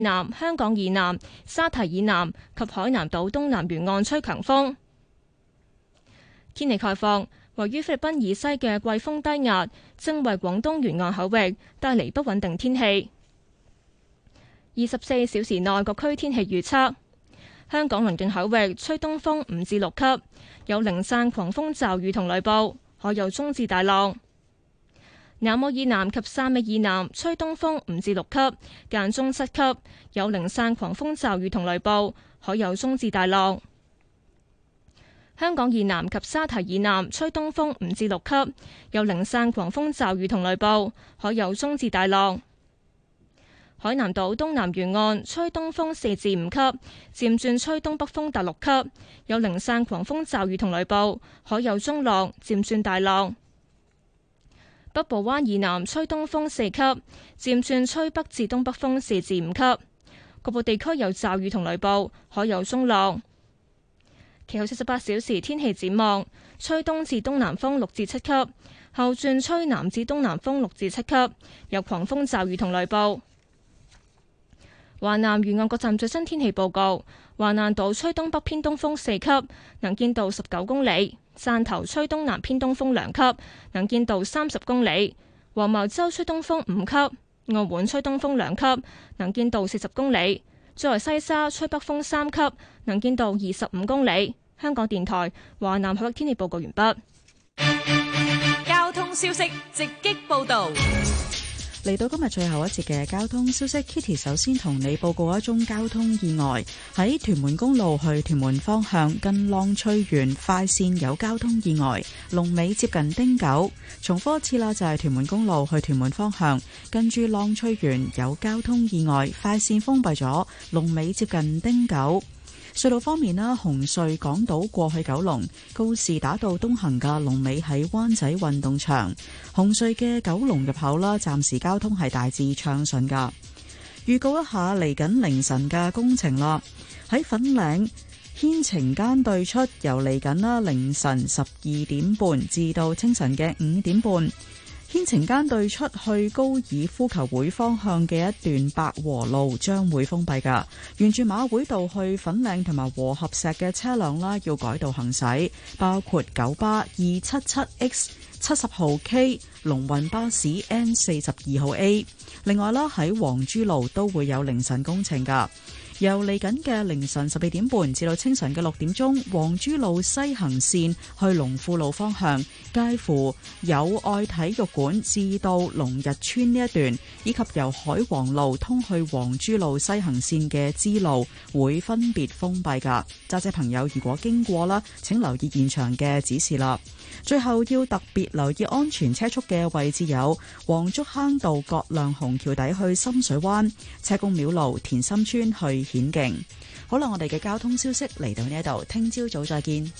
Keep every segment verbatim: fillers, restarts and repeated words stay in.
南、香港以南、沙堤以南及海南島東南沿岸吹強風。天氣概況，位於菲律賓以西嘅季風低壓正為廣東沿岸海域帶嚟不穩定天氣。二十四小時內各區天氣預測：香港鄰近海域吹東風五至六級，有零散狂風驟雨同雷暴，海有中至大浪。南澳以南及汕尾以南吹東風五至六級，間中七級，有零散狂風驟雨同雷暴，海有中至大浪。香港以南及沙堤以南吹東風五至六級，有零散狂風驟雨同雷暴，海有中至大浪。海南島東南沿岸吹東風四至五級，漸轉吹東北風達六級，有零散狂風驟雨同雷暴，海有中浪，漸轉大浪。北部灣以南吹東風四級，漸轉吹北至東北風四至五級，局部地區有驟雨同雷暴，海有中浪。其後四十八小時天氣展望，吹東至東南風六至七級，後轉吹南至東南風六至七級，有狂風驟雨同雷暴。華南沿岸各站最新天氣報告：華南島吹東北偏東風四級，能見度十九公里；汕頭吹東南偏東風兩級，能見度三十公里；黃茅洲吹東風五級；澳門吹東風兩級，能見度四十公里；再來西沙吹北風三級，能見度二十五公里。香港電台華南海域天氣報告完畢。 交通消息直擊報道。 嚟到今日最後一節嘅交通消息 ，Kitty 首先同你報告一宗交通意外，喺屯門公路去屯門方向近浪翠園快線有交通意外，龍尾接近汀九。重複一次啦，就係屯門公路去屯門方向近住浪翠園有交通意外，快線封閉咗，龍尾接近汀九。隧道方面啦，紅隧港島過去九龍告士打道東行嘅龍尾喺灣仔運動場，紅隧嘅九龍入口啦，暫時交通係大致暢順噶。預告一下嚟緊凌晨嘅工程啦，喺粉嶺牽晴間對出，由嚟緊啦凌晨十二點半至到清晨嘅五點半。牽晴間對出去高爾夫球會方向嘅一段百和路將會封閉㗎，沿住馬會道去粉嶺同埋和合石嘅車輛啦，要改道行駛，包括九巴二七七 X、七十號 K、龍運巴士 N 四十二號 A。另外啦，喺黃珠路都會有凌晨工程㗎。由嚟緊嘅凌晨十二點半至到清晨嘅六點鐘，黃珠路西行線去龍富路方向，介乎友愛體育館至到龍日村呢一段，以及由海皇路通去黃珠路西行線嘅支路會分別封閉㗎。揸車朋友如果經過啦，請留意現場嘅指示啦。最後要特別留意安全車速嘅位置有黃竹坑道葛量洪橋底去深水灣、車公廟路田心村去顯徑。好啦，我哋嘅交通消息嚟到呢一度，聽朝早再見。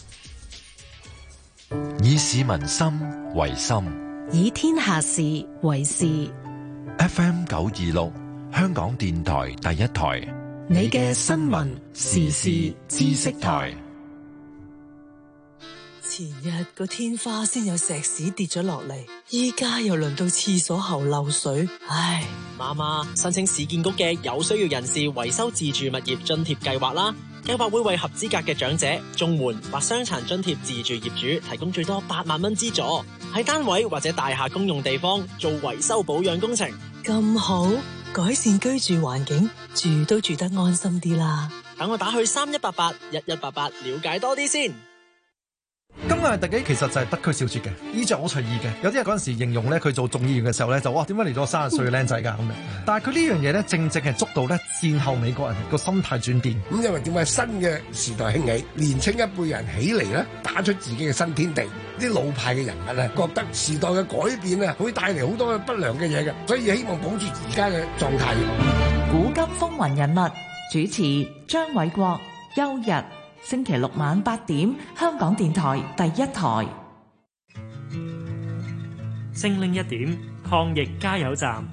以市民心為心， 以天下事為事。 F M 九二六，香港電台第一台， 你嘅新聞時事知識台。 前日個天花先有石屎跌咗落嚟，依家又輪到廁所喉漏水，唉！ 媽媽，申請市建局嘅有需要人士維修自住物業津貼計劃啦，計劃會為合資格嘅長者、綜援或傷殘津貼自住業主提供最多八萬蚊資助，喺單位或者大廈公用地方做維修保養工程。 咁好，改善居住環境，住都住得安心啲啦。 等我打去三一八八一一八八了解多啲先。 今日特輯其實就係德區小說嘅，衣着好隨意嘅。有啲人嗰陣時形容咧，佢做眾議員嘅時候咧，就哇點解嚟咗三十歲嘅僆仔㗎咁樣？但係佢呢樣嘢咧，正正係捉到咧戰後美國人個心態轉變。 咁因為點解新嘅時代興起，年青一輩人起嚟咧，打出自己嘅新天地。啲老派嘅人物咧，覺得時代嘅改變啊，會帶嚟好多不良嘅嘢嘅，所以希望保住而家嘅狀態。 古今風雲人物主持張偉國、邱日。星期六晚八點，香港電台第一台。 精靈一點，抗疫加油站。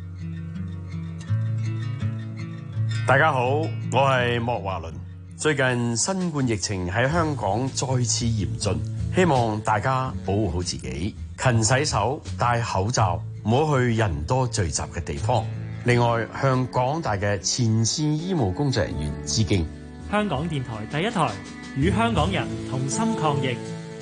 大家好，我係莫華倫。最近新冠疫情喺香港再次嚴峻，希望大家保護好自己，勤洗手、戴口罩，唔好去人多聚集嘅地方。 另外，向廣大嘅前線醫務工作人員致敬。 香港電台第一台，與香港人同心抗疫。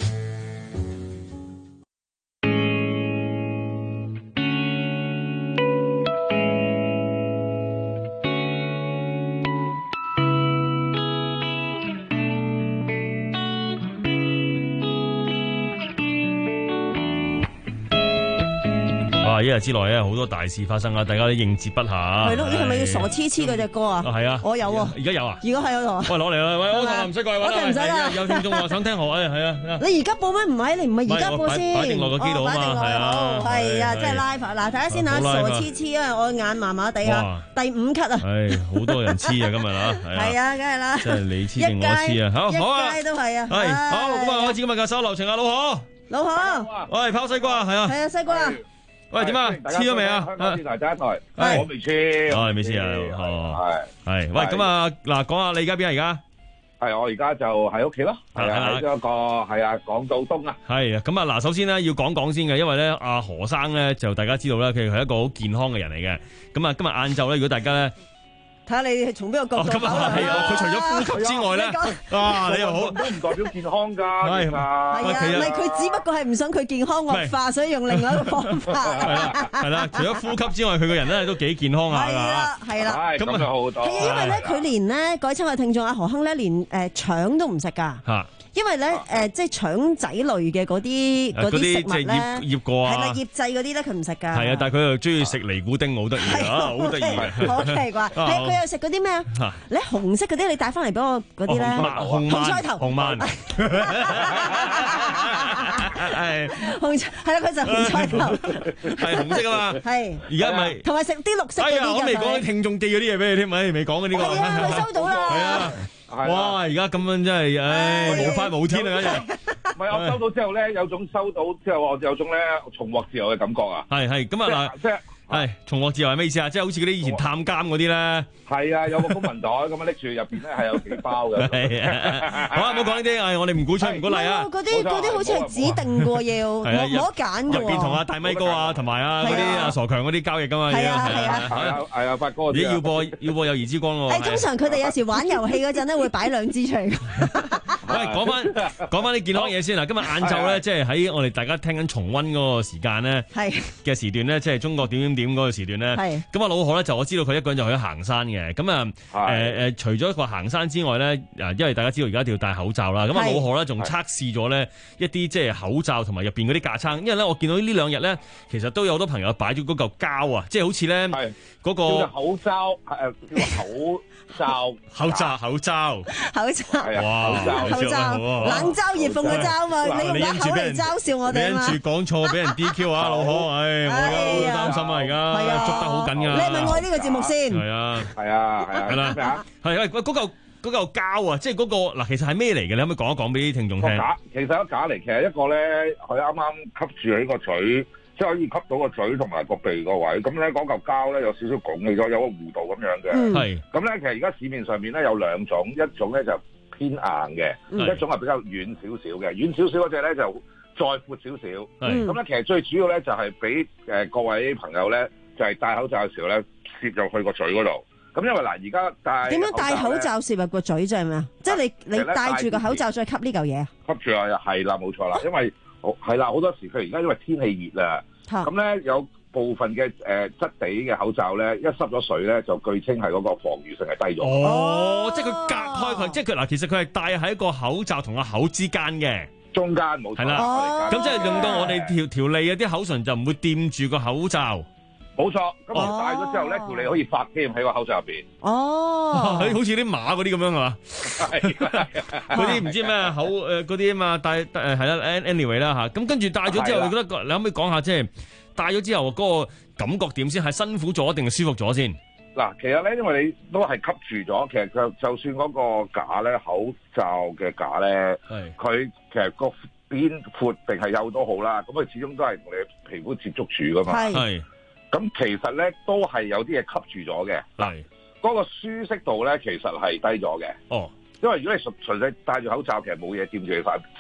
一日之內咧，好多大事發生啊！大家都應接不暇。 係咯，你係咪要傻痴痴嗰隻歌啊？ 係啊， 我有喎。 而家有啊？ 而家喺嗰度。喂， 攞嚟啦！喂，我頭唔使過嚟， 我哋唔使啦。 有聽眾話想聽何偉，係啊。 你而家播咩？唔係，你唔係而家播先。 擺定落個機度啊嘛，係啊。 係啊，即係 live。嗱，睇下先嚇，傻痴痴啊！我眼麻麻地啊，第五級啊。 係好多人黐啊，今日啊。 係啊，梗係啦。 即係你黐定我黐啊！好，好啊。 一街都係啊。 係，好咁啊！開始今日嘅手流程啊，老何。 老何。 喂，拋西瓜係啊。 係啊，西瓜。 喂，點啊？黐咗未啊？ 香港電台第一台，我未黐。 哦，未黐啊？哦，係係。喂，咁啊，嗱，講下你而家邊啊？而家係我而家就喺屋企咯。係啊，喺一個係啊，港島東啊。 係啊，咁啊，嗱，首先咧要講講先嘅，因為咧阿何生咧就大家知道咧，佢係一個好健康嘅人嚟嘅。咁啊，今日晏晝咧，如果大家咧。 睇下你從邊個角度考慮。 係啊，佢除咗呼吸之外咧，啊，你又好都唔代表健康㗎。 係啊，係啊，唔係佢只不過係唔想佢健康惡化，所以用另外一個方法。 係啦，係啦，除咗呼吸之外，佢個人咧都幾健康下㗎。係啦，係啦。 咁就好多。 係啊，因為咧佢連咧各位親愛聽眾阿何亨咧，連誒腸都唔食㗎。嚇！因為咧誒，即係腸仔類嘅嗰啲嗰啲食物咧， 醃醃過啊， 係啦，醃製嗰啲咧佢唔食㗎。 係啊，但係佢又中意食尼古丁，好得意啊，好得意嘅。 好奇怪，係佢又食嗰啲咩啊？你紅色嗰啲，你帶翻嚟俾我嗰啲咧，紅菜頭， 紅曼， 係紅菜，係啦，佢就紅菜頭， 係紅色啊嘛， 係。而家咪同埋食啲綠色嗰啲。 哎呀，我未講啲聽眾寄嗰啲嘢俾你添，咪未講嘅呢個。 係啊，佢收到啦。 係啊。哇！而家咁樣真係，唉，無法無天啊！簡直。 唔係我收到之後咧，有種收到之後，我有種咧重獲自由嘅感覺啊！ 係係咁啊嗱，即係係重獲自由係咩意思啊？即係好似嗰啲以前探監嗰啲咧。 係啊，有個公文袋咁樣拎住，入邊咧係有幾包嘅。 係啊，好啊，唔好講呢啲，誒，我哋唔鼓吹唔鼓勵啊。 嗰啲嗰啲好似係指定嘅要，冇冇得揀嘅。 入邊同阿大咪哥啊，同埋啊嗰啲阿傻強嗰啲交易噶嘛。 係啊係啊。 係啊係啊，發哥。 咦？要播要播友誼之光喎。 誒，通常佢哋有時玩遊戲嗰陣咧，會擺兩支出嚟。 喂，講翻講翻啲健康嘢先嗱，今日晏晝咧，即係喺我哋大家聽緊重溫嗰個時間咧，嘅時段咧，即係中國點點點嗰個時段咧。係。咁啊，老何咧就我知道佢一個人就去咗行山嘅，咁啊。誒誒、呃，除咗一個行山之外咧，誒，因為大家知道而家一定要戴口罩啦。咁啊，老何咧仲測試咗咧一啲即係口罩同埋入邊嗰啲架撐，因為咧我見到呢兩日咧，其實都有好多朋友擺咗嗰嚿膠啊，即係好似咧嗰個口罩誒，叫口罩， 口罩，口罩， 口罩， 哇， 口罩，冷嘲熱諷嘅嘲嘛，你用把口嚟嘲笑我哋啊嘛， 你跟住講錯，俾人 D Q 啊，老何，唉，我而家好擔心啊，而家捉得好緊噶， 你係咪愛呢個節目先？ 係啊， 係啊，係啊， 係啦，係喂，嗰嚿嗰嚿膠啊，即係嗰個嗱，其實係咩嚟嘅？你可唔可以講一講俾啲聽眾聽？ 假，其實一個假嚟，其實一個咧，佢啱啱吸住喺個嘴。即係可以吸到個嘴同埋個鼻個位，咁咧嗰嚿膠咧有少少拱起咗，有個弧度咁樣嘅。係、嗯。咁咧其實而家市面上面咧有兩種，一種咧就偏硬嘅，嗯、一種係比較軟少少嘅。軟少少嗰隻咧就再闊少少。嗯。咁咧其實最主要咧就係俾誒各位朋友咧，就係、是、戴口罩嘅時候咧，攝入去個嘴嗰度。咁因為嗱，而家戴點樣戴口罩攝入個嘴啫？係咪啊？即係你你戴住個口罩再吸呢嚿嘢？ 吸住啊，係啦，冇錯啦，因為係啦，好多時佢而家因為天氣熱啊。咁咧有部分嘅誒質地嘅口罩咧，一濕咗水咧，就據稱係嗰個防禦性係低咗。 哦，即係佢隔開佢，即係佢嗱，其實佢係戴喺個口罩同個口之間嘅， 中間冇錯。係啦，咁即係令到我哋條條脷啊啲口唇就唔會掂住個口罩。 冇錯，咁我戴咗之後咧，條脷可以發添喺個口罩入邊。 哦， 好似啲馬嗰啲咁樣係嘛？係嗰啲唔知咩口誒嗰啲啊嘛，戴誒係啦 anyway 啦嚇。咁跟住戴咗之後，你覺得你可唔可以講下即係戴咗之後嗰個感覺點先？係辛苦咗定係舒服咗先？ 嗱，其實咧，因為你都係吸住咗，其實就就算嗰個架咧，口罩嘅架咧，佢其實個邊闊定係幼都好啦，咁佢始終都係同你皮膚接觸住噶嘛。係。咁其實咧都係有啲嘢吸住咗嘅，嗱，嗰個舒適度咧其實係低咗嘅。哦，因為如果你純純粹戴住口罩，其實冇嘢掂住你塊，即係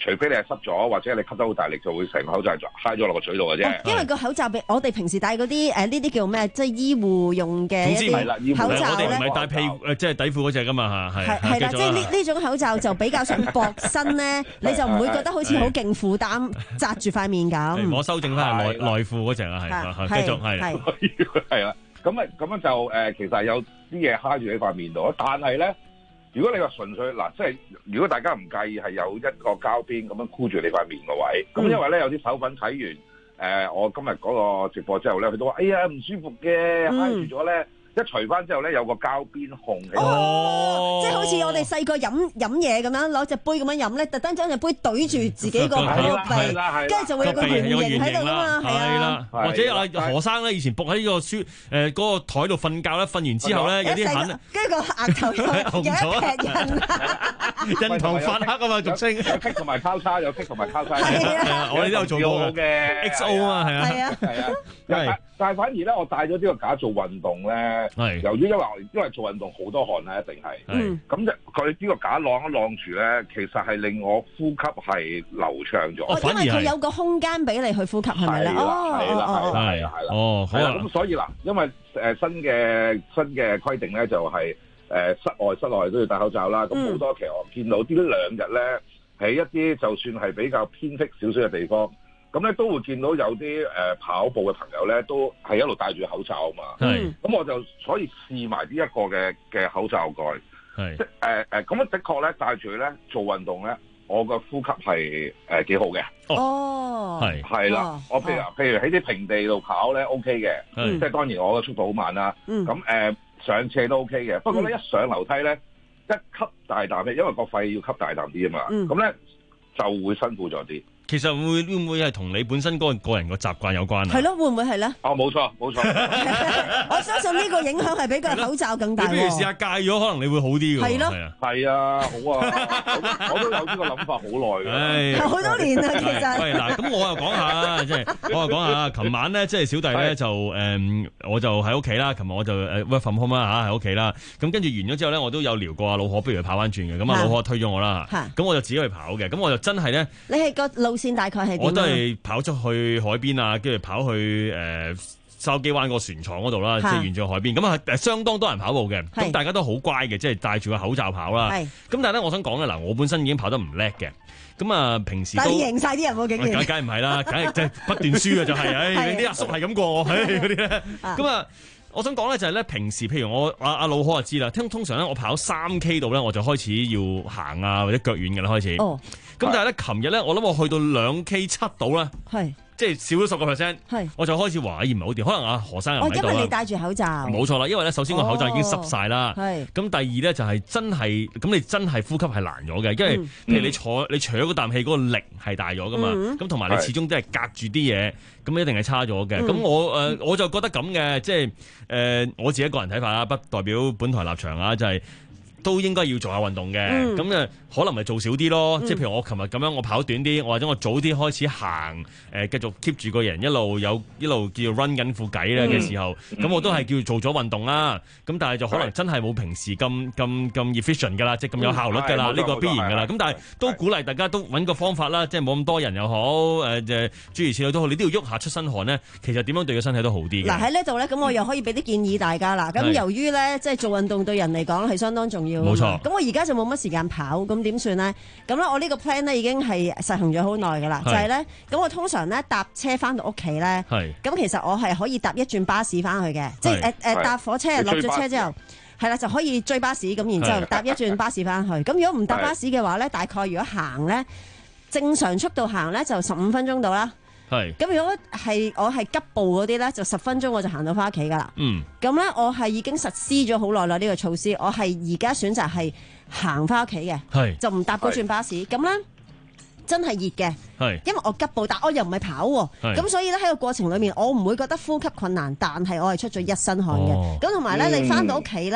除非你係濕咗，或者你吸得好大力，就會成個口罩就揩咗落個嘴度嘅啫。 因為個口罩俾我哋平時戴嗰啲誒呢啲叫咩？即係醫護用嘅一啲口罩咧。 我哋唔係戴屁誒，即係底褲嗰隻噶嘛嚇，係係啦，即係呢呢種口罩就比較上薄身咧，你就唔會覺得好似好勁負擔紮住塊面咁。 我修正翻係內內褲嗰隻啊，係繼續係係啦。咁啊咁樣就誒，其實有啲嘢揩住喺塊面度，但係咧。如果你話純粹嗱，即係如果大家唔介意係有一個膠邊咁樣箍住你塊面個位，咁、嗯、因為咧有啲手粉睇完誒、呃，我今日嗰個直播之後咧，佢都話：哎呀唔舒服嘅，揩住咗咧。一除翻之後咧，有個膠邊控起。 哦，即係好似我哋細個飲飲嘢咁樣，攞隻杯咁樣飲咧，特登將隻杯對住自己個鼻，跟住就會有個圓形喺度啊嘛，係啊。 或者阿何生咧，以前伏喺呢個書誒嗰個台度瞓覺咧，瞓完之後咧有啲痕， 跟住個額頭有一撇印， 印堂發黑啊嘛，俗稱。 有棘同埋交叉，有棘同埋交叉。 係啊，我哋都有做過嘅 X O 啊嘛，係啊。 係啊， 係啊。但係反而咧，我戴咗呢個架做運動咧，由於因為因為做運動好多汗咧，一定係，咁就佢呢個架晾一晾住咧，其實係令我呼吸係流暢咗。 哦，因為佢有個空間俾你去呼吸，係咪咧？ 係啦，係啦，係啦，係啦， 哦，好啊。 咁所以嗱，因為誒新嘅新嘅規定咧，就係誒室外室內都要戴口罩啦。咁好多其實我見到呢兩日咧，喺一啲就算係比較偏僻少少嘅地方。咁咧都會見到有啲誒、呃、跑步嘅朋友咧，都係一路戴住口罩啊嘛。係、嗯。咁我就所以試埋呢一個嘅嘅口罩蓋。係。即係誒誒，咁樣的確咧戴住咧做運動咧，我個呼吸係誒幾好嘅。 哦。係。 係啦，哦、我譬如、哦、譬如喺啲平地度跑咧 OK 嘅，即係當然我嘅速度好慢啦。嗯。咁誒、呃、上斜都 OK 嘅，不過咧、嗯、一上樓梯咧一吸大啖氣，因為個肺要吸大啖啲啊嘛。嗯。咁咧就會辛苦咗啲。 其實會會唔會係同你本身嗰個個人個習慣有關啊？ 係咯，會唔會係咧？ 哦，冇錯冇錯。 我相信呢個影響係比個口罩更大。 你不如試下戒咗，可能你會好啲㗎。 係咯， 係啊，好啊，我都有呢個諗法好耐嘅。 好多年啦，其實。 喂，嗱，咁我又講下，即係我又講下，琴晚咧，即係小弟咧就誒，我就喺屋企啦。琴日我就誒 work from home 啦嚇，喺屋企啦。咁跟住完咗之後咧，我都有聊過阿老何，不如去跑翻轉嘅。咁阿老何推咗我啦。咁我就自己去跑嘅。咁我就真係咧。 你係個路線大概係點？ 我都係跑出去海邊啊，跟住跑去誒筲箕灣個船廠嗰度啦，即係沿住海邊。咁啊，誒相當多人跑步嘅，咁大家都好乖嘅，即係戴住個口罩跑啦。咁但係咧，我想講咧，嗱，我本身已經跑得唔叻嘅，咁啊，平時都贏晒啲人喎，竟然梗係唔係啦，梗係即係不斷輸嘅就係，誒啲阿叔係咁過我，誒嗰啲咧，咁啊。我想講咧就係咧，平時譬如我阿阿老何就知啦，通通常咧我跑三 K 度咧，我就開始要行啊或者腳軟嘅啦開始。哦。咁但係咧，琴日咧我諗我去到兩 K 七度啦。係。即係少咗十個 percent，我就開始懷疑唔係好掂。可能阿何生又唔喺度啦。 因為你戴住口罩。冇錯啦，因為咧首先個口罩已經濕晒啦。 係、哦。 咁第二咧就係真係，咁你真係呼吸係難咗嘅，因為譬如你坐你除咗嗰啖氣嗰個力係大咗噶嘛，咁同埋你始終都係隔住啲嘢，咁一定係差咗嘅。咁、嗯、我誒、呃、我就覺得咁嘅，即係誒、呃、我自己個人睇法啦，不代表本台立場啊，就係、是。都應該要做下運動嘅，咁、嗯、誒可能咪做少啲咯。即、嗯、係譬如我琴日咁樣，我跑短啲，或者我早啲開始行，誒、呃、繼續 keep 住個人一路有一路叫 run 緊副計咧嘅時候，咁、嗯、我都係叫做咗運動啦。咁、嗯、但係就可能真係冇平時咁咁咁 efficient 㗎啦，即係咁有效率㗎啦，呢、嗯呢個必然㗎啦。咁但係都鼓勵大家都揾個方法啦，即係冇咁多人又好，誒、呃、誒諸如此類都好，你都要喐下出身汗咧。其實點樣對個身體都好啲。 嗱喺呢度咧，咁我又可以俾啲建議大家啦。咁、嗯、由於咧，即係做運動對人嚟講係相當重要。冇錯。咁我而家就冇乜時間跑，咁點算咧？咁咧我呢個 plan 咧已經係實行咗好耐㗎啦，就係咧，咁我通常咧搭車翻到屋企咧，咁其實我係可以搭一轉巴士翻去嘅，即係誒誒搭火車落咗車之後，係啦就可以追巴士，咁然之後搭一轉巴士翻去。咁如果唔搭巴士嘅話咧，大概如果行咧正常速度行咧就十五分鐘到啦。咁如果係我係急步嗰啲咧，就十分鐘我就行到翻屋企噶啦。嗯，咁咧我係已經實施咗好耐啦呢個措施，我係而家選擇係行翻屋企嘅，就唔搭嗰轉巴士。咁咧真係熱嘅，因為我急步，但我又唔係跑喎。咁所以咧喺個過程裏面，我唔會覺得呼吸困難，但係我係出咗一身汗嘅。咁同埋咧，你翻到屋企咧。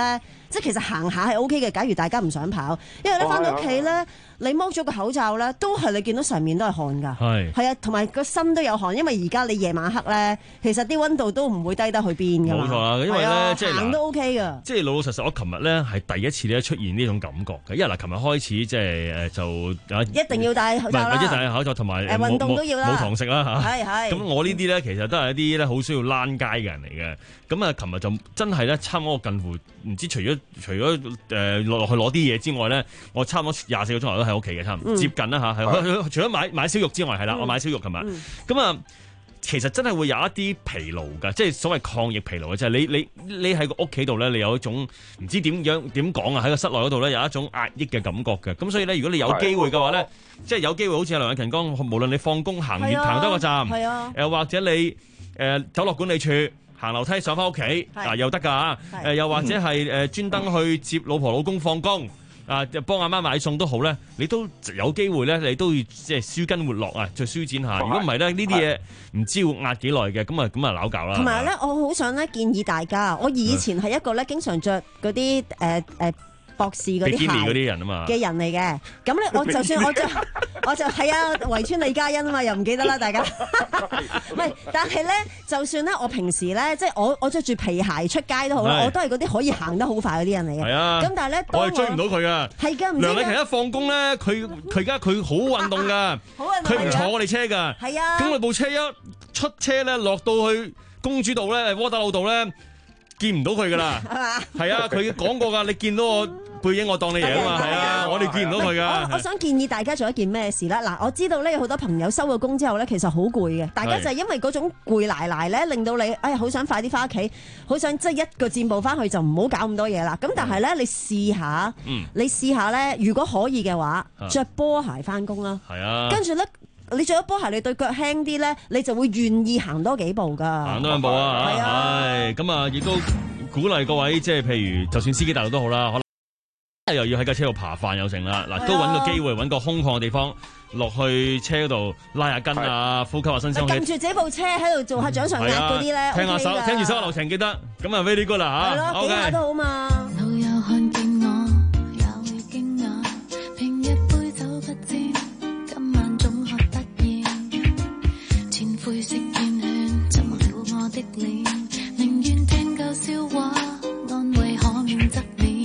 即係其實行下係 O K 嘅。假如大家唔想跑，因為咧翻到屋企咧，你剝咗個口罩咧，都係你見到上面都係汗㗎。係係啊，同埋個身都有汗，因為而家你夜晚黑咧，其實啲溫度都唔會低得去邊㗎嘛。冇錯啦，因為咧即係行都 O K 㗎。即係老老實實，我琴日咧係第一次咧出現呢種感覺嘅，因為嗱，琴日開始即係誒就一定要戴口罩啦，一定戴口罩同埋誒運動都要啦，冇堂食啦嚇。係係。咁我呢啲咧其實都係一啲咧好需要躝街嘅人嚟嘅。咁啊，琴日就真係咧差唔多近乎唔知除咗除咗誒落落去攞啲嘢之外咧，我差唔多廿四個鐘頭都喺屋企嘅，差唔多、嗯、接近啦嚇。係除咗買買燒肉之外，係啦、嗯，我買燒肉琴日。咁啊、嗯，其實真係會有一啲疲勞㗎，即係所謂抗疫疲勞嘅，就係、是、你你你喺個屋企度咧，你有一種唔知點樣點講啊，喺個室內嗰度咧有一種壓抑嘅感覺嘅。咁所以咧，如果你有機會嘅話咧，即係有機會好似阿梁偉勤講，無論你放工行完行多個站，誒、呃、或者你誒、呃、走落管理處。行樓梯上翻屋企啊，又得㗎，誒又或者係誒專登去接老婆老公放工啊，幫阿媽買餸都好咧，你都有機會咧，你都要即係舒筋活絡啊，再舒展下。如果唔係咧，呢啲嘢唔知會壓幾耐嘅，咁啊咁啊鬧搞啦。同埋咧，我好想咧建議大家，我以前係一個咧經常着嗰啲誒誒博士嗰啲鞋嗰啲人啊嘛嘅人嚟嘅，咁咧我就算我就我就係啊圍村李嘉欣啊嘛，又唔記得啦大家。唔係，但係咧，就算咧我平時咧，即係我我著住皮鞋出街都好啦，我都係嗰啲可以行得好快嗰啲人嚟嘅。係啊，咁但係咧，我係追唔到佢噶。係㗎，梁偉勤一放工咧，佢佢而家佢好運動㗎，佢唔坐我哋車㗎。係啊，咁我部車一出車咧，落到去公主道咧、窩打老道咧，見唔到佢㗎啦。係嘛？係啊，佢講過㗎，你見到我背影我當你贏啊嘛，係啊，我哋見唔到佢噶。我想建議大家做一件咩事啦？嗱，我知道咧有好多朋友收咗工之後咧，其實好攰嘅，大家就係因為嗰種攰賴賴咧，令到你哎呀好想快啲翻屋企，好想即係一個箭步翻去就唔好搞咁多嘢啦。咁但係咧，你試下，你試下咧，如果可以嘅話，着波鞋翻工啦。係啊。跟住咧，你着咗波鞋，你對腳輕啲咧，你就會願意行多幾步噶。行多兩步啊！係啊。係咁啊，亦都鼓勵各位，即係譬如，就算司機大佬都好啦，可能。又要喺架車度扒飯又成啦，嗱都揾個機會揾個空曠嘅地方落去車嗰度拉下筋啊，呼吸下新鮮空氣。撳住自己部車喺度做下掌上壓嗰啲咧，聽下手，聽住手下留情記得，咁啊 very good 啦吓。係咯，幾下都好嘛。老友看見我也會驚訝，平日杯酒不沾，今晚總喝得厭，前悔食煙圈浸了我的臉，寧願聽舊笑話，安慰可免則免。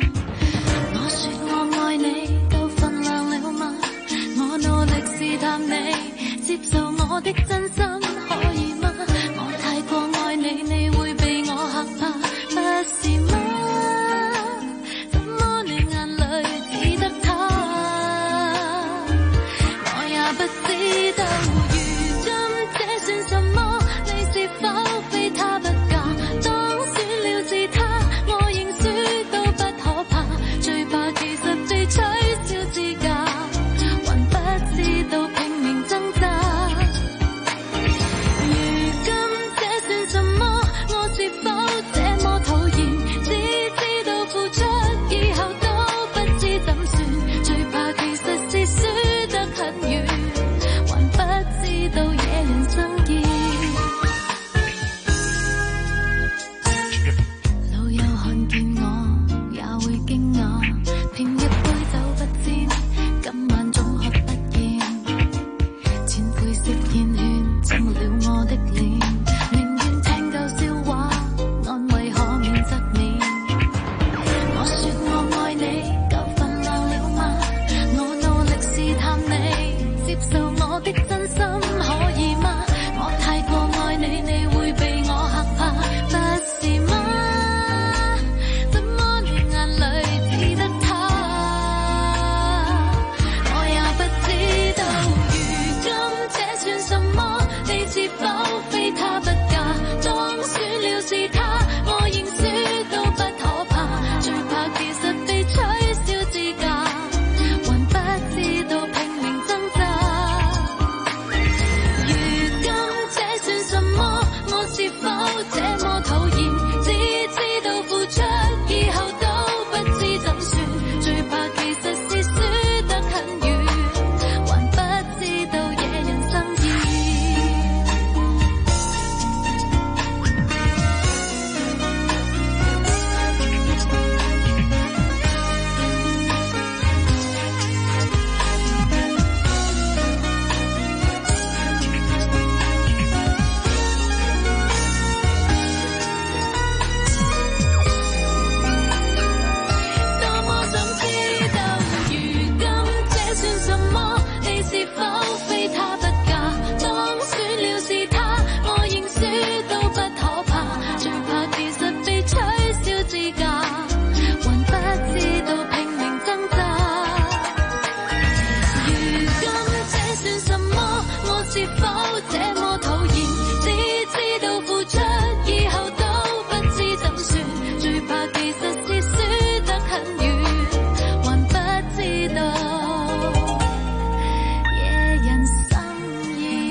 試探你，接受我的真心，可以嗎？我太過愛你，你會被我嚇怕，不是嗎？怎麼你眼淚只得他？我也不知道，如今這算什麼？你是否非他不嫁？當選了是他，我認輸都不可怕，最怕其實被取消資格。知道拼命掙扎，如今這算什麼？我是否這麼討厭？只知道付出，以後都不知怎算。最怕其實是輸得很遠，還不知道惹人生厭。老友看見我也會驚訝，平日杯酒不沾，今晚總喝得食煙圈浸了我的臉，寧願聽舊笑話，安慰可免則免。我說我愛你，夠分量了嗎？我努力試探你，接受我的真心，可以嗎？我太過愛你，你會被我嚇怕，不是嗎？怎麼你眼淚只得他？我也不知道。算什麼？你是否非他不嫁？當選了是他，我認輸都不可怕，最怕其實被取消資格，還不知道拼命掙扎。如今這算什麼？我是否這麼討厭？只知道付出，以後都不知怎算，最怕其實是輸得很遠，還不知道惹人生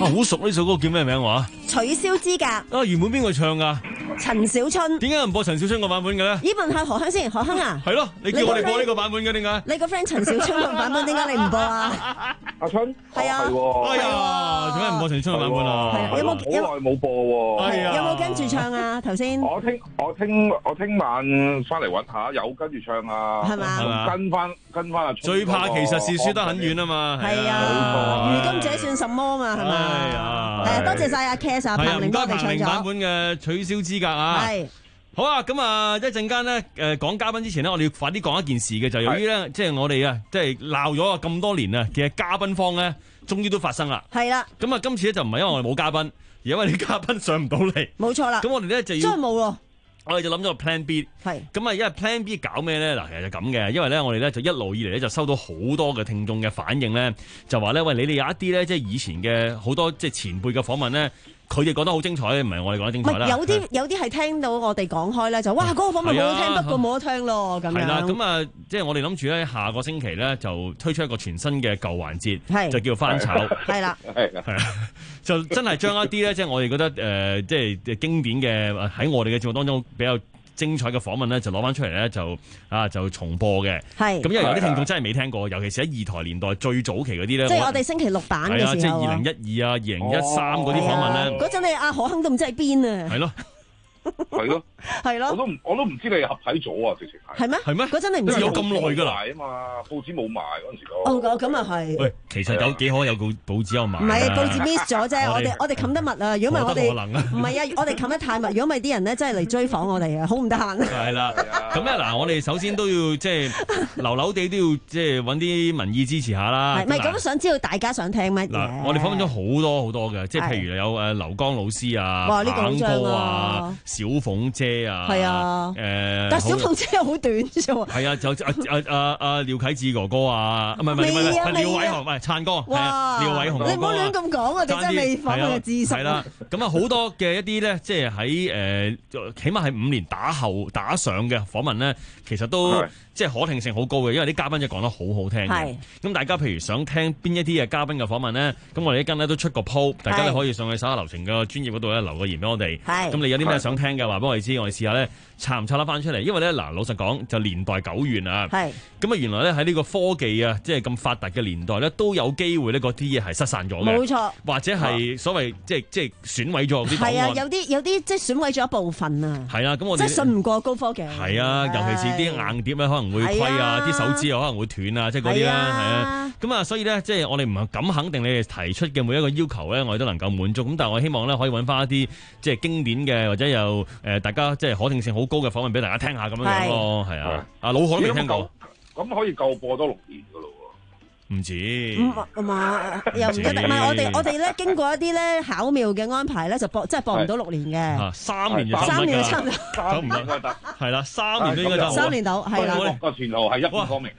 好熟呢首歌叫咩名話？ 取消資格。 啊，原本邊個唱噶？ 陳小春。 點解唔播陳小春個版本嘅咧？ 咦，問下何香先，何香啊？ 係咯，你叫我哋播呢個版本嘅點解？ 你個 friend 陳小春個版本點解你唔播啊？ 阿春係啊， 哎呀，做咩唔播陳小春個版本啊？ 係有冇好耐冇播喎？ 有冇跟住唱啊？頭先我聽我聽我聽晚翻嚟揾下，有跟住唱啊， 係嘛？ 跟翻跟翻阿最怕其實是輸得很遠啊嘛， 係啊，如今這算什麼嘛？係咪？係啊，多謝晒阿 Cass 啊，彭玲幫我哋唱咗版本嘅取消資格啊。 係好啊，咁啊一陣間咧，誒講嘉賓之前呢，我哋要快啲講一件事嘅，就係由於咧，即係我哋啊，即係鬧咗咁多年啊，其實嘉賓方咧，終於都發生啦。係啦。咁啊，今次咧就唔係因為我哋冇嘉賓，而因為啲嘉賓上唔到嚟。 冇錯啦。 咁我哋咧就要真係冇咯。 我哋就諗咗個 plan B，係咁啊，因為 plan B 搞咩咧？嗱，其實就咁嘅，因為咧我哋咧就一路以嚟咧就收到好多嘅聽眾嘅反應咧，就話咧喂，你哋有一啲咧即係以前嘅好多即係前輩嘅訪問咧，佢哋講得好精彩，唔係我哋講得精彩啦。 有啲有啲係聽到我哋講開咧，就哇嗰個訪問冇得聽，不過冇得聽咯咁樣。 係啦，咁啊，即係我哋諗住咧，下個星期咧就推出一個全新嘅舊環節，就叫翻炒。 係啦， 係係啊，就真係將一啲咧，即係我哋覺得誒，即係經典嘅喺我哋嘅節目當中比較精彩嘅訪問咧，就攞翻出嚟咧，就啊就重播嘅。係咁，因為有啲聽眾真係未聽過，尤其是喺二台年代最早期嗰啲咧。 即係我哋星期六版嘅時候， 即係二零一二啊、二零一三嗰啲訪問咧。 嗰陣你阿何亨都唔知喺邊啊。 係咯。 係咯， 係咯， 我都唔我都唔知你合體咗啊，直情係。 係咩？ 係咩？ 嗰陣你唔知有咁耐㗎啦。 賣啊嘛，報紙冇賣嗰陣時都。 哦，咁啊係。 喂，其實有幾可有報報紙有賣。 唔係報紙 miss 咗啫，我哋我哋冚得密啊！如果唔係我哋，唔係啊，我哋冚得太密。如果唔係啲人咧，真係嚟追訪我哋啊，好唔得閒。 係啦，咁咧嗱，我哋首先都要即係流流地都要即係揾啲民意支持下啦。 係咪咁想知道大家想聽乜嘢？ 嗱，我哋訪問咗好多好多嘅，即係譬如有誒劉江老師啊、彭哥啊、小鳳姐。啊， 係啊， 誒， 但小鳳姐又好短啫喎。 係啊，就阿阿阿阿廖啟智哥哥啊，唔係唔係唔係廖偉雄，唔係燦哥，係啊，廖偉雄哥哥。 你唔好亂咁講，我哋真係未訪問嘅知識。 係啦，咁啊好多嘅一啲咧，即係喺誒，起碼係五年打後打上嘅訪問咧，其實都即係可聽性好高嘅，因為啲嘉賓就講得好好聽嘅。咁大家譬如想聽邊一啲嘅嘉賓嘅訪問咧，咁我哋一間咧都出個 po，大家咧可以上去手下留情嘅專業嗰度咧留個言俾我哋。咁你有啲咩想聽嘅話，俾我哋知。我哋試下咧，插唔插得翻出嚟？因為咧，嗱，老實講，就年代久遠啊。係。咁啊，原來咧喺呢個科技啊，即係咁發達嘅年代咧，都有機會咧，嗰啲嘢係失散咗嘅。冇錯。或者係所謂即係即係損毀咗啲檔案。係啊， 有啲有啲即係損毀咗一部分啊。 係啊，咁我哋即係信唔過高科技。 係啊，尤其是啲硬碟咧，可能會虧啊，啲手指又可能會斷啊，即係嗰啲啦，係啊。咁啊，所以咧，即係我哋唔係咁肯定你哋提出嘅每一個要求咧，我哋都能夠滿足。咁但係我希望咧，可以揾翻一啲即係經典嘅，或者有誒大家即係可聽性好高嘅訪問俾大家聽下咁樣樣咯，係啊，阿老何都未聽過， 咁可以夠播多六年噶咯喎， 唔止， 唔嘛又唔一定，唔係我哋我哋咧經過一啲咧巧妙嘅安排咧，就播即係播唔到六年嘅， 三年就三年就差唔多， 走唔得，係啦，三年都應該得， 三年到係啦， 個前路係一片光明，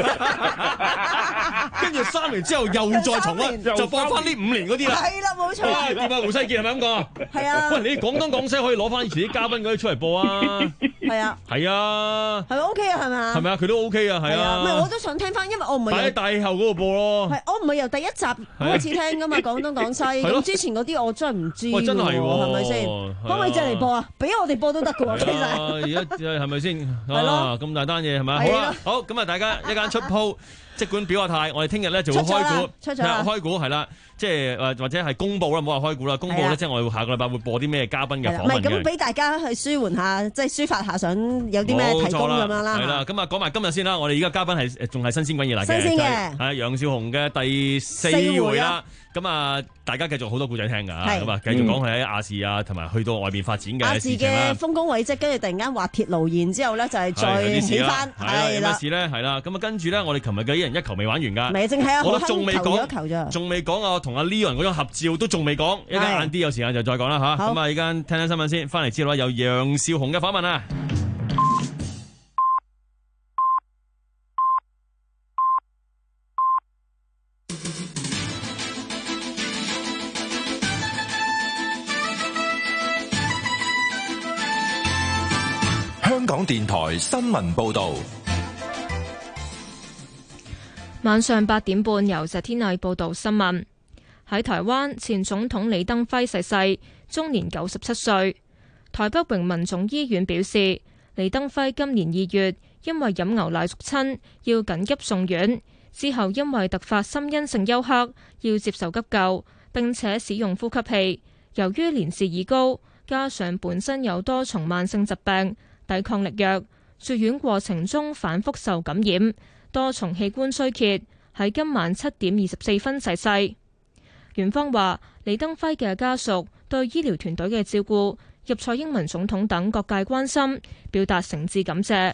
跟住三年之後又再重溫，就播翻呢五年嗰啲啦， 係啦冇錯， 點啊胡世傑係咪咁講啊？ 係啊， 喂，你廣東廣西可以攞翻以前啲嘉賓嗰啲出嚟播啊？ 係啊， 係啊， 係咪 OK 啊？係咪啊？ 係咪啊？佢都 OK 啊，係啊。 唔係，我都想聽翻，因為我唔係喺大氣候嗰度播咯。 係，我唔係由第一集開始聽噶嘛，廣東廣西。咁之前嗰啲我真係唔知喎， 真係喎， 係咪先？可唔可以借嚟播啊？俾我哋播都得噶喎，其實。 而家係咪先？ 係咯， 咁大單嘢係咪？好啦，好咁啊！大家一間出鋪。即管表下態，我哋聽日咧就會開估， 出咗開估係啦，即係誒或者係公佈啦，唔好話開估啦，公佈咧即係我哋下個禮拜會播啲咩嘉賓嘅訪問嘅。唔係咁俾大家去舒緩下，即係抒發下，想有啲咩提供咁樣啦。 係啦，咁啊講埋今日先啦，我哋而家嘉賓係仲係新鮮滾熱辣嘅， 新鮮嘅係楊少雄嘅第四回啦。咁啊，大家繼續好多故仔聽㗎，咁啊繼續講佢喺亞視啊，同埋去到外邊發展嘅亞視嘅豐功偉績，跟住突然間滑鐵盧，然之後咧就係再起翻，係啦。 有事咧，係啦。咁啊跟住咧，我哋琴日嘅一人一球未玩完㗎。 未，淨係啊， 我仲未講，仲未講啊，同阿 Leon 嗰張合照都仲未講，一陣晏啲有時間就再講啦吓。咁啊，而家聽聽新聞先，翻嚟之後有楊少雄嘅訪問啊。 香港電台新聞報道。 晚上八點半，由石天麗報道新聞。 喺台灣，前總統李登輝逝世，終年九十七歲。台北榮民總醫院表示，李登輝今年二月因為飲牛奶屬親，要緊急送院，之後因為突發心因性休克，要接受急救，並且使用呼吸器。由於年事已高，加上本身有多重慢性疾病，抵抗力弱，住院過程中反覆受感染，多重器官衰竭，喺今晚七點二十四分逝世。院方話，李登輝嘅家屬對醫療團隊嘅照顧，入蔡英文總統等各界關心，表達誠摯感謝。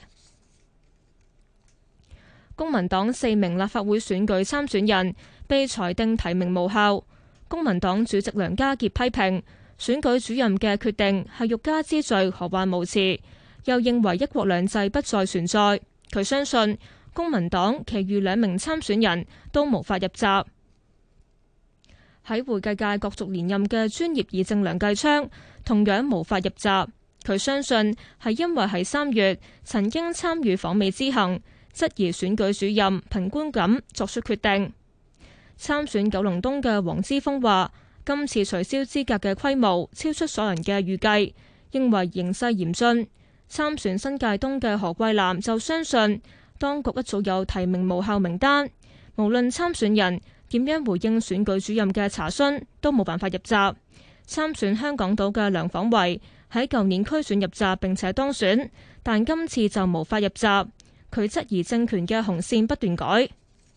公民黨四名立法會選舉參選人被裁定提名無效。公民黨主席梁家傑批評選舉主任嘅決定係欲加之罪，何患無辭，又認為一國兩制不再存在。佢相信公民黨其餘兩名參選人都無法入閘。喺會計界角逐連任嘅專業議政梁繼昌同樣無法入閘。佢相信係因為喺三月曾經參與訪美之行，質疑選舉主任憑觀感作出決定。參選九龍東嘅黃之鋒話，今次取消資格嘅規模超出所有人嘅預計，認為形勢嚴峻。參選新界東嘅何桂藍就相信當局一早有提名無效名單，無論參選人點樣回應選舉主任嘅查詢，都冇辦法入閘。參選香港島嘅梁晃維喺舊年區選入閘並且當選，但今次就無法入閘。佢質疑政權嘅紅線不斷改。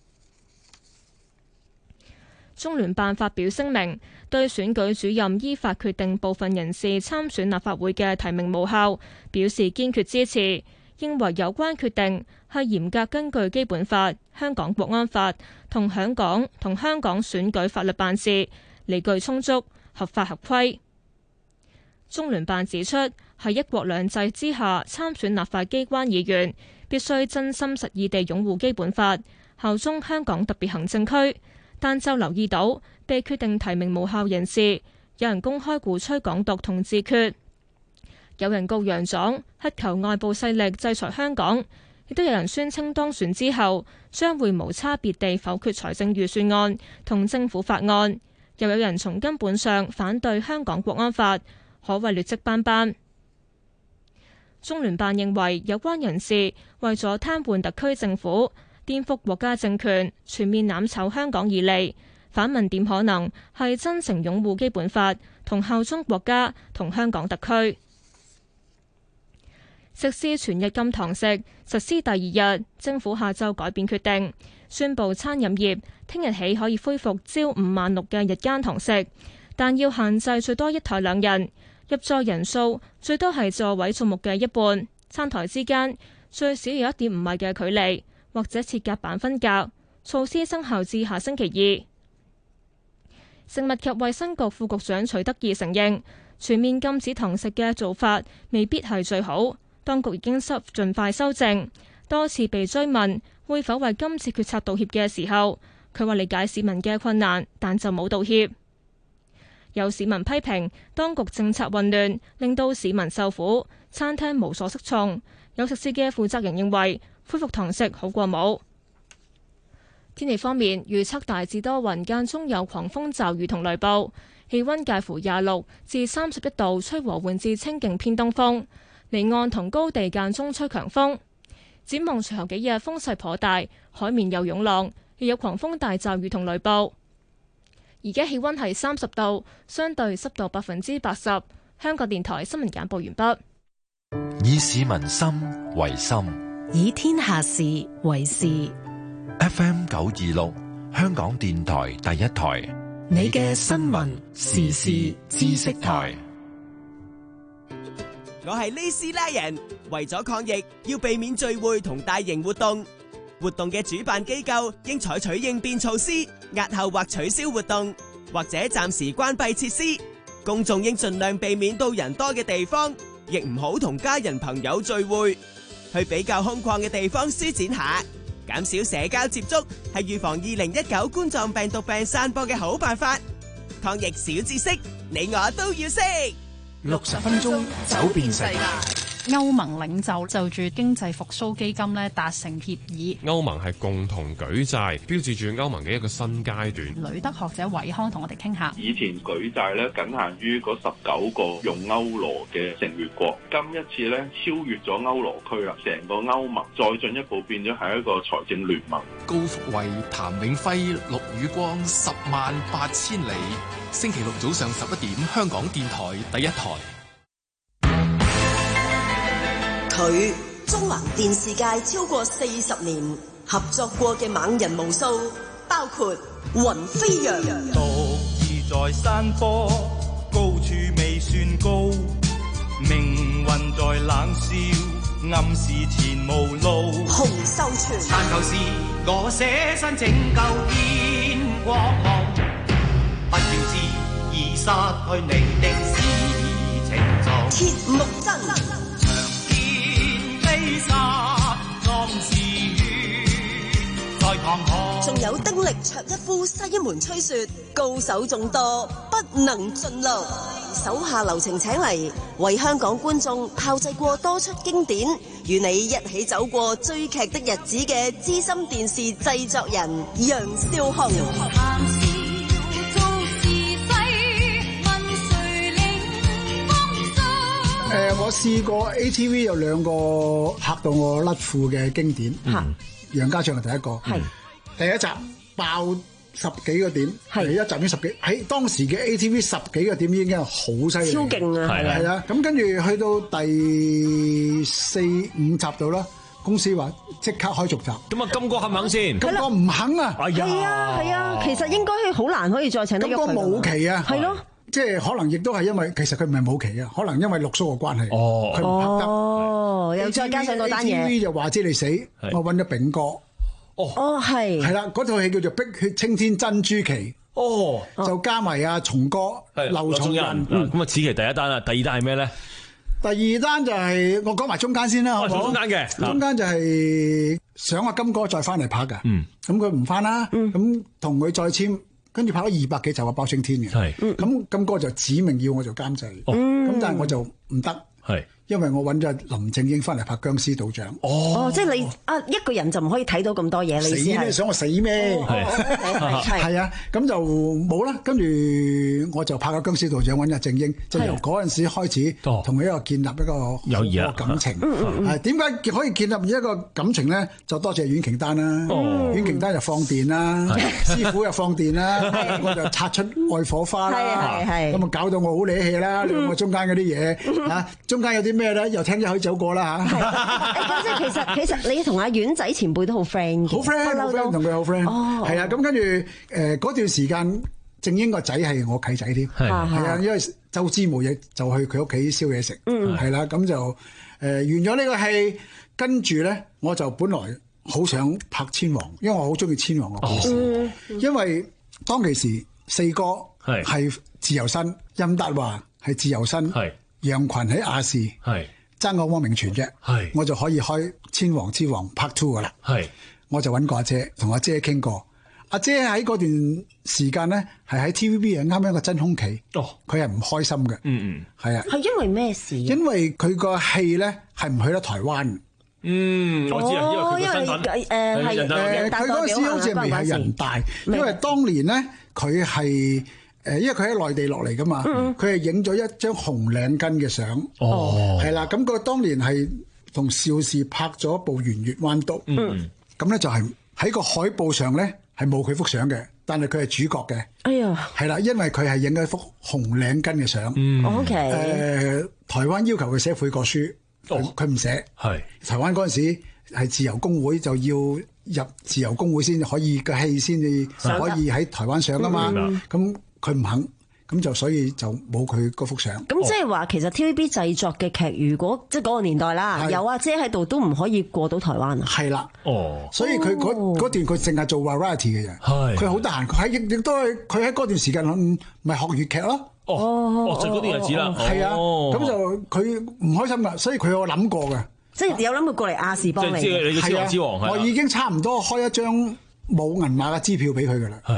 中聯辦發表聲明，對選舉主任依法決定部分人士參選立法會嘅提名無效，表示堅決支持，認為有關決定係嚴格根據基本法、香港國安法同香港同香港選舉法律辦事，理據充足、合法合規。中聯辦指出，喺一國兩制之下參選立法機關議員，必須真心實意地擁護基本法，效忠香港特別行政區。但就留意到被決定提名無效人士，有人公開鼓吹港獨同自決，有人告洋狀，乞求外部勢力制裁香港，亦都有人宣稱當選之後將會無差別地否決財政預算案同政府法案，又有人從根本上反對香港國安法，可謂劣跡斑斑。中聯辦認為有關人士為咗癱瘓特區政府、顛覆國家政權、全面攬炒香港而嚟，反問點可能係真誠擁護基本法同效忠國家同香港特區？實施全日禁堂食實施第二日，政府下晝改變決定，宣布餐飲業聽日起可以恢復朝五晚六嘅日間堂食，但要限制最多一枱兩人，入座人數最多係座位數目嘅一半，餐枱之間最少有一點五米嘅距離，或者設隔板分隔。措施生效至下星期二。食物及衛生局副局長徐德義承認，全面禁止堂食嘅做法未必係最好，當局已經收盡快修正。多次被追問會否為今次決策道歉嘅時候，佢話理解市民嘅困難，但就冇道歉。有市民批評當局政策混亂，令到市民受苦，餐廳無所適從。有食肆嘅負責人認為恢復堂食好過冇。天氣方面，預測大致多雲，間中有狂風驟雨同雷暴，氣溫介乎廿六至三十一度，吹和緩至清勁偏東風，離岸同高地間中吹強風。展望隨後幾日風勢頗大，海面有湧浪，亦有狂風大驟雨同雷暴。而家氣溫係三十度，相對濕度百分之八十。香港電台新聞簡報完畢。 以市民心為心， 以天下事為事。 F M 九二六，香港電台第一台， 你嘅新聞時事知識台。 我係呢斯拉人，為咗抗疫，要避免聚會同大型活動。活動嘅主辦機構應採取應變措施，押後或取消活動，或者暫時關閉設施。公眾應盡量避免到人多嘅地方，亦唔好同家人朋友聚會。去比較空曠嘅地方舒展下，減少社交接觸，係預防二零一九冠狀病毒病散播嘅好辦法。抗疫小知識，你我都要識。 六十分鐘走遍世界。 歐盟領袖就住經濟復甦基金咧達成協議。 歐盟係共同舉債，標誌住歐盟嘅一個新階段。 旅德學者韋康同我哋傾下。 以前舉債咧僅限於嗰十九個用歐羅嘅成員國，今一次咧超越咗歐羅區啦，成個歐盟再進一步變咗係一個財政聯盟。 高福慧、譚永輝、陸宇光，十萬八千里。星期六早上十一點，香港電台第一台。 佢中環電視界超過四十年合作過嘅猛人無數，包括雲飛揚。 獨自在山坡，高處未算高，命運在冷笑，暗示前無路。 洪秀全。 但求是我捨身拯救天國夢，不要知已失去你的事情做。 鐵木真。仲有丁力、卓一夫、西門吹雪，高手眾多，不能盡錄。手下留情請嚟，為香港觀眾炮製過多出經典，與你一起走過追劇的日子嘅資深電視製作人楊少雄。 誒、呃，我試過 A T V 有兩個嚇到我甩褲嘅經典，嗯、楊家暢係第一個，係第一集爆十幾個點，第一集已經十幾，喺當時嘅 A T V 十幾個點已經係好犀利， 超勁啊！ 係啊，咁跟住去到第四五集度啦，公司話即刻開續集， 咁啊金哥肯唔肯先？ 金哥唔肯啊！ 係啊係啊，其實應該好難可以再請得。金哥冇期啊， 係咯。 即係可能亦都係因為其實佢唔係冇期啊，可能因為陸叔嘅關係，佢唔拍得。 哦，又再加上嗰單嘢 A T V 就話知你死，我揾咗炳哥。 哦，哦係。 係啦，嗰套戲叫做《碧血青天珍珠奇》。 哦， 就加埋阿松哥、劉松仁。 咁啊，此期第一單啦，第二單係咩咧？ 第二單就係我講埋中間先啦，好唔好？ 中間嘅， 中間就係想阿金哥再翻嚟拍㗎。嗯。咁佢唔翻啦，咁同佢再簽。跟住拍咗二百幾集啊，包青天嘅，咁金哥就指明要我做監製，咁、嗯、但係我就唔得，因為我揾咗林正英翻嚟拍僵屍道長。 哦，即係你啊一個人就唔可以睇到咁多嘢，你死咩？想我死咩？係啊，咁就冇啦。跟住我就拍咗僵屍道長，揾阿正英，就由嗰陣時開始同佢一個建立一個友誼感情。係點解可以建立一個感情咧？就多謝阮瓊丹啦，阮瓊丹就放電啦，師傅又放電啦，我就擦出愛火花啦，咁啊搞到我好理氣啦。你話我中間嗰啲嘢啊，中間有啲咩咧？又聽一口走過啦嚇。 咁即係其實其實你同阿丸仔前輩都好 friend 嘅， 好 friend，好 friend 同佢好 friend。哦，係啊，咁跟住誒嗰段時間，正英個仔係我契仔添，係啊，因為周知冇嘢就去佢屋企燒嘢食，係啦，咁就誒完咗呢個戲，跟住咧我就本來好想拍千王，因為我好中意千王嘅故事，因為當其時四哥係自由身，任達華係自由身。楊群喺亞視，爭個汪明荃啫，我就可以開《千王之王》Part Two 噶啦。我就揾過阿姐，同阿姐傾過。阿姐喺嗰段時間咧，係喺 T V B 啱啱一個真空期，佢係唔開心嘅。嗯嗯，係啊。 係因為咩事？ 因為佢個戲咧係唔去得台灣。 嗯，我知啊，因為佢身份誒係誒， 佢嗰陣時好似未係人大，因為當年咧佢係。誒，因為佢喺內地落嚟噶嘛，佢係影咗一張紅領巾嘅相，係啦、哦，咁佢當年係同邵氏拍咗一部《圓月彎刀》，咁咧、嗯、就係喺個海報上咧係冇佢幅相嘅，但係佢係主角嘅。哎呀，係啦，因為佢係影咗一幅紅領巾嘅相。O K，誒，台灣要求佢寫悔過書，佢唔寫。係台灣嗰陣時係自由工會，就要入自由工會先可以個戲先至可以喺台灣上噶嘛，咁、嗯。佢唔肯，咁就所以就冇佢嗰幅相。 咁即係話，其實 T V B 製作嘅劇，如果即係嗰個年代啦，有阿姐喺度都唔可以過到台灣啊。係啦，哦，所以佢嗰嗰段佢淨係做 variety 嘅啫。係，佢好得閒，佢喺亦都係佢喺嗰段時間咪學粵劇咯。哦，哦，就嗰段日子啦。係啊，咁就佢唔開心噶，所以佢有諗過嘅，即係有諗過過嚟亞視幫你。即係你嘅千王之王係。我已經差唔多開一張冇銀碼嘅支票俾佢噶啦。係。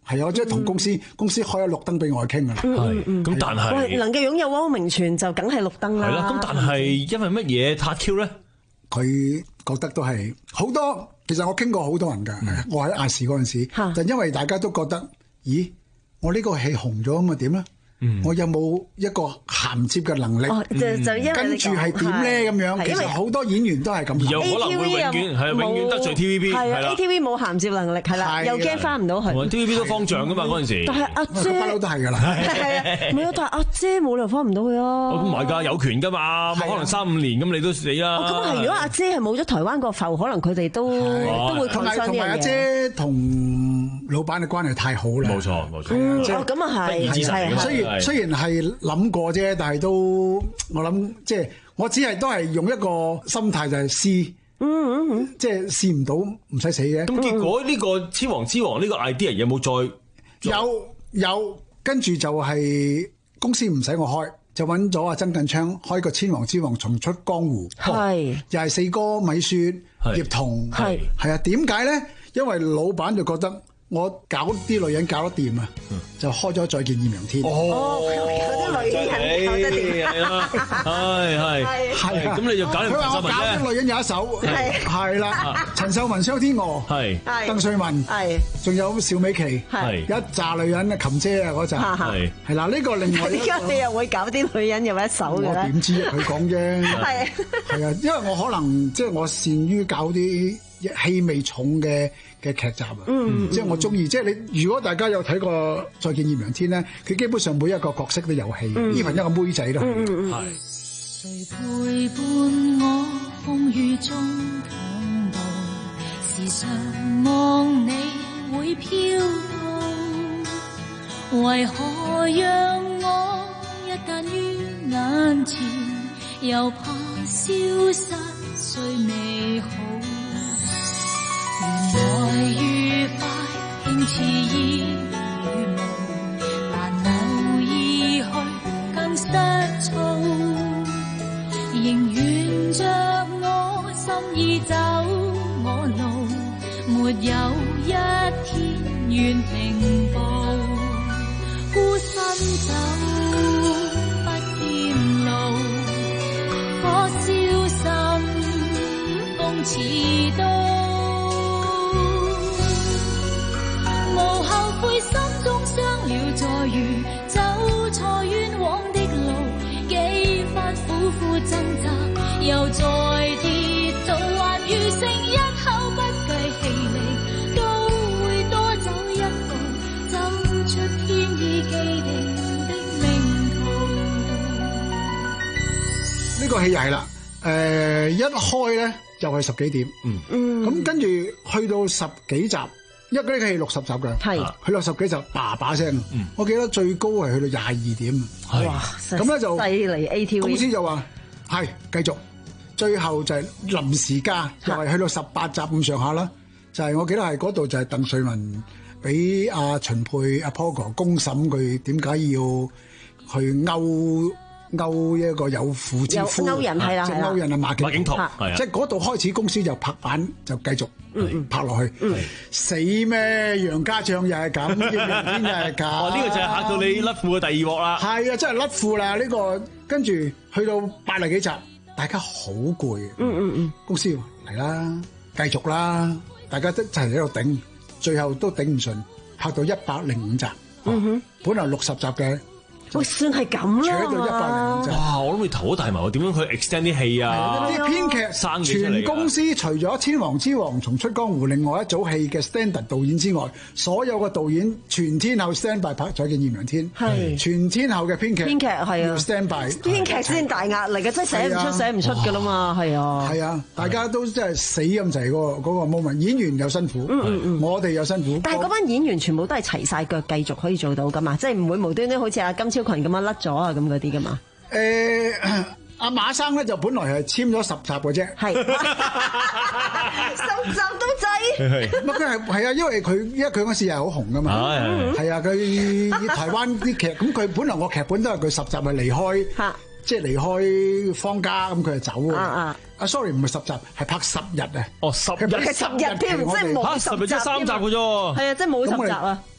係啊，即係同公司公司開咗綠燈俾我傾㗎啦。 係，咁但係能夠擁有汪明荃就梗係綠燈啦。 係啦，咁但係因為乜嘢撻 Q 咧？ 佢覺得都係好多，其實我傾過好多人㗎。我喺亞視嗰陣時，就因為大家都覺得，咦，我呢個戲紅咗咁啊點咧？我有冇一個銜接嘅能力？跟住係點咧？咁樣其實好多演員都係咁。 有可能會永遠係永遠得罪 T V B。 係啊 ，A T V 冇銜接能力，係啦，又驚翻唔到去。 T V B 都方丈㗎嘛嗰陣時。 但係阿姐不嬲都係㗎啦。 係啊，唔係啊，但係阿姐冇理由翻唔到去啊。 咁唔係㗎，有權㗎嘛，可能三五年咁你都死啦。 咁啊係，如果阿姐係冇咗台灣個埠，可能佢哋都都會抗爭呢樣嘢。 同埋阿姐同老闆嘅關係太好啦。 冇錯冇錯。 哦，咁啊係，係雖然雖然係。諗過啫，但係都我諗即係我只係都係用一個心態就係試，嗯嗯嗯，即係試唔到唔使死嘅。 咁結果呢個千王之王呢個 idea 有冇再有有跟住就係公司唔使我開，就揾咗阿曾近昌開個千王之王重出江湖， 係又係四哥米雪葉童，係係啊，點解咧？因為老闆就覺得。我搞啲女人搞得掂啊，就開咗再見艷陽天。 哦，有啲女人搞得掂， 係啦，係係係。咁你就搞掂陳秀雯啫。佢話我搞啲女人有一手， 係係啦。陳秀雯、蕭天娥，係鄧萃雯，係仲有邵美琪，係一紮女人啊，琴姐啊嗰陣，係係啦。呢個另外一個， 點解你又會搞啲女人有一手嘅咧？ 我點知佢講啫？係係啊，因為我可能即係我擅於搞啲氣味重嘅。嘅劇集啊，嗯、即係我中意。即係你，如果大家有睇過《再見艷陽天》咧，佢基本上每一個角色都有戲，呢份、嗯、一個妹仔都係。係、嗯。誰陪伴我風雨中強渡？時常望你會飄到，為何讓我一旦於眼前，又怕消失最美好？原來愉快輕似煙與霧，但偶爾去更失措，仍沿着我心意走我路，沒有一天願停步，孤身走不見路，可小心風似刀。心中傷了再遇，走錯冤枉的路，幾番苦苦掙扎，又再跌倒，還餘剩一口不計氣力，都會多走一步，走出天意既定的命途。 呢個戲又係啦，誒、呃、一開咧就係十幾點，嗯嗯，咁跟住去到十幾集。因為嗰啲戲六十集嘅，係去到十幾集叭叭聲，嗯、我記得最高係去到廿二點，哇！咁咧就犀利 A T V 公司就話係繼續，最後就係臨時加，又係去到十八集咁上下啦。就係、是、我記得係嗰度就係鄧萃雯俾阿秦沛阿 Pogo 公審佢點解要去勾。勾一個有婦之夫， 勾人係啦， 即係勾人啊！馬景濤， 即係嗰度開始公司就拍板就繼續拍落去。死咩？楊家將又係咁，艷陽天又係咁。 哦，呢個就係嚇到你甩褲嘅第二鑊啦。 係啊，真係甩褲啦！呢個跟住去到八十幾集，大家好攰。嗯嗯嗯，公司嚟啦，繼續啦，大家都一齊喺度頂，最後都頂唔順，拍到一百零五集。嗯哼，本來六十集嘅。 喂，算係咁啦， 扯到一百零五集。 哇！我諗你頭都大埋，點樣去 extend 啲戲啊？ 啲編劇全公司除咗《千王之王》重出江湖，另外一組戲嘅 standard 導演之外，所有嘅導演全天候 stand by 拍《再見艷陽天》。係全天候嘅編劇， 編劇係啊， 要 stand by。編劇先大壓力嘅，真係寫唔出，寫唔出㗎啦嘛，係啊。 係啊，大家都真係死咁滯嗰個嗰個 moment，演員又辛苦，我哋又辛苦。 但係嗰班演員全部都係齊晒腳，繼續可以做到㗎嘛，即係唔會無端端好似阿金超群咁樣甩咗啊咁嗰啲噶嘛？ 誒，阿馬生咧就本來係簽咗十集嘅啫，係十集都制。 乜佢係係啊？因為佢因為佢嗰時係好紅噶嘛，係啊，佢台灣啲劇咁，佢本來我劇本都係佢十集係離開，即係離開方家咁，佢就走啊。啊，sorry，唔係十集，係拍十日啊。 哦，十日係十日添，即係冇十集。 十日即係三集嘅啫。 係啊，即係冇十集啊。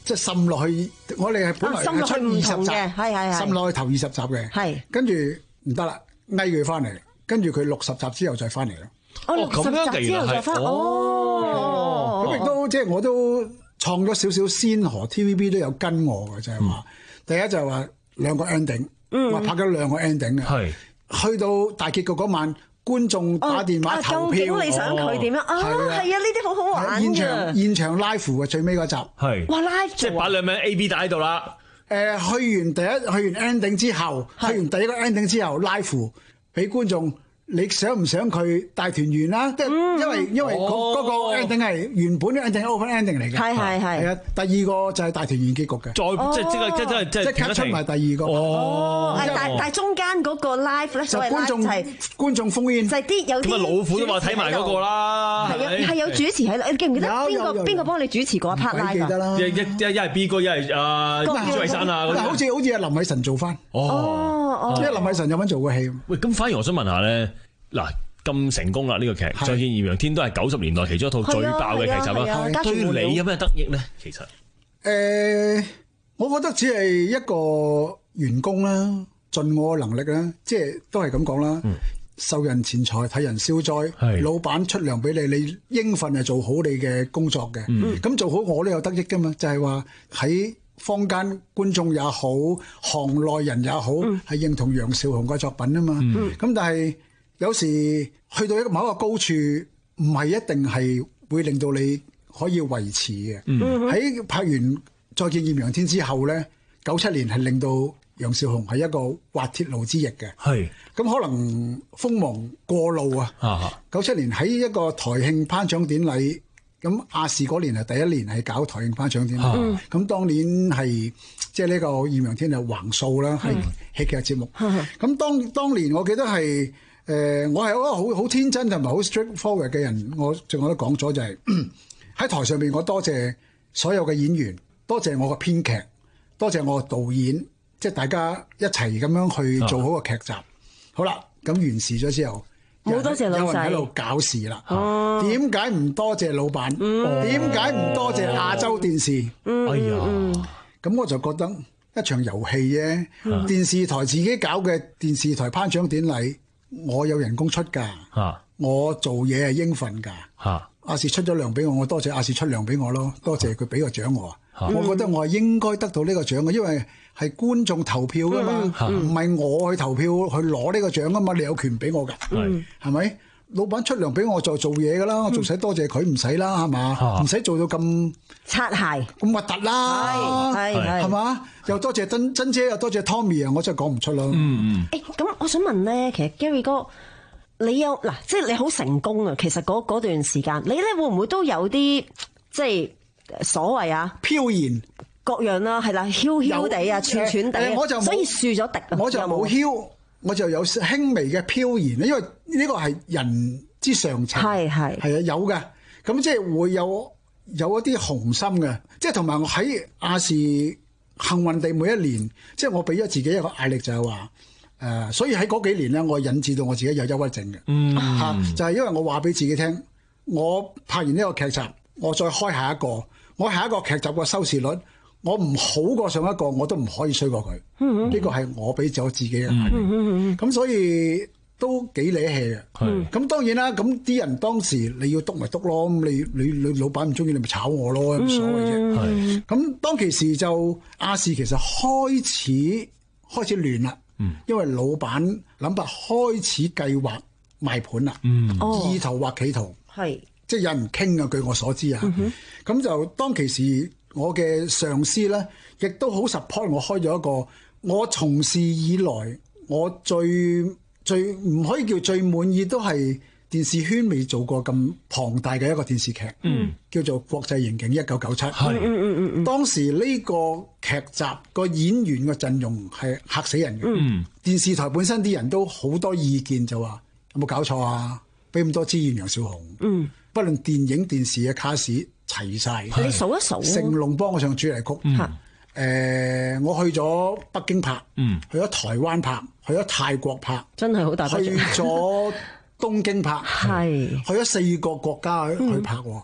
即係滲落去，我哋係本來係出二十集， 係係係滲落去頭二十集嘅， 係跟住唔得啦，嗌佢翻嚟，跟住佢六十集之後再翻嚟咯。 哦，六十集之後再翻，哦， 咁亦都即係我都創咗少少先河 ，T V B 都有跟我嘅，就係話第一就係話兩個 ending，我拍咗兩個 ending 嘅，係去到大結局嗰晚。觀眾打電話投票， 究竟你想佢點樣啊？係啊，呢啲好好玩嘅。 現場現場 live 嘅最尾嗰集， 係哇 live， 即係擺兩名 A B 打喺度啦。 誒，去完第一去完 ending 之後，去完第一個 ending 之後 live 俾觀眾。你想唔想佢大團圓啦？即係因為因為嗰嗰個 ending 係原本嘅 ending open ending 嚟嘅。 係係係。 係啊，第二個就係大團圓結局嘅。 再即係即係即係即係即刻出埋第二個。 哦。係但但中間嗰個 live 咧， 就觀眾係觀眾烽煙。 就係啲有啲。 咁啊老虎都話睇埋嗰個啦。 係有係有主持喺度，你記唔記得邊個邊個幫你主持嗰一 part live？ 記得啦。 一一一一係 B 哥，一係阿朱偉山啊嗰啲。 好似好似阿林偉晨做翻。 哦哦。因為林偉晨有份做過戲。 喂，咁反而我想問下咧，嗱。咁成功啦！呢個劇《再見艷陽天》都係九十年代其中一套最爆嘅劇集啦。對於你有咩得益咧？其實誒，我覺得只係一個員工啦，盡我嘅能力啦，即係都係咁講啦。受人錢財，替人消災。老闆出糧俾你，你應份係做好你嘅工作嘅。咁做好我都有得益噶嘛，就係話喺坊間觀眾也好，行內人也好，係認同楊少雄嘅作品啊嘛。咁但係。有時去到一個某一個高處，唔係一定係會令到你可以維持嘅。喺、嗯、拍完《再見艷陽天》之後咧，九七年係令到楊少雄係一個滑鐵盧之役嘅。係咁可能鋒芒過路啊！九七年喺一個台慶頒獎典禮，咁亞視嗰年係第一年係搞台慶頒獎典禮。咁、嗯、當年係即係呢個《艷陽天》係橫掃啦，係戲劇節目。咁、嗯、當當年我記得係。誒、呃，我係一個好好天真同埋好 straightforward 嘅人，我正我都講咗就係、是、喺台上面，我多謝所有嘅演員，多謝我嘅編劇，多謝我嘅導演，即係大家一齊咁樣去做好個劇集。啊、好啦，咁完事咗之後， 好多謝老細， 有人喺度搞事啦。點解唔多謝老闆？點解唔多謝亞洲電視？ 嗯、 哎呀，咁我就覺得一場遊戲啫，嗯、電視台自己搞嘅電視台頒獎典禮。我有人工出㗎，啊、我做嘢係應份㗎。啊、亞視出咗糧俾我，我多謝亞視出糧俾我咯，多謝佢俾個獎我。啊、我覺得我係應該得到呢個獎嘅，因為係觀眾投票㗎嘛，唔係、嗯、我去投票去攞呢個獎㗎嘛，你有權俾我㗎，係咪、嗯？老闆出糧俾我就做嘢㗎啦，我仲使多謝佢唔使啦，係嘛？唔使、啊、做到咁擦鞋咁核突啦， 係係係嘛？又多謝珍珍姐，又多謝 Tommy 啊，我真係講唔出啦。 嗯嗯。 誒，咁我想問咧，其實 Gary 哥，你有嗱，即係你好成功啊！其實嗰嗰段時間，你咧會唔會都有啲即係所謂啊飄然各樣啦，係啦，囂囂地啊，串串地， 我就所以樹咗敵啊， 我就冇囂。我就有輕微嘅飄然，因為呢個係人之常情，係係係啊有嘅，咁即係會有有一啲雄心嘅，即係同埋我喺亞視幸運地每一年，即係我俾咗自己一個壓力就係話誒，所以喺嗰幾年咧，我引致到我自己有憂鬱症嘅，嗯嚇、啊，就係、是、因為我話俾自己聽，我拍完呢個劇集，我再開下一個，我下一個劇集個收視率。我唔好過上一個，我都唔可以衰過佢。呢、嗯嗯、個係我俾咗自己嘅壓力。咁、嗯嗯、所以都幾理氣嘅。咁是當然啦，咁啲人當時你要督咪督咯。咁你你你老闆唔中意你咪炒我咯，冇所謂啫。咁是當其時就亞視其實開始開始亂啦。嗯、因為老闆諗法開始計劃賣盤啦。嗯、意圖或企圖係即係有人傾啊。據我所知啊，咁、嗯、哼就當其時。我嘅上司咧，亦都好 support 我開咗一個，我從事以來我最最唔可以叫最滿意，都係電視圈未做過咁龐大嘅一個電視劇，嗯、叫做《國際刑警一九九七》。係，嗯嗯嗯當時呢個劇集個演員嘅陣容係嚇死人嘅。嗯、電視台本身啲人都好多意見，就話有冇搞錯啊？俾咁多資源楊少雄，嗯，不論電影電視嘅卡士。齊晒， 你數一數。 成龍幫我唱主題曲，誒、嗯呃，我去咗北京拍，嗯、去咗台灣拍，去咗泰國拍， 真係好大。 去咗東京拍，係去咗四個國家去拍。嗯、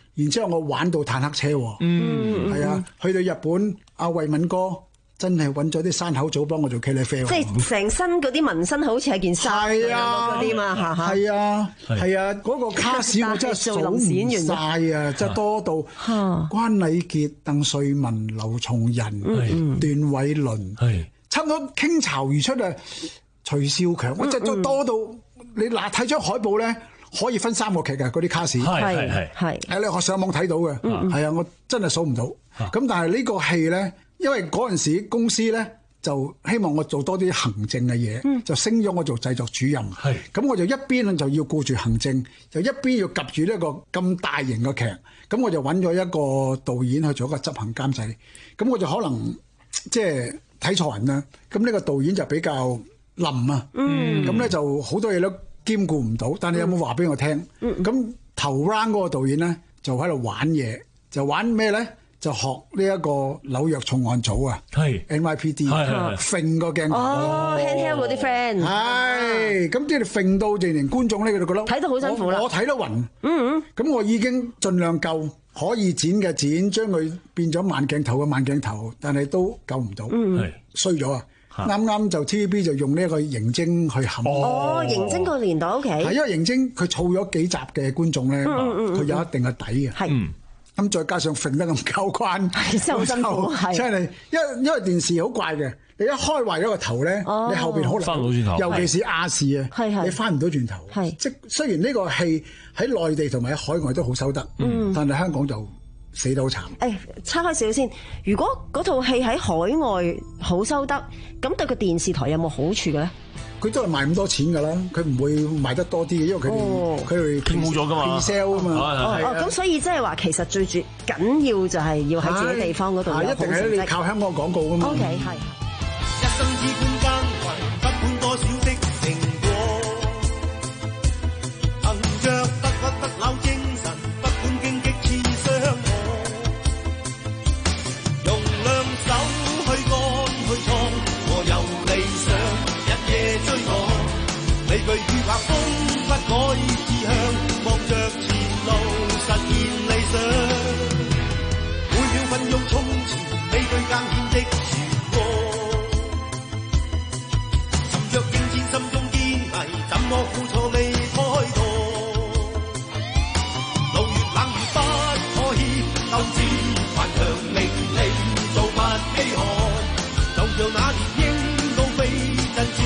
然之後我玩到坦克車喎， 嗯， 係啊，去到日本阿慧敏哥真係揾咗啲山口組幫我做茄喱啡， 即係成身嗰啲紋身好似係件衫係啊嗰啲嘛，嚇嚇， 係啊係啊，嗰個卡士我真係數唔晒啊，真係多到關禮傑、鄧萃雯、劉松仁、段偉倫，差唔多傾巢而出啊！徐少強，我真係多到你嗱睇張海報咧，可以分三個劇嘅嗰啲卡士， 係係係， 誒你我上網睇到嘅，係啊，我真係數唔到。咁但係呢個戲咧，因為嗰陣時公司咧就希望我做多啲行政嘅嘢，就升咗我做製作主任。係，咁我就一邊就要顧住行政，就一邊要及住呢個咁大型嘅劇。咁我就揾咗一個導演去做一個執行監製。咁我就可能即係睇錯人啦。咁呢個導演就比較冧啊。嗯，咁咧就好多嘢都兼顧唔到。但係有冇話俾我聽？咁頭 round 嗰個導演咧就喺度玩嘢，就玩咩咧？就學呢一個紐約重案組啊，係 N Y P D，揈個鏡頭， 哦 handheld 嗰啲 friend， 係咁即係揈到，淨連觀眾咧佢就覺得睇得好辛苦啦。 我睇得暈， 嗯嗯， 咁我已經盡量救，可以剪嘅剪，將佢變咗慢鏡頭嘅慢鏡頭，但係都救唔到，係衰咗啊！啱啱就 T V B 就用呢一個刑偵去冚， 哦，刑偵個年代 OK， 係因為刑偵佢儲咗幾集嘅觀眾咧，佢有一定嘅底嘅，係。咁再加上揈得咁交關， 真係好辛苦，係真係，因因為電視好怪嘅，你一開壞咗個頭咧，你後邊好難翻唔到轉頭， 尤其是亞視啊，你翻唔到轉頭。係即雖然呢個戲喺內地同埋喺海外都好收得，但係香港就死得好慘。 誒，岔開少少先，如果嗰套戲喺海外好收得，咁對個電視台有冇好處嘅咧？ 佢都係賣咁多錢㗎啦，佢唔會賣得多啲嘅，因為佢哋佢哋傾好咗㗎嘛 ，sell 啊嘛。 哦，咁所以即係話其實最主緊要就係要喺自己地方嗰度有好成績。一定係你靠香港廣告㗎嘛。 O K， 係。 一生之半耕耘，不管多少的成果，憑着不屈不撓精神，不管荊棘刺傷我，用兩手去幹去創，我有理想。夜追趕，理據與畫風不改志向，望着前路實現理想。每秒奮勇衝前，理據艱險的漩渦。尋着應戰心中堅毅，怎麼苦楚未開過？路越冷越不可協，鬥志頑強力力做不飢渴，就像那年英高飛振志。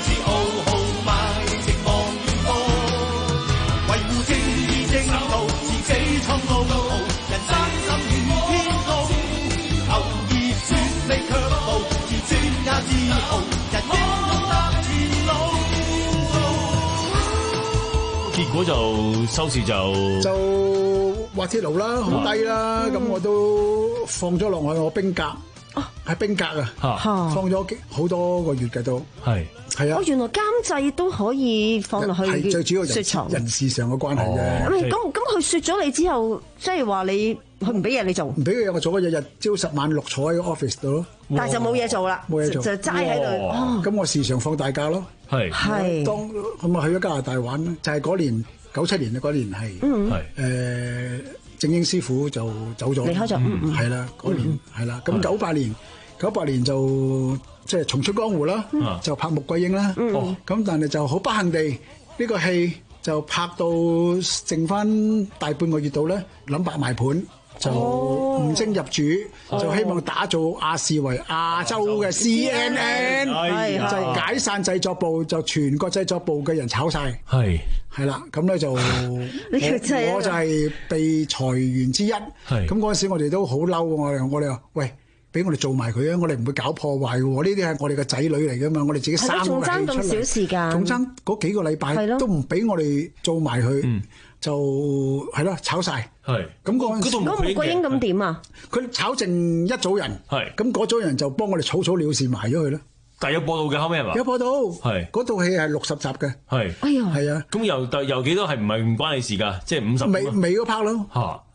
結果就收視就就滑鐵盧啦，好低啦，咁我都放咗落去我冰格，喺冰格啊，放咗好多個月嘅都係係啊。 哦，原來監製都可以放落去最主要雪藏人事上嘅關係嘅。 咁咁佢雪咗你之後，即係話你佢唔俾嘢你做，唔俾佢嘢我做，我日日朝十晚六坐喺 office 度咯。 但係就冇嘢做啦， 冇嘢做就齋喺度。 咁我時常放大假咯。係係當咁啊去咗加拿大玩咧，就係嗰年九七年嘅嗰年係係誒正英師傅就走咗，離開咗，係啦嗰年係啦。咁九八年九八年就即係重出江湖啦，就拍穆桂英啦。咁但係就好不幸地呢個戲就拍到剩翻大半個月度咧，諗白賣盤。就唔升入主，哦、就希望打造亞視為亞洲嘅 C N N，哦、就解散製作部，就全個製作部嘅人炒晒，係係啦，咁咧就我，我就係被裁員之一，咁嗰陣時我哋都好嬲，我哋我哋話喂，俾我哋做埋佢啊！我哋唔會搞破壞嘅，呢啲係我哋嘅仔女嚟噶嘛，我哋自己生個氣出嚟，仲爭咁少時間，仲爭嗰幾個禮拜都唔俾我哋做埋佢。嗯就係咯，炒晒。係咁嗰陣時， 咁穆桂英咁點啊？ 佢炒剩一組人，係咁嗰組人就幫我哋草草了事埋咗佢咯。 但係有播到嘅後尾係嘛？ 有播到，係嗰套戲係六十集嘅，係，哎呀，係啊。咁由由幾多係唔係唔關你事㗎？即係五十。 尾尾嗰 part 咯，嚇，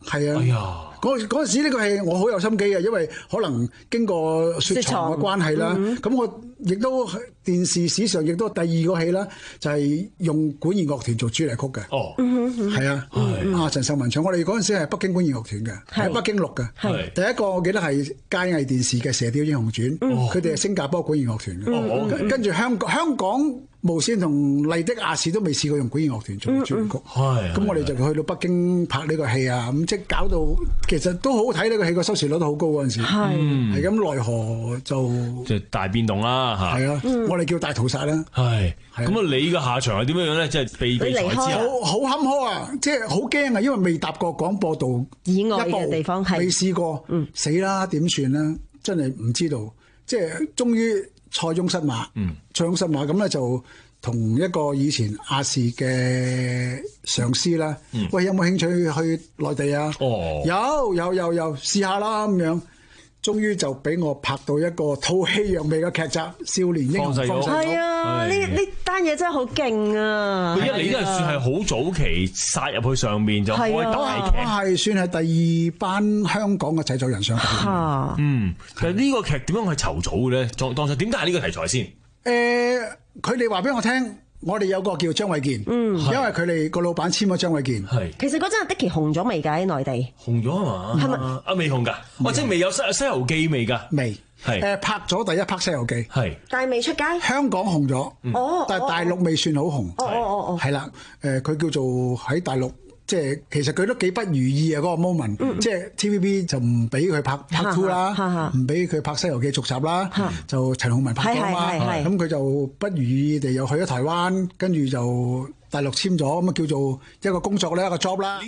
係啊。 哎呀！ 嗰嗰陣時呢個戲我好有心機嘅，因為可能經過雪藏嘅關係啦，咁、嗯、我亦都電視史上亦都第二個戲啦，就係、是、用管弦樂團做主題曲嘅。 哦， 係啊，阿陳秀雯唱，我哋嗰陣時係北京管弦樂團嘅，喺北京錄嘅。第一個我記得係佳藝電視嘅《射雕英雄傳》，佢哋係新加坡管弦樂團嘅。哦、跟跟住香港香港無線同麗的亞視都未試過用管弦樂團做主題曲。係，咁我哋就去到北京拍呢個戲啊，咁即係搞到。其實都好睇，呢個戲個收視率都好高嗰陣時，係係咁，奈何就即係大變動啦嚇。係啊， 嗯、我哋叫大屠殺啦。 係咁啊！你嘅下場係點樣樣咧？即係被被裁之後， 好好坎坷啊！即係好驚啊！因為未踏過廣播道以外嘅地方， 未試過，嗯、死啦點算咧？真係唔知道。即係終於塞翁失馬，嗯、塞翁失馬咁咧就。同一個以前亞視嘅上司啦，嗯、喂，有冇興趣去內地啊？哦，有有有有，試下啦咁樣。終於就俾我拍到一個吐氣揚眉嘅劇集《少年英雄》。 係啊，呢呢單嘢真係好勁啊！ 佢一嚟都係算係好早期殺入去上面就開大劇， 係算係第二班香港嘅製作人上台。 啊、 嗯，其實呢個劇點樣去籌組嘅咧？當當初點解係呢個題材先？ 誒，佢哋話俾我聽，我哋有個叫張衛健，嗯，因為佢哋個老闆簽咗張衛健。係， 其實嗰陣的奇紅咗未㗎？喺內地紅咗啊嘛？係咪啊？未紅㗎？或者未有西西遊記未㗎？ 未係誒，拍咗第一 part 西遊記，係， 但係未出街。 香港紅咗，哦，但係大陸未算好紅。 哦哦哦， 係啦，誒，佢叫做喺大陸。即係其實佢都幾不如意啊！嗰個 moment，嗯、即係 T V B 就唔俾佢拍拍 two 啦，唔俾佢拍《西遊記》續集啦，哈就陳浩民拍咗嘛。咁佢就不如意地又去咗台灣，跟住就大陸簽咗，咁啊叫做一個工作咧，一個 job 啦。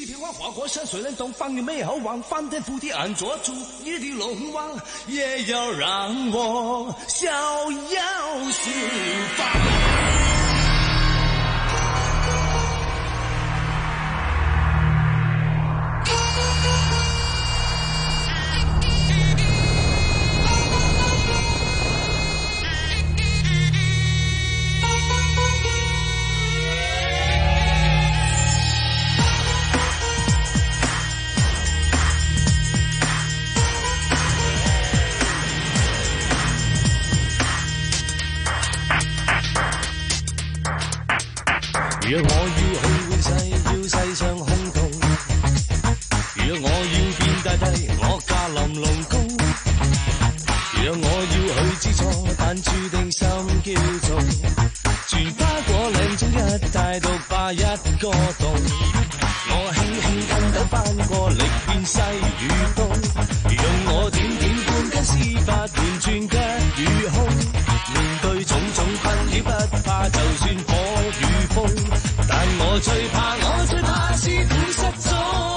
若我要去換世，要世上空洞；若我要變大帝，我駕臨龍宮；若我要去知錯，但注定心驕縱。全花果嶺中一帶獨霸一個洞，我輕輕筋斗翻過力變西與東，用我點點半根絲髮換轉吉與凶。面對種種困擾不怕，就算火與風。但我最怕，我最怕師傅失蹤。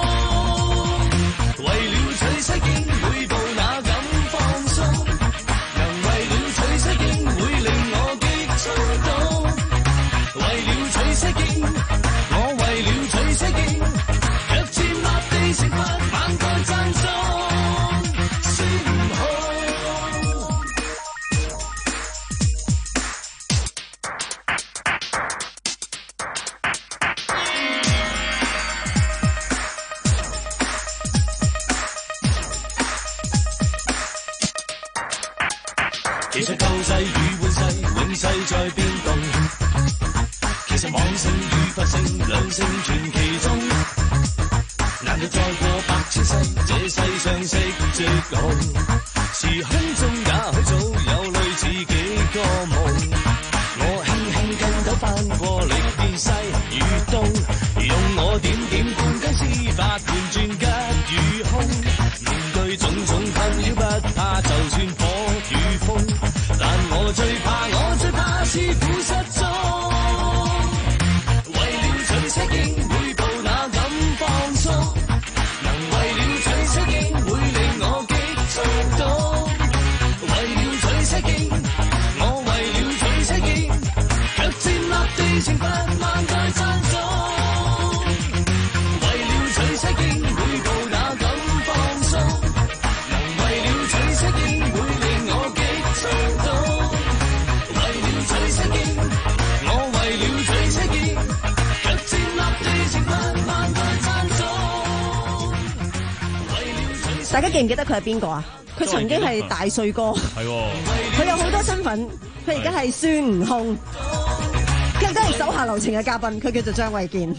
為了取西經，每步哪敢放鬆？能為了取西經，會令我極衝動。為了取西經，我為了取西經，卻佔立地成佛，猛蓋讚頌。孫悟空。其實救世與換世，永世在變動。其實往聖與佛聖，兩聖存其中。難道再過百千世，這世上識絕紅？時空中也許早有類似幾個夢。我輕輕筋斗翻過力變西與東，用我點點半根絲髮換轉吉與凶。面對種種困擾不怕，就算火與風。但我最怕，我最怕師傅失蹤。為了取西經，每步哪敢放鬆？能為了取西經，會令我極衝動。為了取西經，我為了取西經，卻佔立地成佛，萬代讚頌。為了取西經，每大家記唔記得佢係邊個啊？佢曾經係大帥哥， 係佢有好多身份。佢而家係孫悟空，更加係手下留情嘅嘉賓。佢叫做張衛健。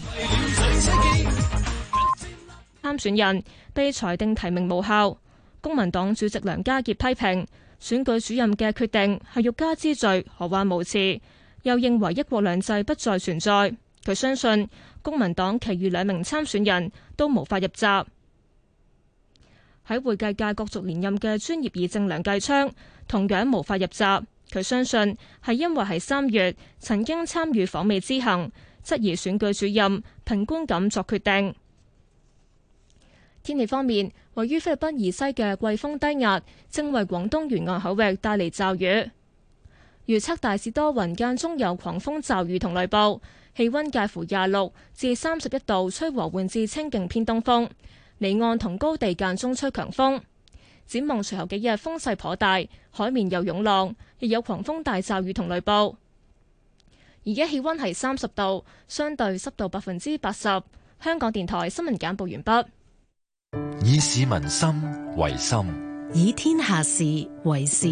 參選人被裁定提名無效，公民黨主席梁家傑批評選舉主任嘅決定係欲加之罪，何患無辭，又認為一國兩制不再存在。佢相信公民黨其餘兩名參選人都無法入閘。喺會計界角逐連任嘅專業議政梁繼昌同樣無法入閘。佢相信係因為係三月曾經參與訪美之行，質疑選舉主任憑觀感作決定。天氣方面，位於菲律賓以西嘅季風低壓正為廣東沿岸口域帶嚟驟雨，預測大致多雲，間中有狂風驟雨同雷暴，氣溫介乎廿六至三十一度，吹和緩至清勁偏東風，離岸同高地間中吹強風。展望隨後幾日風勢頗大，海面有湧浪，亦有狂風大驟雨同雷暴。而家氣溫係三十度，相對濕度百分之八十。香港電台新聞簡報完畢。 以市民心為心， 以天下事為事。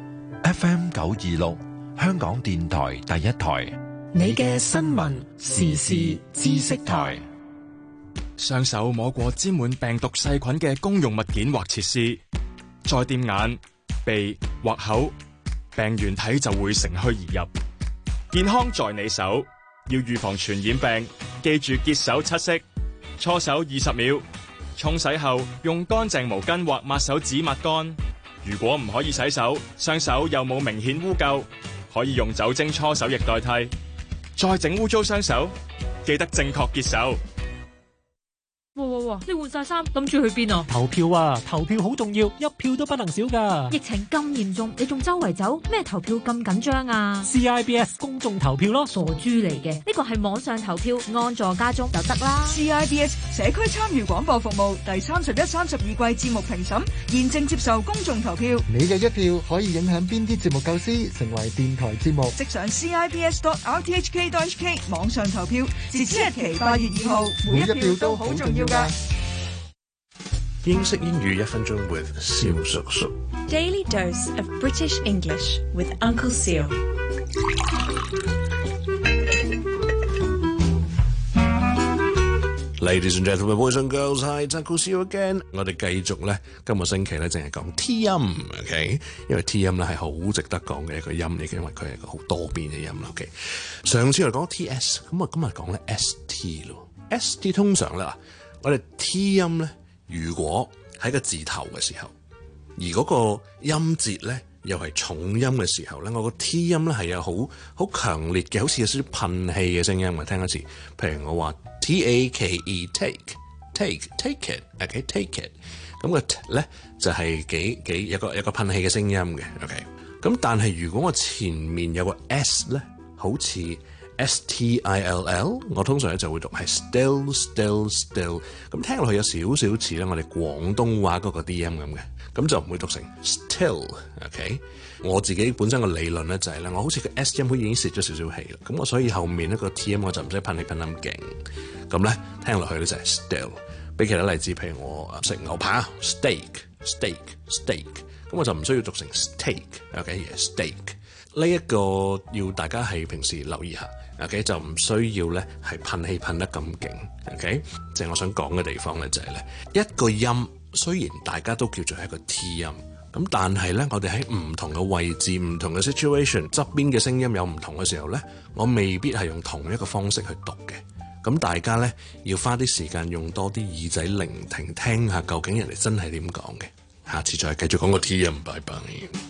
F M 九二六，香港電台第一台， 你嘅新聞時事知識台。 雙手摸過沾滿病毒細菌嘅公用物件或設施，再掂眼、鼻或口，病原體就會乘虛而入。健康在你手，要預防傳染病，記住潔手七式：搓手二十秒，沖洗後用乾淨毛巾或抹手紙抹乾。如果唔可以洗手，雙手又冇明顯污垢，可以用酒精搓手液代替。再整污糟雙手，記得正確潔手。 哇哇哇！你換晒衫，諗住去邊啊？ 投票啊！投票好重要，一票都不能少噶。 疫情咁嚴重，你仲周圍走，咩投票咁緊張啊 ？C I B S 公眾投票咯， 傻豬嚟嘅。呢個係網上投票，安坐家中就得啦。 C I B S 社區參與廣播服務第三十一、三十二季節目評審現正接受公眾投票。 你嘅一票可以影響邊啲節目構思，成為電台節目。 即上 C I B S dot R T H K dot H K 網上投票，截止日期八月二號，每一票都好重要。 英式英語一分鐘 with 蕭叔叔。 Daily dose of British English with Uncle Seal。 Ladies and gentlemen, boys and girls, hi, it's Uncle Seal again。我哋繼續咧，今個星期咧淨係講 T 音 ，OK？ 因為 T 音咧係好值得講嘅一個音嚟嘅，因為佢係一個好多變嘅音啦。OK？ 上次嚟講 T S， 咁啊今日講咧 S T 咯。S T 通常咧，我哋 T 音咧。如果喺個字頭嘅時候，而嗰個音節咧又係重音嘅時候咧，我個 T 音咧係有好好強烈嘅，好似有少少噴氣嘅聲音嘅。聽一次，譬如我話 T A K E take take take it，OK take it， 咁個 T 咧就係幾幾有個有個噴氣嘅聲音嘅。OK， 咁但係如果我前面有個 S 咧，好似S T I L L， 我通常咧就會讀係 still still still， 咁聽落去有少少似咧我哋廣東話嗰個 D 音咁嘅，咁就唔會讀成 still。OK， 我自己本身個理論咧就係咧，我好似個 S 音好似已經泄咗少少氣啦，咁我所以後面呢個 T 音我就唔使噴氣噴咁勁，咁咧聽落去咧就係 still。俾其他例子，譬如我食牛扒 steak steak steak， 咁我就唔需要讀成 steak。OK，steak 呢一個要大家係平時留意下。OK， 就唔需要咧係噴氣噴得咁勁。OK， 即係我想講嘅地方咧就係咧一個音，雖然大家都叫做係一個 T 音，咁但係咧我哋喺唔同嘅位置、唔同嘅 situation 側邊嘅聲音有唔同嘅時候咧，我未必係用同一個方式去讀嘅。咁大家咧要花啲時間用多啲耳仔聆聽，聽下究竟人哋真係點講嘅。下次再繼續講個 T 音，拜拜。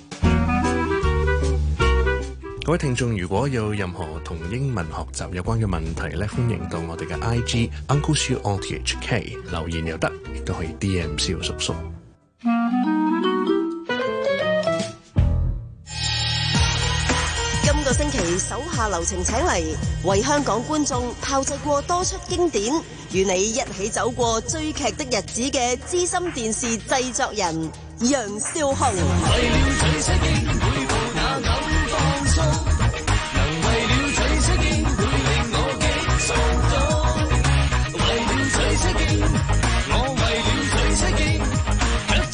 各位聽眾，如果有任何同英文學習有關嘅問題咧，歡迎到我哋嘅 I G Uncle Siu R T H K 留言又得，亦都可以 D M 蕭叔叔。 今個星期手下留情請嚟為香港觀眾炮製過多出經典，與你一起走過追劇的日子嘅資深電視製作人楊少雄。為了最出鏡，每步那敢放鬆，能為了最出鏡，會令我激鬆動。為了最出鏡，我為了最出鏡，一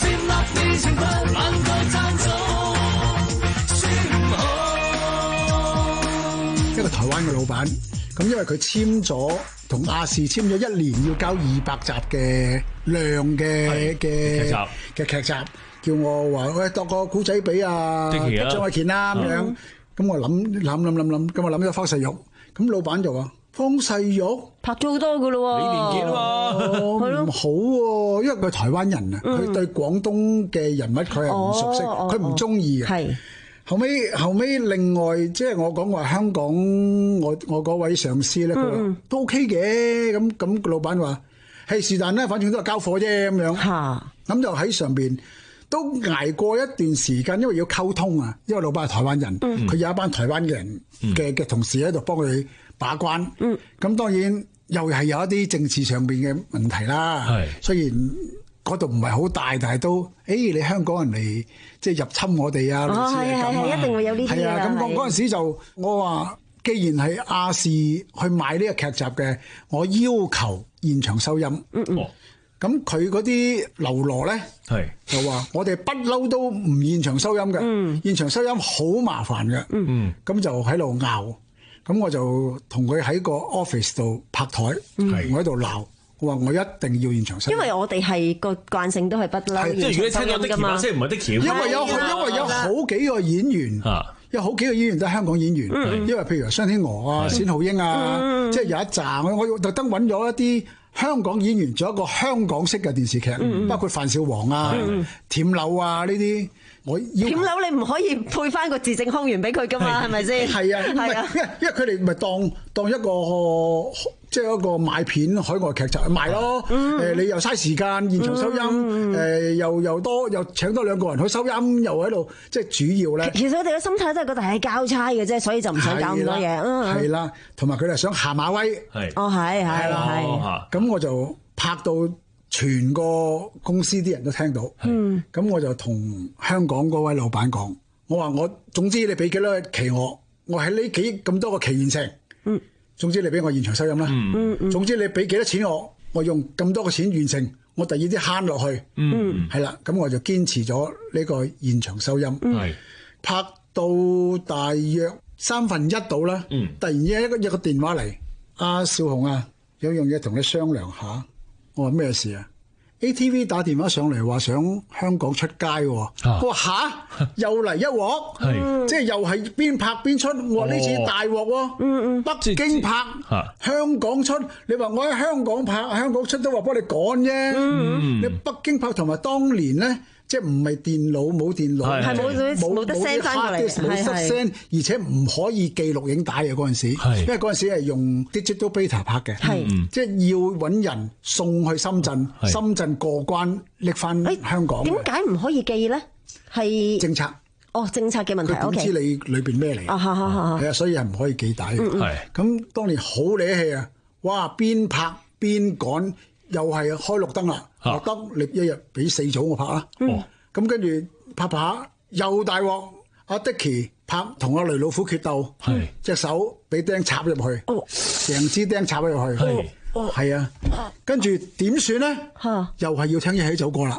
灣嘅老闆，咁因為佢簽咗同亞視簽咗一年要交二百集嘅量嘅嘅嘅劇集，叫我話喂度個古仔俾阿張衛健啦咁樣，咁我諗諗諗諗諗，咁我諗咗方世玉，咁老闆就話方世玉拍咗好多噶咯喎， 你年紀啊嘛，唔好喎，因為佢係台灣人啊，佢對廣東嘅人物佢係唔熟悉，佢唔中意嘅。後尾後尾另外即係我講話香港，我我嗰位上司咧，佢話都 OK 嘅，咁咁個老闆話係是但啦，反正都係交貨啫咁樣。嚇，咁就喺上邊都捱過一段時間，因為要溝通啊，因為老闆係台灣人，佢有一班台灣嘅人嘅嘅同事喺度幫佢把關。咁當然又係有一啲政治上邊嘅問題啦。雖然嗰度唔係好大，但係都，誒你香港人嚟即係入侵我哋啊！類似係咁啊， 一定會有呢啲嘅。係啊，咁我嗰陣時就我話，既然係亞視去買呢個劇集嘅，我要求現場收音。嗯嗯。咁佢嗰啲流羅咧，就話我哋不嬲都唔現場收音嘅。嗯。現場收音好麻煩嘅。嗯嗯。咁就喺度拗，咁我就同佢喺個 office 度拍台，我喺度鬧。我話我一定要現場收音，因為我哋係個慣性都係不嬲。即係如果你聽到的橋，即係唔係的橋。因為有因為有好幾個演員，有好幾個演員都係香港演員。因為譬如商天娥啊、冼浩英啊，即係有一紮，我特登揾咗一啲香港演員做一個香港式嘅電視劇，包括范小黃啊、恬柳啊呢啲。我要恬柳你唔可以配翻個字正腔圓俾佢噶嘛？係咪先？係啊，係啊，因為因為佢哋咪當當一個。即係一個買片海外劇集賣咯，誒你又嘥時間現場收音，誒又又多又請多兩個人去收音，又喺度即係主要咧。其實我哋嘅心態都係覺得係交差嘅啫，所以就唔想搞咁多嘢。係啦，同埋佢哋想下馬威。係。哦，係係係。咁我就拍到全個公司啲人都聽到。嗯。咁我就同香港嗰位老闆講，我話我總之你俾幾多期我，我喺呢幾咁多個期完成。嗯。總之你俾我現場收音啦，嗯嗯、總之你俾幾多錢我，我用咁多個錢完成，我第二啲慳落去，係啦、嗯，咁我就堅持咗呢個現場收音，嗯、拍到大約三分一度啦，嗯、突然之間一個一個電話嚟，阿少紅啊，有樣嘢同你商量下，我話咩事啊？A T V 打電話上嚟話想香港出街喎，啊、我話吓又嚟一鑊，是即係又係邊拍邊出，我話呢次大鑊喎，哦、北京拍，啊、香港出，你話我喺香港拍，香港出都話幫你趕啫，嗯、你北京拍同埋當年咧。即係唔係電腦冇電腦，係冇冇得 send 翻過嚟，冇得 send，而且唔可以記錄影帶嘅嗰陣時，因為嗰陣時係用 digital beta 拍嘅，即係要揾人送去深圳，深圳過關拎翻香港。點解唔可以記咧？係政策。哦，政策嘅問題。佢點知你裏邊咩嚟？係啊，所以係唔可以記帶。係咁，當年好理氣啊！哇，邊拍邊趕。又係開綠燈啦，綠燈你一日俾四組我拍啦，咁跟住拍拍又大鑊，阿 Dicky 拍同阿雷老虎決鬥，隻手俾釘插入去，成支釘插咗入去，係啊，跟住點算咧？又係要聽一起走過啦，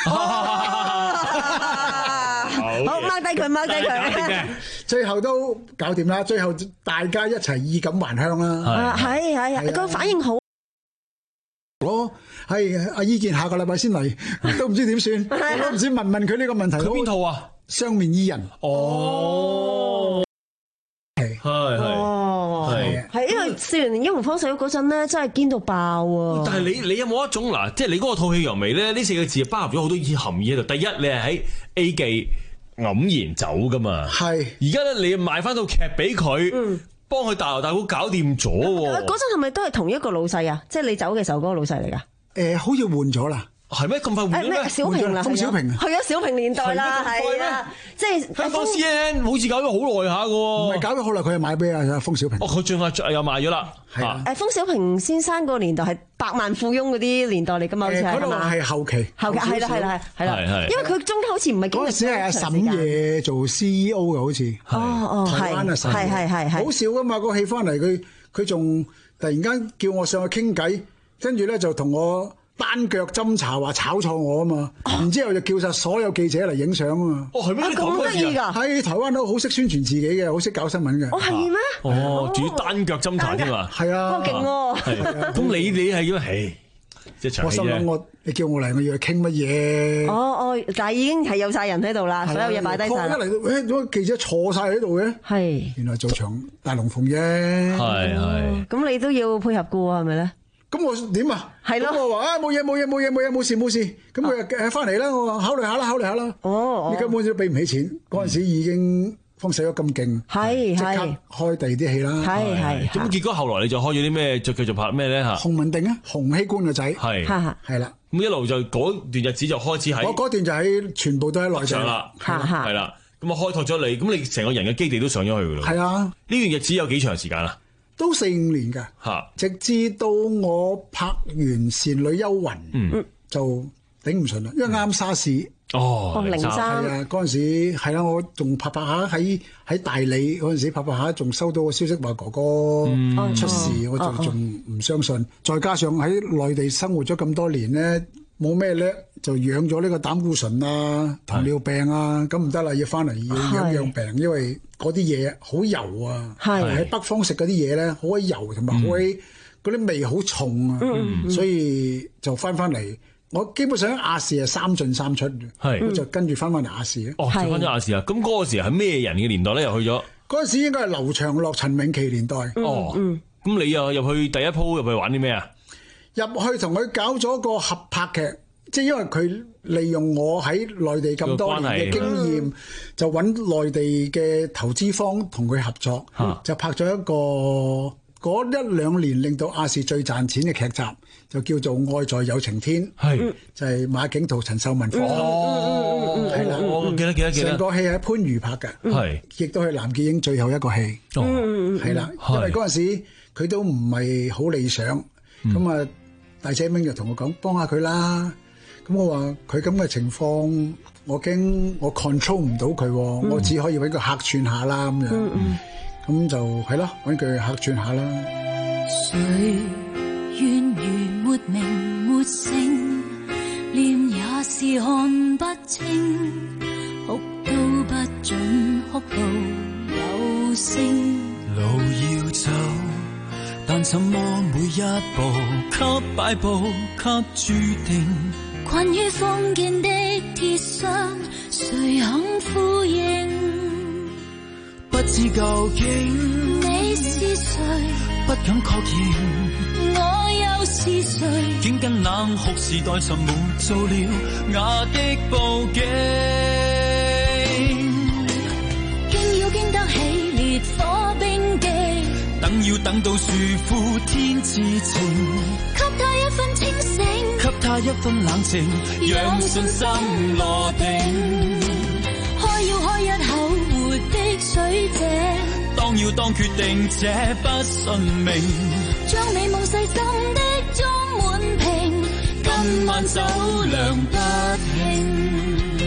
好掹低佢，掹低佢，最後都搞掂啦，最後大家一齊衣錦還鄉啦，係係啊，個反應好。我係阿伊健下個禮拜先嚟，都唔知點算，我都唔知問問佢呢個問題。佢邊套啊？雙面伊人。哦，係係係係，因為《少年英雄方世玉》嗰陣咧，真係堅到爆啊！但係你你有冇一種嗱，即係你嗰個吐氣揚眉咧？呢四個字包含咗好多含義喺度。第一，你係喺 A 記黯然走噶嘛？係。而家咧，你賣翻套劇俾佢。嗯幫佢大鑼大鼓搞掂咗喎！嗰陣係咪都係同一個老細啊？即係你走嘅時候嗰個老細嚟㗎？誒，好似換咗啦。係咩咁快換咗咩？小平啦，封小平啊，係啊，小平年代啦，係啊，即係香港 C N N 好似搞咗好耐下㗎喎。唔係搞咗好耐，佢係買俾阿封小平。哦，佢最後又賣咗啦。係啊。誒，封小平先生個年代係百萬富翁嗰啲年代嚟㗎嘛？好似係嘛？係後期。後期係啦係啦係啦。係因為佢中間好似唔係嗰陣時係阿沈夜做 C E O 嘅，好似。哦哦，係。台灣啊，沈夜。係係係係。好少㗎嘛，個戲翻嚟佢佢仲突然間叫我上去傾偈，跟住咧就同我。 單腳斟茶話炒錯我啊嘛，然之後就叫晒所有記者嚟影相啊嘛。 哦，係咩？你講得意㗎？ 喺台灣都好識宣傳自己嘅，好識搞新聞嘅。 哦，係咩？ 哦，仲要單腳斟茶添啊！ 係啊， 勁喎！ 係咁你你係要唉，即係長氣啫。 我心諗我你叫我嚟，我要傾乜嘢？ 哦哦，但係已經係有晒人喺度啦，所有嘢擺低晒啦。 一嚟到，誒，點解記者坐晒喺度嘅？ 係原來做場大龍鳳啫。 係係。 咁你都要配合嘅喎，係咪咧？ 咁我點啊？ 係咯。 咁我話啊冇嘢冇嘢冇嘢冇嘢冇事冇事。咁佢誒翻嚟啦，我話考慮下啦考慮下啦。 哦。 你根本都俾唔起錢，嗰陣時已經風勢咗咁勁， 係即刻開第二啲戲啦。 係係。 咁結果後來你就開咗啲咩？就繼續拍咩咧嚇？ 洪文定啊，洪熙官個仔。 係。 係啦。 咁一路就嗰段日子就開始喺。 我嗰段就喺全部都喺內地啦。係啦。咁啊開拓咗你，咁你成個人嘅基地都上咗去㗎咯。 係啊。 呢段日子有幾長時間啊？ 都四五年㗎，直至到我拍完《倩女幽魂》，嗯，就頂唔順啦，因為啱沙士。 哦， 零三係啊，嗰陣時係啦，我仲拍拍下喺喺大理嗰陣時拍拍下，仲收到個消息話哥哥出事，嗯、我就仲唔相信。嗯、再加上喺內地生活咗咁多年咧，冇咩叻，就養咗呢個膽固醇啊、糖尿病啊，咁唔得啦，要翻嚟要養養病，因為嗰啲嘢好油啊，喺北方食嗰啲嘢咧，好鬼油同埋好鬼嗰啲味好重啊，嗯、所以就翻翻嚟。我基本上喺亞視係三進三出嘅，咁就跟住翻翻嚟亞視咧。 哦，就翻咗亞視啊！咁嗰個時係咩人嘅年代咧？又去咗嗰陣時應該係劉長樂、陳詠琪年代。 哦，咁你又入去第一鋪入去玩啲咩啊？ 入去同佢搞咗個合拍劇，即係因為佢利用我喺內地咁多年嘅經驗，就揾內地嘅投資方同佢合作，就拍咗一個嗰一兩年令到亞視最賺錢嘅劇集。就叫做《愛在有晴天》，係就係馬景濤、陳秀雯放。哦，係啦， 我記得記得記得。 成個戲喺番禺拍嘅，係亦都係藍潔瑛最後一個戲。哦，係啦，因為嗰陣時佢都唔係好理想，咁啊大姐明就同我講幫下佢啦。咁我話佢咁嘅情況，我驚我 control 唔到佢，我只可以揾佢客串下啦咁樣。咁就係咯，揾佢客串下啦。 願如沒名沒姓，臉也是看不清，哭都不准哭到有聲。 路要走，但怎麼每一步給擺佈給注定？ 困於封建的鐵箱，誰肯呼應？ 不知究竟你是誰， 不敢確認。 我又是誰？ 竟跟冷酷時代沉沒做了雅的報警， 經要經得起烈火冰激， 等要等到樹負天之情， 給他一分清醒， 給他一分冷靜，讓信心落定。 開要開一口活的水井， 當要當決定這不順命， 將美夢細心的裝滿瓶，今晚酒量不興。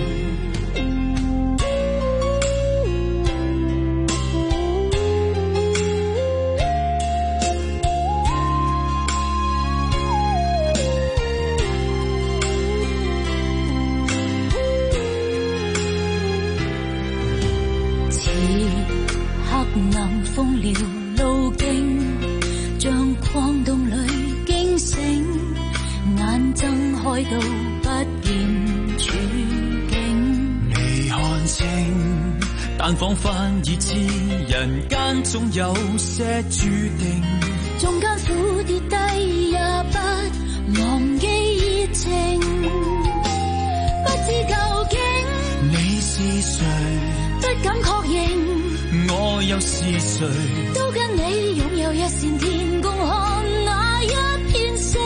此刻能封了路徑，像礦洞裏驚醒，眼睜開到不見處境。 未看清，但彷彿已知人間總有些注定。 縱艱苦跌低也不忘記熱情，不知究竟你是誰， 不敢確認。 我又是誰？ 都跟你擁有一線天，共看那一片星。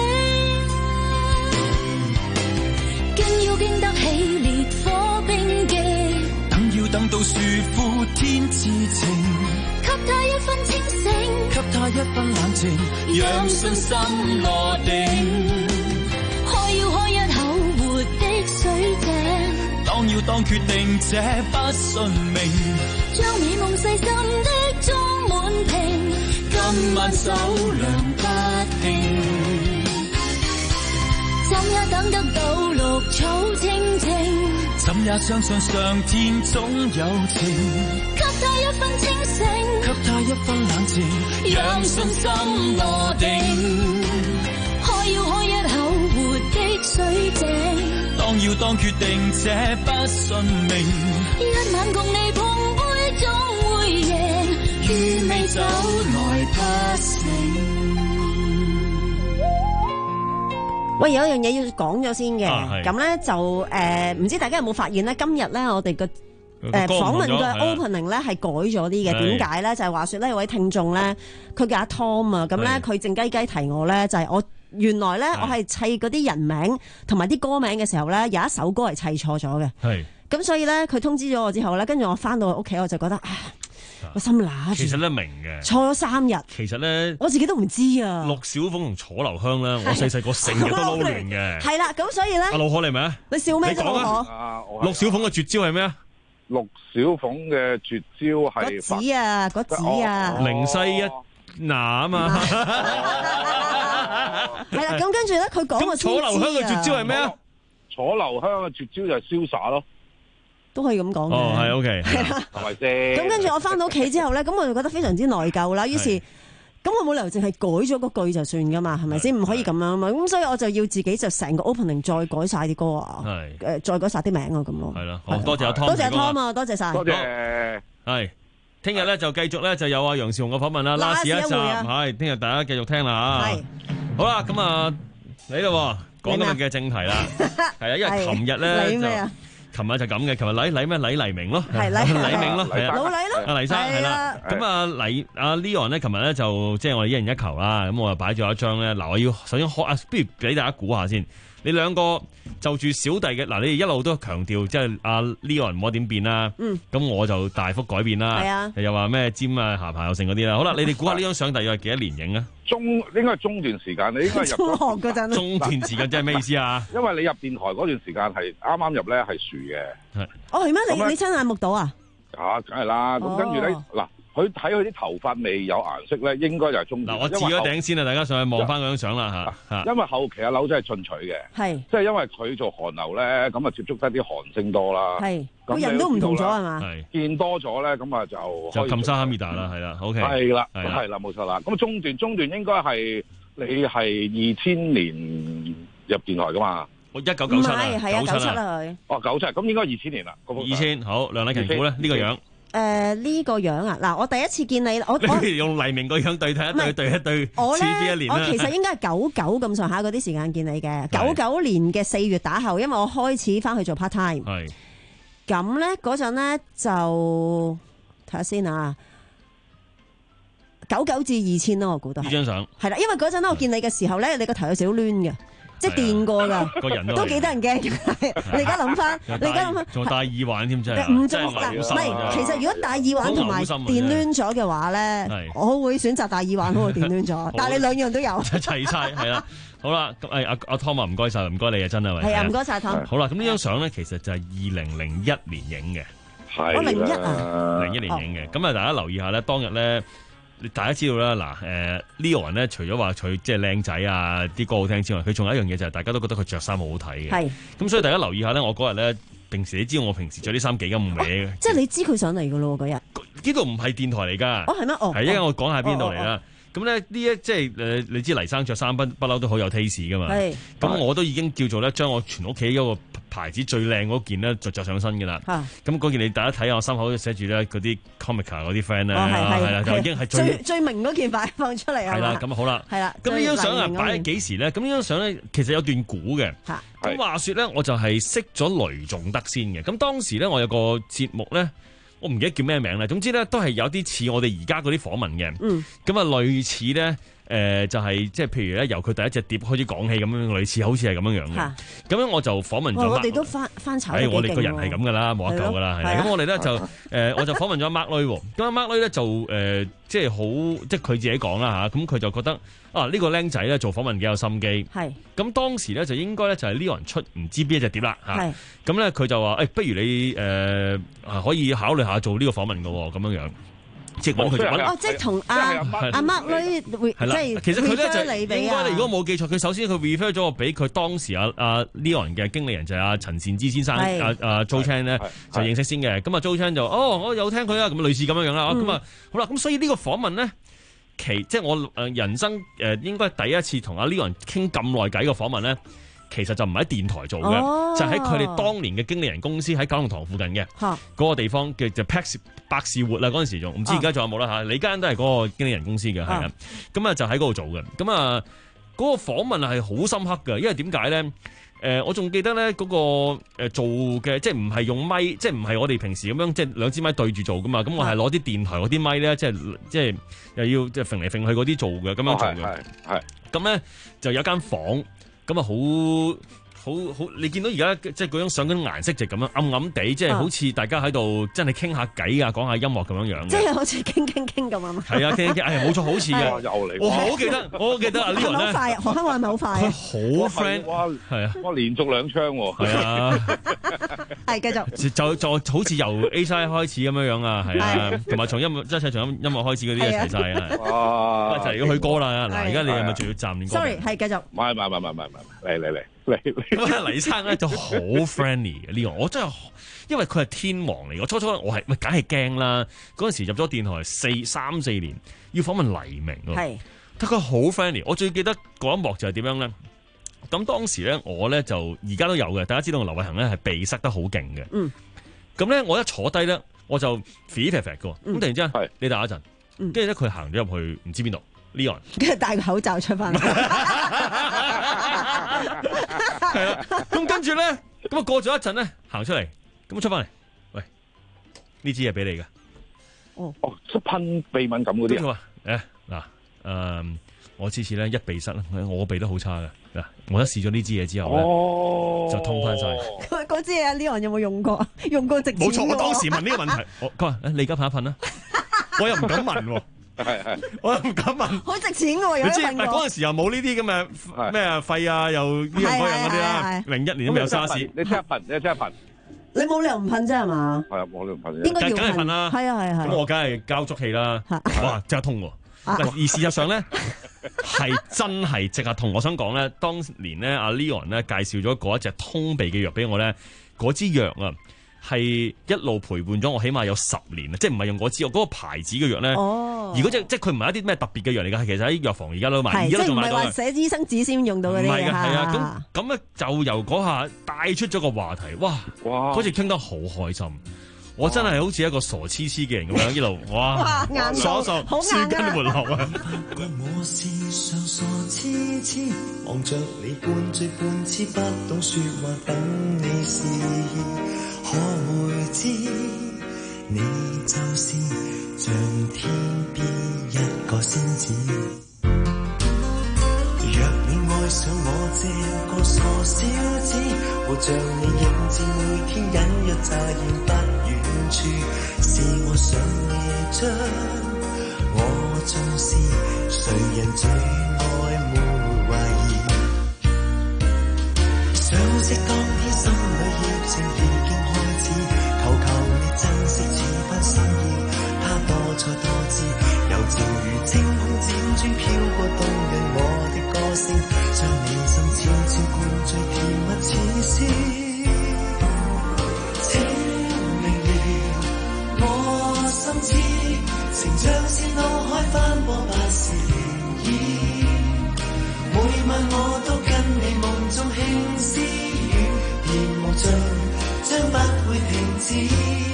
經要經得起烈火冰激， 等要等到樹負天之情， 給他一分清醒， 給他一分冷靜，讓信心落定。 開要開一口活的水井， 當要當決定這不順命， 將美夢細心的裝滿瓶， 今晚酒量不興。 酒怎也等得到綠草青青， 怎也相信上天總有情， 給他一分清醒， 給他一分冷靜， 讓信心落定，開要開一口活的水井， 當要當決定這不信命， 一晚共你碰杯總會贏，如美酒來不醒。 喂，有一樣嘢要講咗先嘅，咁咧、啊、就誒，唔、呃、知大家有冇發現咧？今日咧，我哋嘅誒訪問嘅 opening 咧係改咗啲嘅。點解咧？就係、是、話說咧，有位聽眾咧，佢叫阿 Tom 啊，咁咧佢靜雞雞提我咧，就係、是、我原來咧我係砌嗰啲人名同埋啲歌名嘅時候咧，有一首歌係砌錯咗嘅。係。咁所以咧，佢通知咗我之後咧，跟住我翻到屋企，我就覺得啊。我心揦住， 其實咧明嘅， 錯咗三日。 其實咧， 我自己都唔知啊。 陸小鳳同楚留香咧，我細細個成日都撈亂嘅。 係啦，咁所以咧， 阿老可你咪啊？ 你笑咩啫？老可，陸小鳳嘅絕招係咩啊？ 陸小鳳嘅絕招係個子啊，個子啊， 靈犀一拿啊嘛。 係啦，咁跟住咧，佢講個楚留香嘅絕招係咩啊？ 楚留香嘅絕招就係瀟灑咯。 都可以咁講嘅。 哦，係 OK， 係咪先？ 咁跟住我翻到屋企之後咧，咁我就覺得非常之內疚啦。於是，咁我冇理由淨係改咗個句就算噶嘛，係咪先？唔可以咁樣啊嘛。咁所以我就要自己就成個 opening 再改晒啲歌啊，誒，再改晒啲名啊，咁咯。 係啦，好多謝阿 Tom， 多謝阿 Tom 啊，多謝晒。 多謝。 係，聽日咧就繼續咧就有阿楊兆雄嘅訪問啦，last一集係，聽日大家繼續聽啦嚇。係。好啦，咁啊嚟咯，講今日嘅正題啦。係啊，因為琴日咧就。琴日就咁嘅，琴日禮禮咩禮黎明咯，係禮黎明咯，係啊， 老禮咯， 阿黎生係啦，咁啊黎阿 Leon 咧，琴日咧就即係我哋一人一球啦，咁我就擺咗一張咧，嗱我要首先開啊，不如俾大家估下先，你兩個就住小弟嘅，嗱你哋一路都強調即係阿 Leon 唔可以點變啦，嗯，咁我就大幅改變啦，係啊，又話咩尖啊下巴又剩嗰啲啦，好啦，你哋估下呢張相大約係幾多年影啊？ 中應該係中段時間，你應該入中學嗰陣。 中段時間即係咩意思啊？ 因為你入電台嗰段時間係啱啱入咧係樹嘅。 係。 哦，係咩？你你親眼目睹啊？ 啊，梗係啦。咁跟住咧，嗱，佢睇佢啲頭髮未有顏色咧，應該就係中段。 嗱，我置咗頂先啊，大家上去望翻嗰張相啦嚇。 因為後期阿柳真係進取嘅。係。即係因為佢做韓流咧，咁啊接觸得啲韓星多啦。係。個人都唔同咗係嘛？係。見多咗咧，咁啊就。 就冚沙哈密達啦，係啦 ，OK。 係啦，係啦，冇錯啦。咁中段中段應該係。你係二千年入電台噶嘛？ 我一九九七啊， 係啊，九七啦佢。 哦，九七，咁應該二千年啦。 二千好，梁禮勤估咧呢個樣。 誒，呢個樣啊，嗱，我第一次見你，我我用黎明個樣對睇一對對一對， 我咧， 一年我其實應該係九九咁上下嗰啲時間見你嘅，九九年嘅四月打後，因為我開始翻去做 part time。係。咁咧嗰陣咧就睇下先啊。九九至二千咯，我估到。 呢張相係啦，因為嗰陣咧，我見你嘅時候咧，你個頭有少少攣嘅，即係電過㗎， 個人都幾得人驚。你而家諗翻，你而家諗翻， 仲戴耳環添真係。 唔做嗱，唔係，其實如果戴耳環同埋電攣咗嘅話咧，我會選擇戴耳環好過電攣咗。但係你兩樣都有。 齊晒係啦，好啦，咁誒阿阿 Tom 啊，唔該晒，唔該你啊，真係。 係啊，唔該晒 Tom。 好啦，咁呢張相咧，其實就係二零零一年影嘅。 係。 我零一啊。 零一年影嘅，咁啊，大家留意下咧，當日咧。大家知道啦，嗱，誒 Leon 咧，除咗話佢即係靚仔啊，啲歌好聽之外，佢仲有一樣嘢就係大家都覺得佢着衫好好睇嘅。係。咁所以大家留意下咧，我嗰日咧，平時你知道我平時着啲衫幾咁歪嘅。 即係你知佢上嚟㗎咯嗰日。 呢度唔係電台嚟㗎。 哦，係咩？哦。 係，一陣我講下邊度嚟啦。咁咧呢一即係誒，你知黎生着衫不不嬲都好有 taste 㗎嘛。係。咁我都已經叫做咧，將我全屋企嗰個牌子最靚嗰件咧，就着上身㗎啦。咁嗰件你大家睇下我心口寫住咧嗰啲 Comica 嗰啲 friend 咧，係啦，就已經係最最明嗰件擺放出嚟啊。係啦，咁好啦。係啦。咁呢張相啊擺喺幾時咧？咁呢張相咧其實有段估嘅。嚇。咁話説咧，我就係識咗雷仲德先嘅。咁當時咧，我有個節目咧。我唔記得叫咩名啦，總之咧都係有啲似我哋而家嗰啲訪問嘅，咁啊、嗯、類似咧，誒、呃、就係即係譬如咧由佢第一隻碟開始講起咁樣，類似好似係咁樣樣嘅。咁、啊、樣我就訪問咗、哦。我哋都翻翻炒得幾勁喎。我哋個人係咁噶啦，冇得救噶啦，係啦。咁我哋咧就誒、呃，我就訪問咗 Mark Lui 喎。咁 Mark Lui 咧就誒、呃，即係好，即係佢自己講啦嚇。咁佢就覺得啊，呢、這個僆仔咧做訪問幾有心機。係。咁當時咧就應該咧就係呢個人出唔知邊一隻碟啦嚇。咁咧佢就話誒、欸，不如你誒、呃、可以考慮下做呢個訪問嘅喎，咁樣樣。 即係揾佢揾。 哦，即係同阿阿 Mark 女會即係其實佢咧就你俾應該你如果冇記錯，佢首先佢 refer 咗我俾佢當時阿阿 Leon 嘅經理人就係阿陳善之先生，阿阿 Jo Chan 咧就認識先嘅。咁啊 Jo Chan就哦，我有聽佢啊，咁類似咁樣樣啦。咁啊好啦，咁所以呢個訪問咧。其即係我誒人生誒應該第一次同阿 Leon 傾咁耐偈嘅訪問咧，其實就唔係喺電台做嘅，哦、就喺佢哋當年嘅經理人公司喺九龍塘附近嘅嗰、嗰個地方嘅就百事活啦，嗰陣時仲唔知而家仲有冇啦嚇？你間都係嗰個經理人公司嘅，係啊，咁啊就喺嗰度做嘅，咁啊嗰個訪問係好深刻嘅，因為點解咧？誒、呃，我仲記得咧嗰、那個、呃、做嘅，即係唔係用咪，即係唔係我哋平時咁樣，即係兩支咪對住做噶嘛。咁我係攞啲電台嗰啲咪咧，即係即係又要即係揈嚟揈去嗰啲做嘅，咁樣做嘅。係係。咁咧就有間房，咁啊好。好好，你見到而家即係嗰張相嗰種顏色就咁樣暗暗地，即係好似大家喺度真係傾下偈啊，講下音樂咁樣樣。 即係好似傾傾傾咁啊！ 係啊，傾傾傾，係冇錯，好似啊，又嚟。我好記得，我好記得啊呢個咧。好快， 何香華係咪好快啊？ 佢好 friend， 哇，係啊，哇，連續兩槍喎。係啊， 係繼續。 就就好似由 A side 開始咁樣樣啊，係啊，同埋從音樂一齊從音音樂開始嗰啲一齊晒啊。哇！就嚟要去歌啦，嗱，而家你係咪仲要暫練歌 ？Sorry，係繼續。 唔係唔係唔係唔係唔係，嚟嚟嚟。 咁黎生咧就好 friendly 嘅呢個，我真係因為佢係天王嚟，我初初我係咪梗係驚啦。嗰陣時入咗電台四三四年，要訪問黎明喎，係，但佢好 friendly。我最記得嗰一幕就係點樣咧？咁當時咧我咧就而家都有嘅，大家知道劉偉恒咧係鼻塞得好勁嘅，嗯，咁咧我一坐低咧我就 fit fit 嘅，咁、嗯、突然之間係你等一陣，跟住咧佢行咗入去唔知邊度。Leon 跟住戴個口罩出翻嚟， 係啦。咁跟住咧，咁啊過咗一陣咧，行出嚟，咁啊出翻嚟，喂，呢支嘢俾你嘅。 哦哦，出噴鼻敏感嗰啲啊？ 誒嗱誒，我次次咧一鼻塞，我鼻都好差嘅嗱。我一試咗呢支嘢之後咧，哦、就通翻晒。 嗰支嘢 Leon 有冇用過？用過值錢嘅。冇錯， 我當時問呢個問題，我佢話誒，你而家噴一噴啦，我又唔敢問喎。係係，我又唔敢問。好值錢喎！有得問過。嗰陣時又冇呢啲咁嘅咩啊肺啊，又呢樣嗰樣嗰啲啦。零一年都未有沙士。 你即刻噴，你即刻噴。 你冇理由唔噴啫係嘛？ 係啊，冇理由唔噴。 應該要噴啦。 係啊係係。 咁我梗係交足氣啦。哇，即刻通喎！而事實上咧，係真係即刻通。我想講咧，當年咧阿 Leon 咧介紹咗嗰一隻通鼻嘅藥俾我咧，嗰支藥啊。係一路陪伴咗我，起碼有十年啊！即係唔係用嗰支，嗰、嗰個牌子嘅藥咧。哦。如果即即係佢唔係一啲咩特別嘅藥嚟㗎，其實喺藥房而家都買，而家都仲買到嘅。 即係唔係話寫醫生紙先用到嗰啲。唔係㗎，係啊。咁咁咧就由嗰下帶出咗個話題，哇！哇！好似傾得好開心。我真係好似一個傻痴痴嘅人咁樣一路，哇！傻傻黐筋活絡啊！ 我是上傻痴痴，望着你半醉半痴，不懂說話等你試，可會知你就是像天邊一個仙子。若你愛上我這個傻小子，活像你影子，每天隱約乍現不遠處，是我上夜將我重視，誰人最愛沒懷疑。相識當天心裏熱情已經開始，求求你珍惜此番心意，他多才多姿，又正如清空輾轉飄過動人我的歌聲，將你心悄悄灌醉，甜蜜似詩。心知情像是怒海翻波百事漣漪，每晚我都跟你夢中輕私語，甜無盡將不會停止。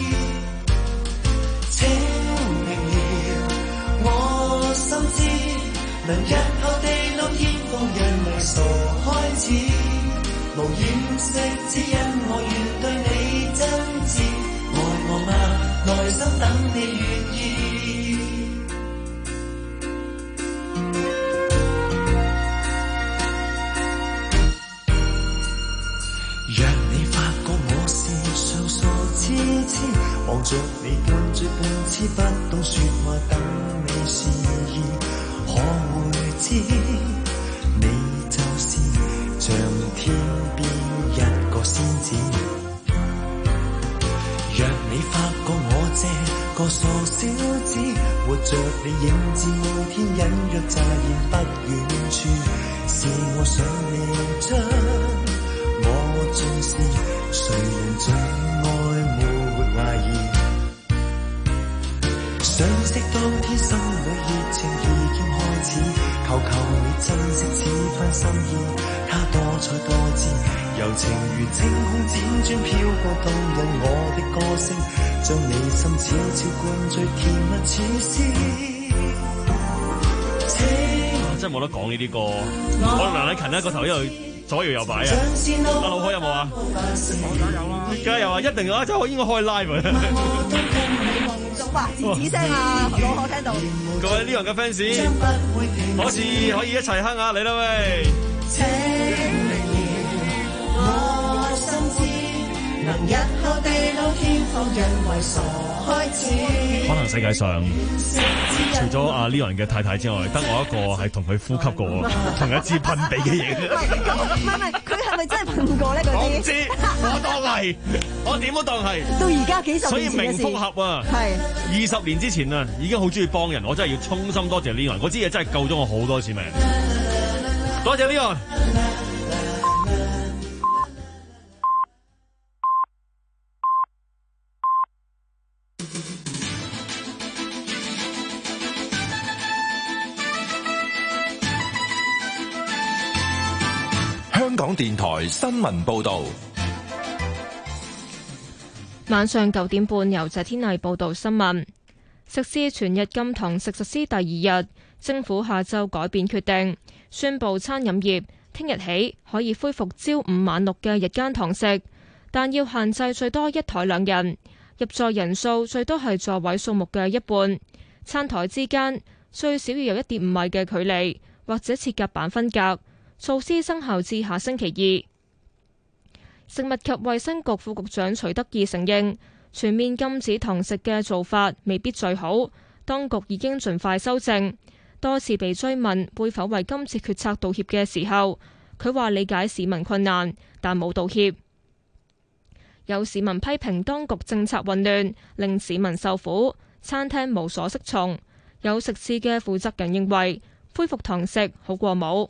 清明了我心知，能日後地老天荒人迷傻開始，無掩飾只因我願對你真摯，愛我嗎？內心等你願意。若你發覺我是上傻痴痴，望着你半醉半痴，不懂說話等你示意，可會知你就是像天邊一個仙子。若你發覺我這個傻小子，活着你影子每天隱約乍現不遠處，是我想你將我重視，誰人最愛沒懷疑，相識當天心裏熱情已經開始，求求你珍惜此番心意，它多彩多姿，柔情如清空輾轉飄過動人我的歌聲，將你心悄悄灌醉，甜蜜似詩。 真係冇得講呢啲歌，可能梁禮勤咧個頭呢度左搖右擺啊！阿老海有冇啊？我梗有啦，梗係有啊！一定啊！真係應該開 live 啊！ 仲話吱吱聲啊！老海聽到。 各位呢樣嘅 fans， 可是可以一齊哼下你啦喂！ 我心知，能日後地老天荒人為傻開始。 可能世界上除咗阿 Leon 嘅太太之外，得我一個係同佢呼吸過同一支噴鼻嘅嘢。 唔係唔係，佢係咪真係噴過咧？嗰啲我唔知，我當係，我點都當係。 到而家幾十年前嘅事。 所以名復合啊，係二十年之前啊，已經好中意幫人，我真係要衷心多謝 Leon，嗰支嘢真係救咗我好多次命。多謝 Leon。 香港電台新聞報道， 晚上九點半由謝天麗報道新聞。實施全日禁堂食實施第二日，政府下晝改變決定，宣布餐飲業聽日起可以恢復朝五晚六嘅日間堂食，但要限制最多一台兩人，入座人數最多係座位數目嘅一半，餐台之間最少要有一點五米嘅距離，或者設隔板分隔。措施生效至下星期二。食物及衛生局副局長徐德義承認，全面禁止堂食嘅做法未必最好，當局已經盡快修正。多次被追問會否為今次決策道歉嘅時候，佢話理解市民困難，但冇道歉。有市民批評當局政策混亂，令市民受苦，餐廳無所適從。有食肆嘅負責人認為，恢復堂食好過冇。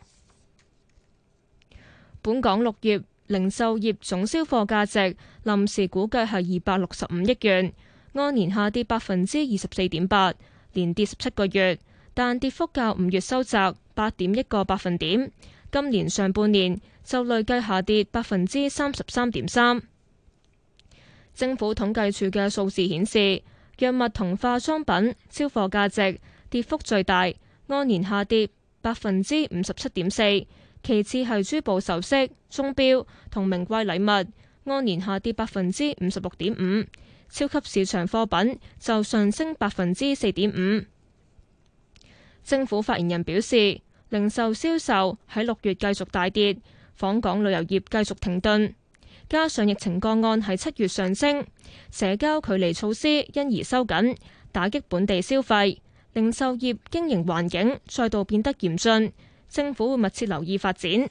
本港六月零售業總銷貨價值臨時估計係二百六十五億元，按年下跌百分之二十四點八，連跌十七個月，但跌幅較五月收窄八點一個百分點。今年上半年就累計下跌百分之三十三點三。政府統計處嘅數字顯示，藥物同化妝品銷貨價值跌幅最大，按年下跌百分之五十七點四。其次係珠寶首飾、鐘錶同名貴禮物，按年下跌百分之五十六點五。超級市場貨品就上升百分之四點五。政府發言人表示，零售銷售喺六月繼續大跌，訪港旅遊業繼續停頓，加上疫情個案喺七月上升，社交距離措施因而收緊，打擊本地消費，零售業經營環境再度變得嚴峻。政府會密切留意發展。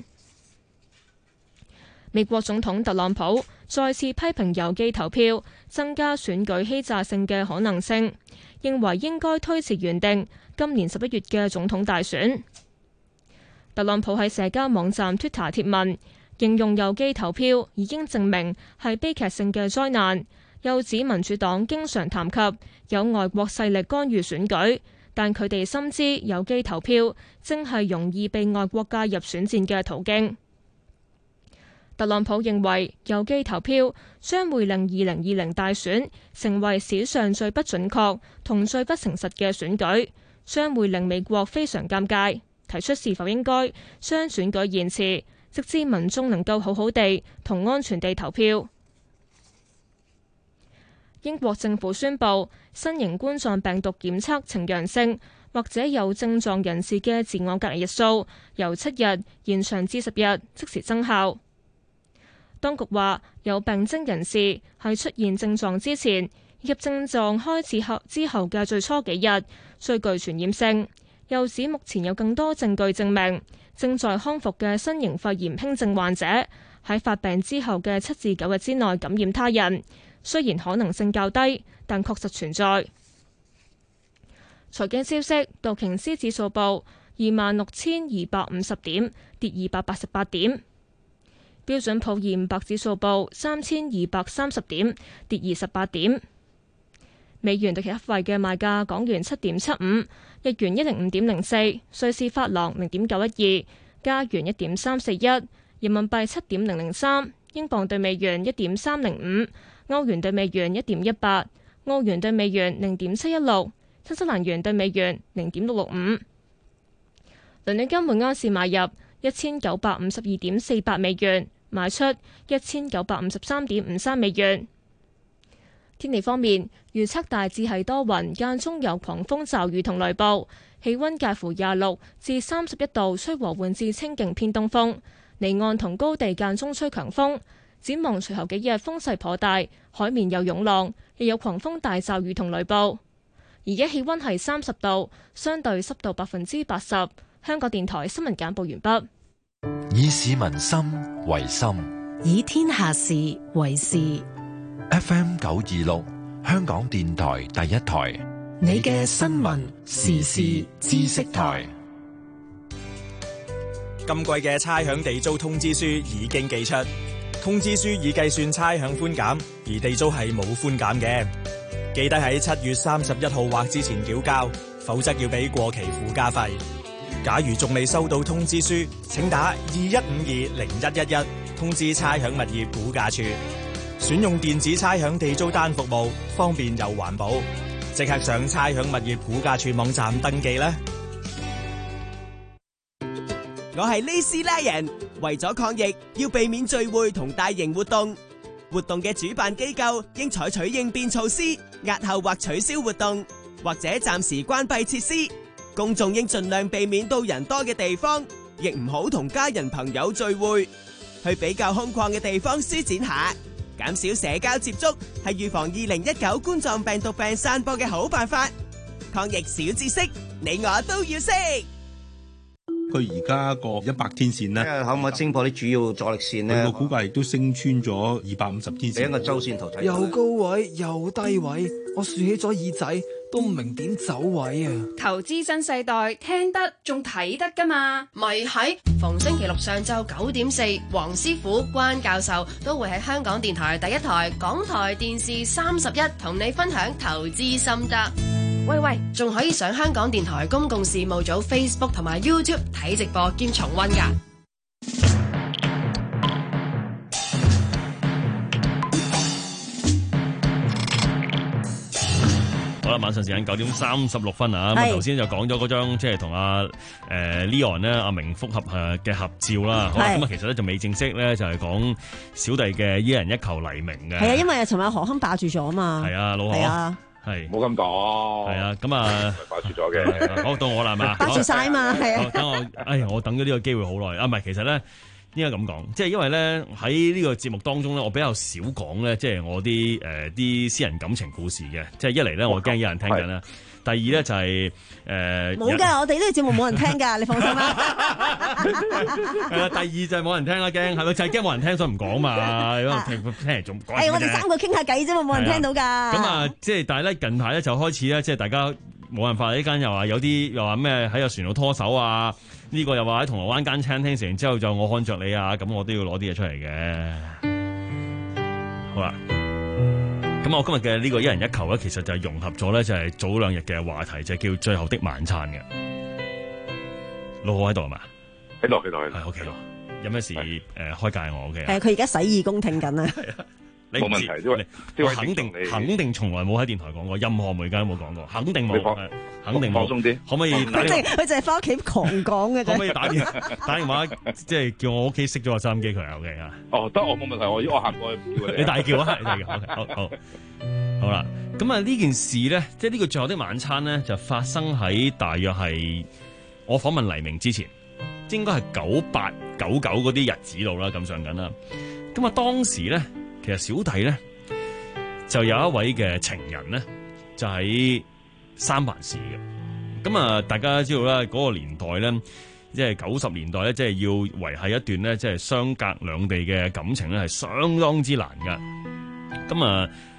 美國總統特朗普再次批評郵寄投票增加選舉欺詐性嘅可能性，認為應該推遲原定今年十一月嘅總統大選。特朗普喺社交網站 Twitter 貼文，形容郵寄投票已經證明係悲劇性嘅災難，又指民主黨經常談及有外國勢力干預選舉，但佢哋深知郵寄投票正係容易被外國介入選戰嘅途徑。特朗普認為郵寄投票將會令二零二零大選成為史上最不準確同最不誠實嘅選舉，將會令美國非常尷尬，提出是否應該將選舉延遲，直至民眾能夠好好地同安全地投票。英國政府宣布，新型冠狀病毒檢測呈陽性或者有症狀人士嘅自我隔離日數由七日延長至十日，即時生效。當局話，有病徵人士喺出現症狀之前以及症狀開始後之後嘅最初幾日最具傳染性，又指目前有更多證據證明正在康復嘅新型肺炎輕症患者喺發病之後嘅七至九日之內感染他人，雖然可能性較低，但確實存在。 財經消息，道瓊斯指數報二萬六千二百五十點，跌二百八十八點。標準普爾五百指數報三千二百三十點，跌二十八點。美元對其他貨幣嘅賣價：港元七點七五，日元一零五點零四，瑞士法郎零點九一二，加元一點三四一，人民幣七點零零三，英鎊對美元一點三零五，歐元對美元一點一八，澳元對美元零點七一六，新西蘭元對美元零點六六五。倫敦金每安士買入一千九百五十二點四八美元，賣出一千九百五十三點五三美元。天氣方面，預測大致係多雲，間中有狂風驟雨同雷暴，氣溫介乎廿六至三十一度，吹和緩至清勁偏東風，離岸同高地間中吹強風。展望隨後幾日風勢頗大，海面有湧浪，亦有狂風大驟雨同雷暴。而家氣溫係三十度，相對濕度百分之八十。香港電台新聞簡報完畢。 以市民心為心， 以天下事為事。 F M 九二六，香港電台第一台， 你嘅新聞時事知識台。 今季嘅差餉地租通知書已經寄出，通知書已計算差餉寬減，而地租係冇寬減嘅。記得喺七月三十一號或之前繳交，否則要俾過期附加費。假如仲未收到通知書，請打二一五二零一一一通知差餉物業估價處。選用電子差餉地租單服務，方便又環保。即刻上差餉物業估價處網站登記啦！ 我係呢斯拉人，為咗抗疫，要避免聚會同大型活動。活動嘅主辦機構應採取應變措施，押後或取消活動，或者暫時關閉設施。公眾應盡量避免到人多嘅地方，亦唔好同家人朋友聚會，去比較空曠嘅地方舒展下。減少社交接觸係預防二零一九冠狀病毒病散播嘅好辦法。抗疫小知識，你我都要識。 佢而家個一百天線咧， 可唔可以升破啲主要阻力線咧？ 我估計亦都升穿咗二百五十天線。 俾一個周線圖睇。 又高位又低位，我豎起咗耳仔都唔明點走位啊！ 投資新世代，聽得仲睇得㗎嘛？ 咪係逢星期六上晝九點四，黃師傅、關教授都會喺香港電台第一台、港台電視三十一同你分享投資心得。喂喂，仲可以上香港電台公共事務組 Facebook 同埋 YouTube 睇直播兼重溫㗎。 好啦，晚上時間九點三十六分啊！咁頭先就講咗嗰張即係同阿誒 Leon 咧阿明復合誒嘅合照啦。好啦，咁啊其實咧就未正式咧就係講小弟嘅一人一球黎明嘅。 係啊，因為尋日何鏗霸住咗啊嘛。 係啊，老何。係啊。係， 冇咁講。係啊，咁啊， 霸住咗嘅。 好，到我啦，係嘛？ 霸住晒啊嘛，係啊。 等我，哎呀，我等咗呢個機會好耐啊！唔係，其實咧應該咁講，即係因為咧喺呢個節目當中咧，我比較少講咧，即係我啲誒啲私人感情故事嘅。即係一嚟咧，我驚有人聽緊啦；第二咧就係誒冇㗎，我哋呢個節目冇人聽㗎，你放心啦。 係啦，第二就係冇人聽啦，驚係咪就係驚冇人聽，所以唔講嘛。如果聽聽嚟仲講。 誒，我哋三個傾下偈啫嘛，冇人聽到㗎。 咁啊，即係但係咧近排咧就開始咧，即係大家冇辦法，呢間又話有啲又話咩喺個船度拖手啊。呢個又話喺銅鑼灣間餐廳食完之後就我看着你啊，咁我都要攞啲嘢出嚟嘅。好啦，咁我今日嘅呢個一人一球咧，其實就係融合咗咧，就係早兩日嘅話題，就係叫最後的晚餐嘅。老何喺度係嘛？ 喺度，喺度，喺度。 係 OK 咯。有咩事誒開解我 OK？ 係佢而家洗耳恭聽緊啊。 冇問題，因為我肯定肯定從來冇喺電台講過，任何媒介都冇講過，肯定冇，肯定冇。 放鬆啲， 可唔可以打？ 佢佢淨係翻屋企狂講嘅啫。 可唔可以打電打電話，即係叫我屋企熄咗個收音機佢 OK 啊？ 哦，得，我冇問題，我我行過去叫你。 你大叫啊！你大叫，好好好啦。咁啊，呢件事咧，即係呢個最後的晚餐咧，就發生喺大約係我訪問黎明之前，應該係九八九九嗰啲日子度啦，咁上緊啦。咁啊，當時咧。其實小弟咧就有一位嘅情人咧，就喺三藩市嘅。咁啊，大家知道啦，嗰個年代咧，即係九十年代咧，即係要維繫一段咧，即係相隔兩地嘅感情咧，係相當之難噶。咁啊，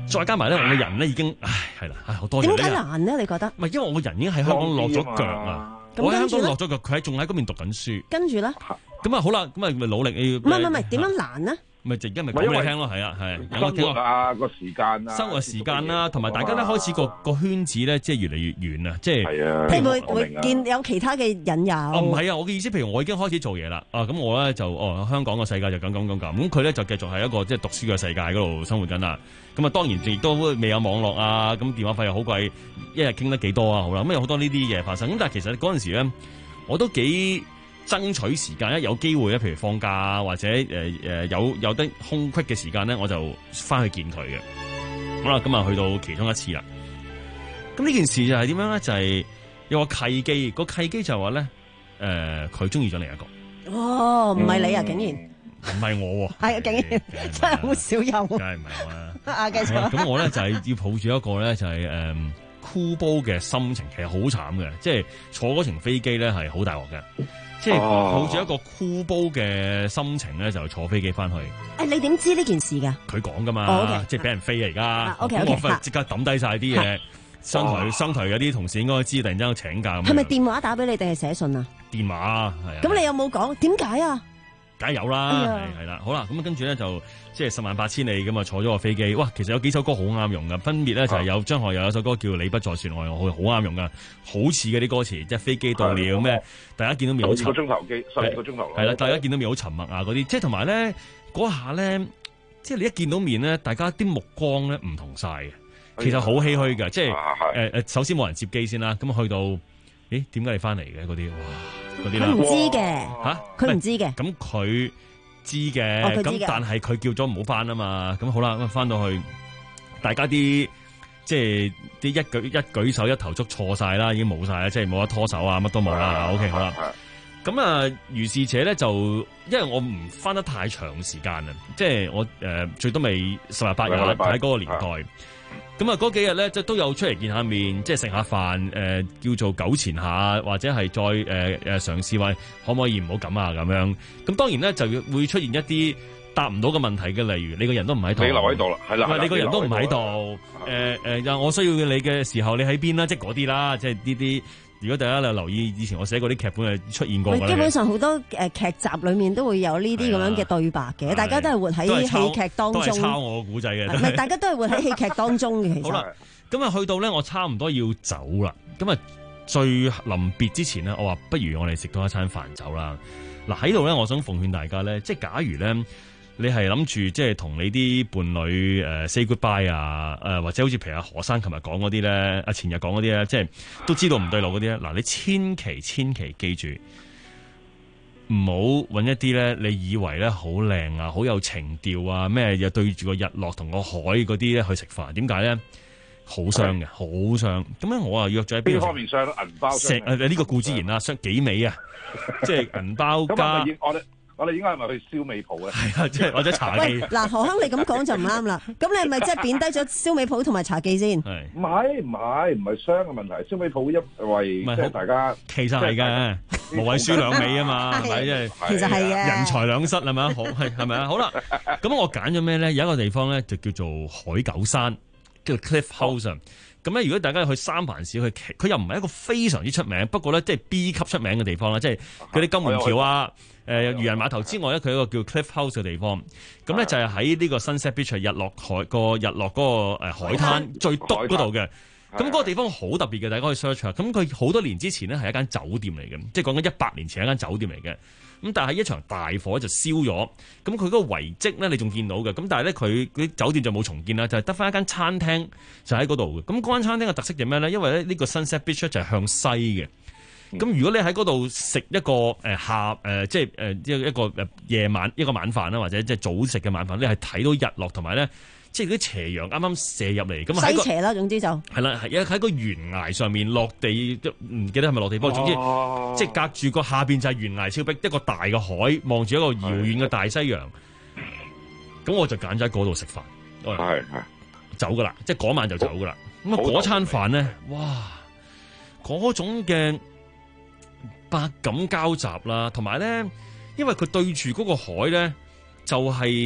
再加埋咧，我個人咧已經，唉，係啦，唉，好多謝。 點解難呢？你覺得？ 唔係，因為我個人已經喺香港落咗腳啊！我喺香港落咗腳，佢喺仲喺嗰邊讀緊書。 跟住咧， 咁啊好啦，咁啊咪努力要。 唔係唔係唔係，點樣難呢？ 咪就而家咪講俾你聽咯，係啊係。 生活啊個時間啊， 生活時間啦，同埋大家咧開始個個圈子咧，即係越嚟越遠啊！即係係會會見有其他嘅引誘。 哦，唔係啊！我嘅意思，譬如我已經開始做嘢啦，啊咁我咧就哦香港個世界就咁咁咁咁，咁佢咧就繼續係一個即係讀書嘅世界嗰度生活緊啦。咁啊當然亦都未有網絡啊，咁電話費又好貴，一日傾得幾多啊？好啦，咁有好多呢啲嘢發生。咁但係其實嗰陣時咧，我都幾爭取時間，一有機會咧，譬如放假或者誒誒、呃、有有得空隙嘅時間咧，我就翻去見佢嘅。好啦，咁啊去到其中一次啦。咁呢件事就係點樣咧？就係、是、有個契機，個契機就係話咧，誒佢中意咗另一個。 哦，唔係你啊，竟然唔係我喎。 係啊，竟然真係好少有。 梗係唔係我啦。 啊，繼續。 咁我咧就係、是、要抱住一個咧就係、是、誒箍煲嘅心情，其實好慘嘅，即係坐嗰程飛機咧係好大鑊嘅。即係抱住一個箍煲嘅心情咧，就坐飛機翻去。 誒，你點知呢件事㗎？ 佢講㗎嘛， 哦 okay. 即係俾人飛啊！而家 ，OK 咁 OK， 我即刻抌低晒啲嘢，商台商台有啲同事應該知，突然之間請假咁。 係咪電話打俾你定係寫信啊？ 電話啊，係啊。 咁你有冇講點解啊？ 梗係有啦，係係啦，好啦，咁跟住咧就即係十萬八千里咁啊，坐咗個飛機。哇，其實有幾首歌好啱用噶，分別咧就係有張學友有一首歌叫《你不在船外》，我好啱用噶，好似嗰啲歌詞，即係飛機到了咩，大家見到面好沉， 十個鐘頭機，十二個鐘頭， 係啦，大家見到面好沉默啊嗰啲，即係同埋咧嗰下咧，即係你一見到面咧，大家啲目光咧唔同晒嘅，其實好唏噓嘅，即係誒誒，首先冇人接機先啦，咁去到，咦，點解你翻嚟嘅嗰啲？哇！ 佢唔知嘅吓， 佢唔知嘅。 咁佢知嘅，咁、哦、但係佢叫咗唔好翻啊嘛。咁好啦，咁翻到去，大家啲即係啲一舉一舉手一投足錯晒啦，已經冇晒啦，即係冇得拖手啊，乜都冇啦。OK， 好啦。咁啊，如是者咧就，因為我唔翻得太長時間啊，即係我誒、呃、最多未十日八日喺嗰個年代。咁啊，嗰幾日咧，即係都有出嚟見下面，即係食下飯，誒、呃、叫做糾纏下，或者係再誒誒嘗試話可唔可以唔好咁啊咁樣。咁當然咧，就會出現一啲答唔到嘅問題嘅，例如你個人都唔喺度， 你留喺度啦，係啦， 你個人都唔喺度，誒誒，又、呃、我需要你嘅時候，你喺邊啦？即係嗰啲啦，即係呢啲。如果大家留意以前我寫過啲劇本係出現過嘅， 基本上好多誒劇集裏面都會有呢啲咁樣嘅對白嘅，大家都係活喺戲劇當中， 都係抄我個古仔嘅。 唔係，大家都係活喺戲劇當中嘅。其實好啦， 咁啊去到咧，我差唔多要走啦。咁啊，最臨別之前呢，我話不如我哋食多一餐飯走啦。嗱喺度咧，我想奉勸大家咧，即係假如咧。你係諗住即係同你啲伴侶誒、呃、say goodbye 啊，誒、呃、或者好似譬如阿何生琴日講嗰啲咧，阿前日講嗰啲咧，即係都知道唔對路嗰啲咧。嗱，你千祈千祈記住，唔好揾一啲咧，你以為咧好靚啊，好有情調啊，咩又對住個日落同個海嗰啲咧去食飯？點解咧？好傷嘅，好傷。咁咧，我啊約咗喺邊方面傷？銀包石誒呢個固之然啦，傷幾味啊，即係銀包加。 我哋應該係咪去燒味鋪咧？ 係啊，即係或者茶記。 嗱，何亨你咁講就唔啱啦。咁你係咪即係貶低咗燒味鋪同埋茶記先？ 係唔係唔係唔係傷嘅問題？燒味鋪因為即係大家其實係嘅，無謂輸兩味啊嘛，係咪？即係其實係嘅， 人財兩失係咪啊？好係係咪啊？好啦，咁我揀咗咩咧？有一個地方咧就叫做海九山，叫做 Cliff House。咁咧，如果大家去三藩市，佢佢又唔係一個非常之出名，不過咧即係 B 級出名嘅地方啦，即係嗰啲金門橋啊。誒漁人碼頭之外咧，佢有一個叫 Cliff House 嘅地方，咁咧就係喺呢個 Sunset Beach 日落海個日落嗰個誒海灘最篤嗰度嘅。咁嗰個地方好特別嘅，大家可以 search 下。咁佢好多年之前咧係一間酒店嚟嘅，即係講緊一百年前一間酒店嚟嘅。咁但係一場大火就燒咗，咁佢嗰個遺跡咧你仲見到嘅。咁但係咧佢啲酒店就冇重建啦，就係得翻一間餐廳就喺嗰度嘅。咁嗰間餐廳嘅特色就咩咧？因為咧呢個 Sunset Beach 就係向西嘅。咁如果你喺嗰度食一個誒下誒即係誒一個誒夜晚一個晚飯啦，或者即係早食嘅晚飯，你係睇到日落同埋咧，即係啲斜陽啱啱射入嚟，咁西斜啦，總之就係啦，係喺個懸崖上面落地，唔記得係咪落地波，總之、哦、即係隔住個下邊就係懸崖峭壁，一個大嘅海，望住一個遙遠嘅大西洋。咁我就揀咗喺嗰度食飯，係係走噶啦，即係嗰晚就走噶啦。咁啊嗰餐飯咧，哇，嗰種嘅百感交集啦，同埋咧，因為佢對住嗰個海咧，就係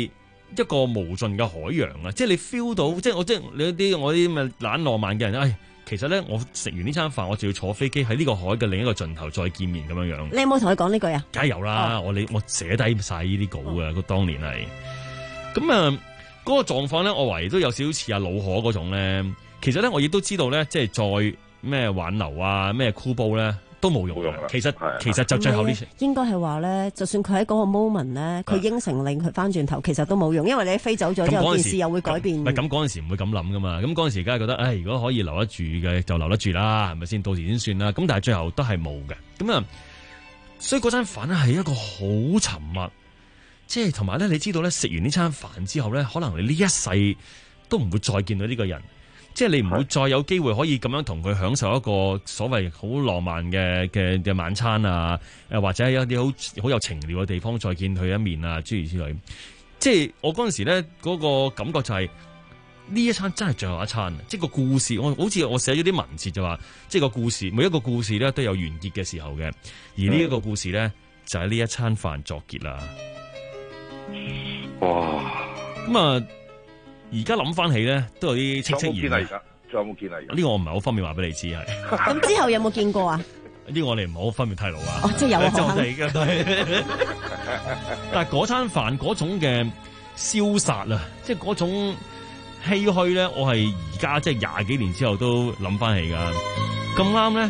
一個無盡嘅海洋啊！即係你 feel 到，即係我即係你啲我啲咁嘅懶浪漫嘅人，唉，其實咧我食完呢餐飯，我就要坐飛機喺呢個海嘅另一個盡頭再見面咁樣樣。 你有冇同佢講呢句啊？ 梗係有啦，哦、我你我寫低晒呢啲稿嘅，個、哦、當年係咁啊，嗰、那個狀況咧，我懷疑都有少少似阿老可嗰種咧。其實咧，我亦都知道咧，即係再咩挽留啊，咩箍煲咧。都冇用，其實其實就最後呢， 應該係話咧，就算佢喺嗰個 moment 咧，佢應承令佢翻轉頭，其實都冇用，因為你飛走咗之後，件事又會改變。 唔係咁嗰陣時唔會咁諗噶嘛，咁嗰陣時梗係覺得，唉，如果可以留得住嘅就留得住啦，係咪先？到時先算啦。咁但係最後都係冇嘅。咁啊，所以嗰餐飯咧係一個好沉默，即係同埋咧，你知道咧，食完呢餐飯之後咧，可能你呢一世都唔會再見到呢個人。即係你唔會再有機會可以咁樣同佢享受一個所謂好浪漫嘅嘅嘅晚餐啊，誒或者係一啲好好有情調嘅地方再見佢一面啊，諸如此類。即係我嗰陣時咧嗰個感覺就係呢一餐真係最後一餐，即係個故事。我好似我寫咗啲文字就話，即係個故事每一個故事咧都有完結嘅時候嘅，而呢一個故事咧就係呢一餐飯作結啦。哇！咁啊〜而家諗翻起咧，都有啲戚戚然。而家仲有冇見啊？呢個我唔係好方便話俾你知係。 咁之後有冇見過啊？ 呢個我哋唔係好方便透露啊。 哦，即係有啊。 但係嗰餐飯嗰種嘅消殺啊，即係嗰種唏噓咧，我係而家即係廿幾年之後都諗翻起噶。咁啱咧，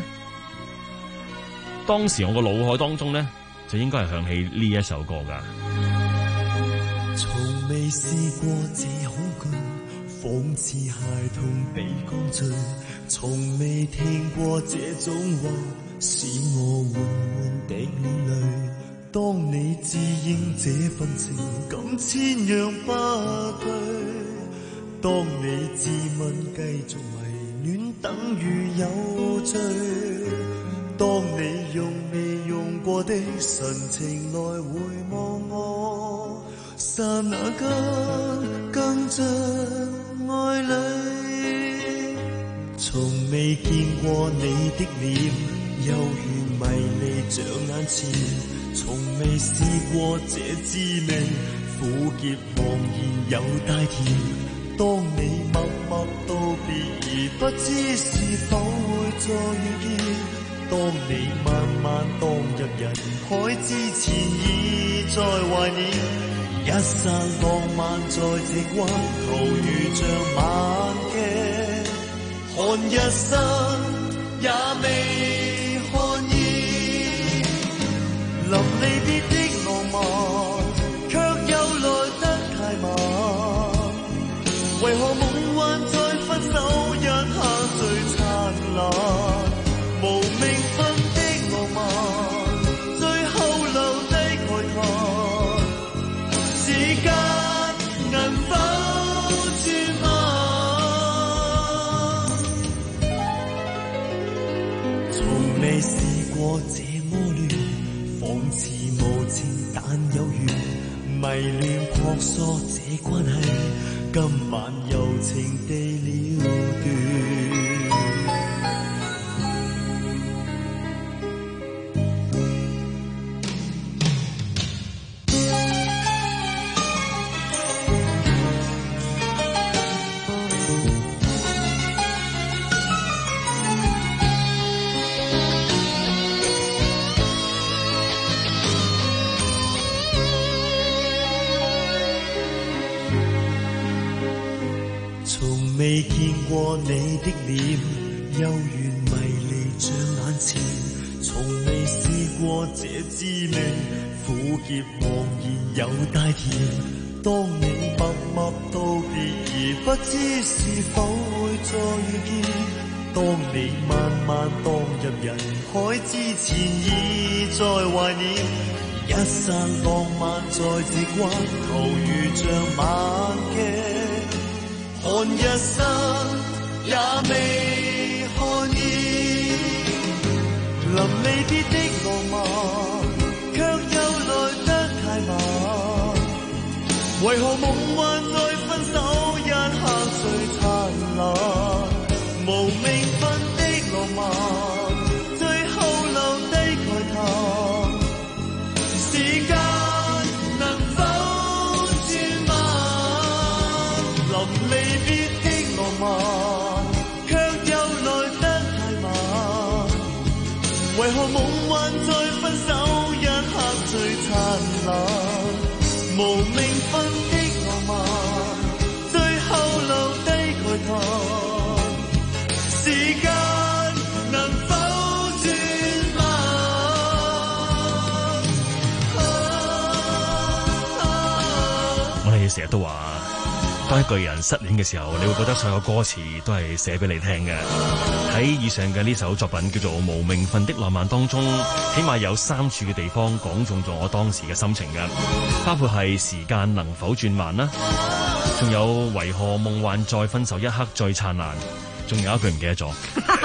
當時我個腦海當中咧，就應該係響起呢一首歌噶。 從未試過這恐懼，仿似孩童被灌醉，從未聽過這種話，使我緩緩滴眼淚。當你自認這份情感千樣不對，當你自問繼續迷戀等於有罪，當你用未用過的神情來回望我，剎那間更像愛侶。從未見過你的臉，幽怨迷離像眼前，從未試過這滋味，苦澀茫然又帶甜。當你默默道別而不知是否會再遇見，當你慢慢當入人海之前已在懷念。一剎浪漫在這關頭如像晚劇，看一生也未看厭。臨離別的浪漫，卻又來得太慢。為何夢幻在分手一刻最燦爛？無名分的浪漫，最後留低慨嘆。時間能否轉慢？從未試過這麼亂，仿似無情但有緣，迷戀撲朔這關係，今晚柔情地了斷。未見過你的臉，幽怨迷離像眼前，從未試過這滋味，苦澀茫然又帶甜。當你默默道別而不知是否會再遇見，當你慢慢當入人海之前已在懷念。一剎浪漫在這關頭如像晚劇，看一生也未看厭。臨離別的浪漫，卻又來得太慢。為何夢幻在分手一刻最燦爛？無名分的浪漫，最後留低慨嘆。時間能否轉慢？ 成日都話，當一個人失戀嘅時候，你會覺得所有歌詞都係寫俾你聽嘅。喺以上嘅呢首作品叫做《無名份的浪漫》當中，起碼有三處嘅地方講中咗我當時嘅心情嘅，包括係時間能否轉慢啦，仲有為何夢幻在分手一刻最燦爛，仲有一句唔記得咗。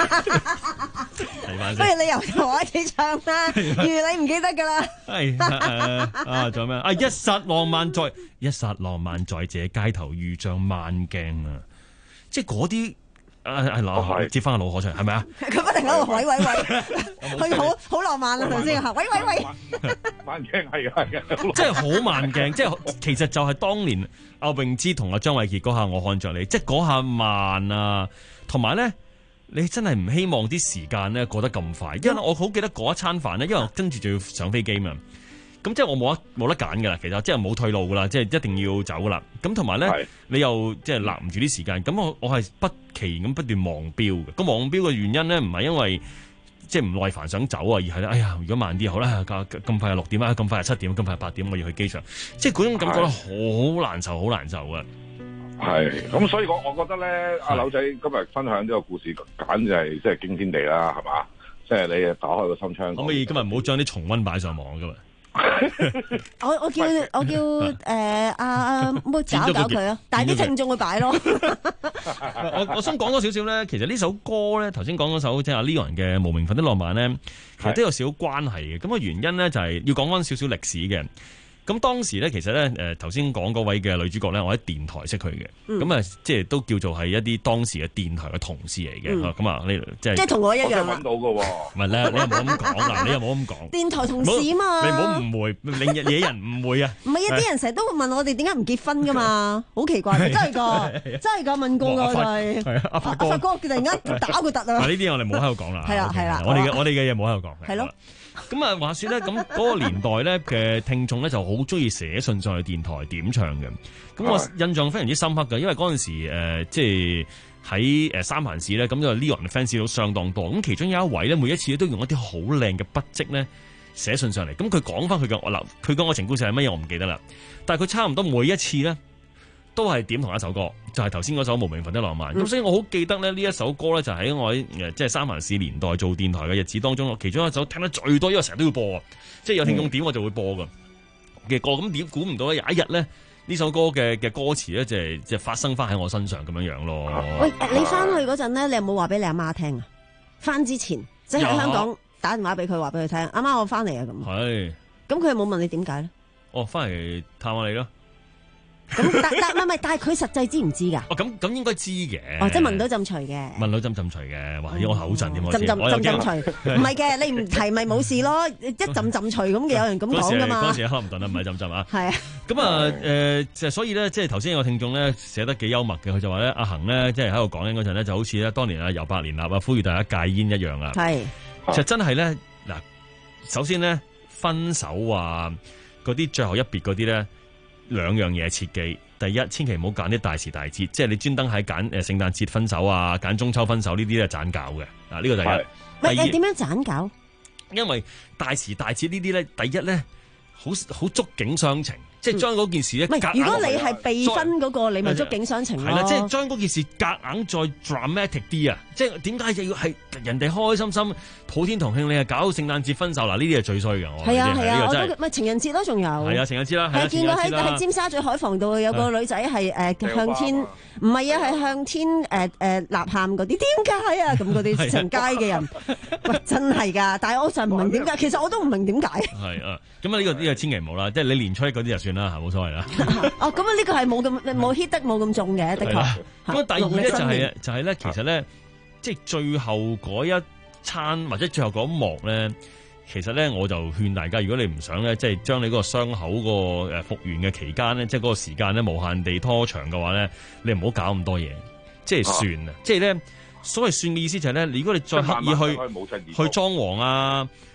不如你由頭開始唱啦，如你唔記得噶啦。 係誒啊，仲有咩啊？一剎浪漫在一剎浪漫在這街頭遇上慢鏡啊！即係嗰啲誒係攞接翻個腦殼出嚟，係咪啊？ 佢不停喺度喂喂喂，佢好好浪漫啊！頭先嚇，喂喂喂， 慢鏡係啊係啊， 即係好慢鏡，即係其實就係當年阿詠芝同阿張衛傑嗰下我看着你，即係嗰下慢啊，同埋咧。你真係唔希望啲時間咧過得咁快，因為我好記得嗰一餐飯咧，因為我跟住就要上飛機嘛，咁即係我冇得冇得揀噶啦，其實即係冇退路噶啦，即係一定要走噶啦。咁同埋咧，你又即係立唔住啲時間，咁我我係不期咁不斷忘標嘅。個忘標嘅原因咧，唔係因為即係唔耐煩想走啊，而係咧，哎呀，如果慢啲好啦，咁快係六點啊，咁快係七點，咁快係八點，我要去機場，即係嗰種感覺咧，好難受，好難受啊！ 係，咁所以我我覺得咧，阿柳仔今日分享呢個故事，簡直係即係驚天地啦，係嘛？即係你打開個心窗。可唔可以今日唔好將啲重溫擺上網噶嘛？ 我我叫我叫誒阿阿妹搞搞佢啊，但係啲聽眾會擺咯。 我我想講多少少咧，其實呢首歌咧，頭先講嗰首即係阿 Leon 嘅《無名份的浪漫》咧，其實都有少少關係嘅。咁個原因咧就係要講翻少少歷史嘅。咁當時咧，其實咧，誒頭先講嗰位嘅女主角咧，我喺電台識佢嘅，咁啊、嗯，即係都叫做係一啲當時嘅電台嘅同事嚟嘅，咁啊、嗯，你即係即係同我一樣揾到嘅喎， 唔係咧，你又冇咁講啊，你又冇咁講， 電台同事嘛， 你唔好誤會，令惹人誤會啊， 唔係啊，啲人成日都會問我哋點解唔結婚噶嘛，好奇怪，真係噶，真係噶，問過㗎係，係啊，阿發哥，阿發哥突然間打個突啊， 嗱呢啲我哋冇喺度講啦， 係啦係啦， 我哋嘅我哋嘅嘢冇喺度講， 係咯。 咁啊，話說咧，咁嗰個年代咧嘅聽眾咧就好中意寫信上去電台點唱嘅。咁我印象非常之深刻嘅，因為嗰陣時誒、呃，即係喺誒三藩市咧，咁就 Leon 嘅 fans 都相當多。咁其中有一位咧，每一次都用一啲好靚嘅筆跡咧寫信上嚟。咁佢講翻佢嘅我嗱，佢嘅愛情故事係乜嘢我唔記得啦。但係佢差唔多每一次咧都係點同一首歌，就係頭先嗰首《無名份的浪漫》。咁、嗯、所以我好記得咧呢一首歌咧，就喺我喺誒即係三藩市年代做電台嘅日子當中，其中一首聽得最多，因為成日都要播啊，即係有聽眾點我就會播噶嘅歌。咁點估唔到咧？有一日咧呢首歌嘅嘅歌詞咧，就係即係發生翻喺我身上咁樣樣咯。 喂，你翻去嗰陣咧，你有冇話俾你阿媽聽啊？翻之前即係喺香港打電話俾佢，話俾佢聽，阿媽我翻嚟啊咁。係。咁佢有冇問你點解咧？ 哦，翻嚟探下你咯。 咁但但唔係唔係，但係佢實際知唔知㗎？ 哦，咁咁應該知嘅。 哦，即係聞到浸除嘅。 聞到浸浸除嘅，哇！我口震添，我浸浸浸浸除，唔係嘅，你唔提咪冇事咯。一浸浸除咁嘅，有人咁講㗎嘛。 嗰陣時克林頓啊，唔係浸浸啊。 係啊。 咁啊誒，就所以咧，即係頭先有個聽眾咧寫得幾幽默嘅，佢就話咧阿恒咧，即係喺度講緊嗰陣咧，就好似咧當年啊由百年立啊呼籲大家戒煙一樣啊。係。其實真係咧嗱，首先咧分手啊嗰啲最後一別嗰啲咧。兩樣嘢切記，第一，千祈唔好揀啲大時大節，即係你專登喺揀誒聖誕節分手啊，揀中秋分手呢啲咧盞搞嘅，啊呢個第一。 喂，誒點樣盞搞？ 因為大時大節呢啲咧，第一咧好好觸景傷情。即係將嗰件事咧， 唔係，如果你係被分嗰個，你咪觸景傷情咯。 係啦，即係將嗰件事夾硬再 dramatic 啲啊！即係點解要係人哋開開心心普天同慶，你係搞聖誕節分手嗱？呢啲係最衰嘅。 係啊係啊，我都咪情人節咯，仲有係啊情人節啦。 係見過喺喺尖沙咀海防道有個女仔係誒向天，唔係啊係向天誒誒吶喊嗰啲，點解啊咁嗰啲成街嘅人，喂真係㗎！但係我就唔明點解，其實我都唔明點解。係啊，咁啊呢個呢個千祈唔好啦，即係你年初一嗰啲就算啦，冇所謂啦。 哦，咁啊呢個係冇咁冇 hit 得冇咁重嘅，的確。 咁第二咧就係就係咧，其實咧，即係最後嗰一餐或者最後嗰一幕咧，其實咧我就勸大家，如果你唔想咧，即係將你嗰個傷口個誒復原嘅期間咧，即係嗰個時間咧無限地拖長嘅話咧，你唔好搞咁多嘢，即係算啊！即係咧，所謂算嘅意思就係咧，如果你再刻意去去裝潢啊。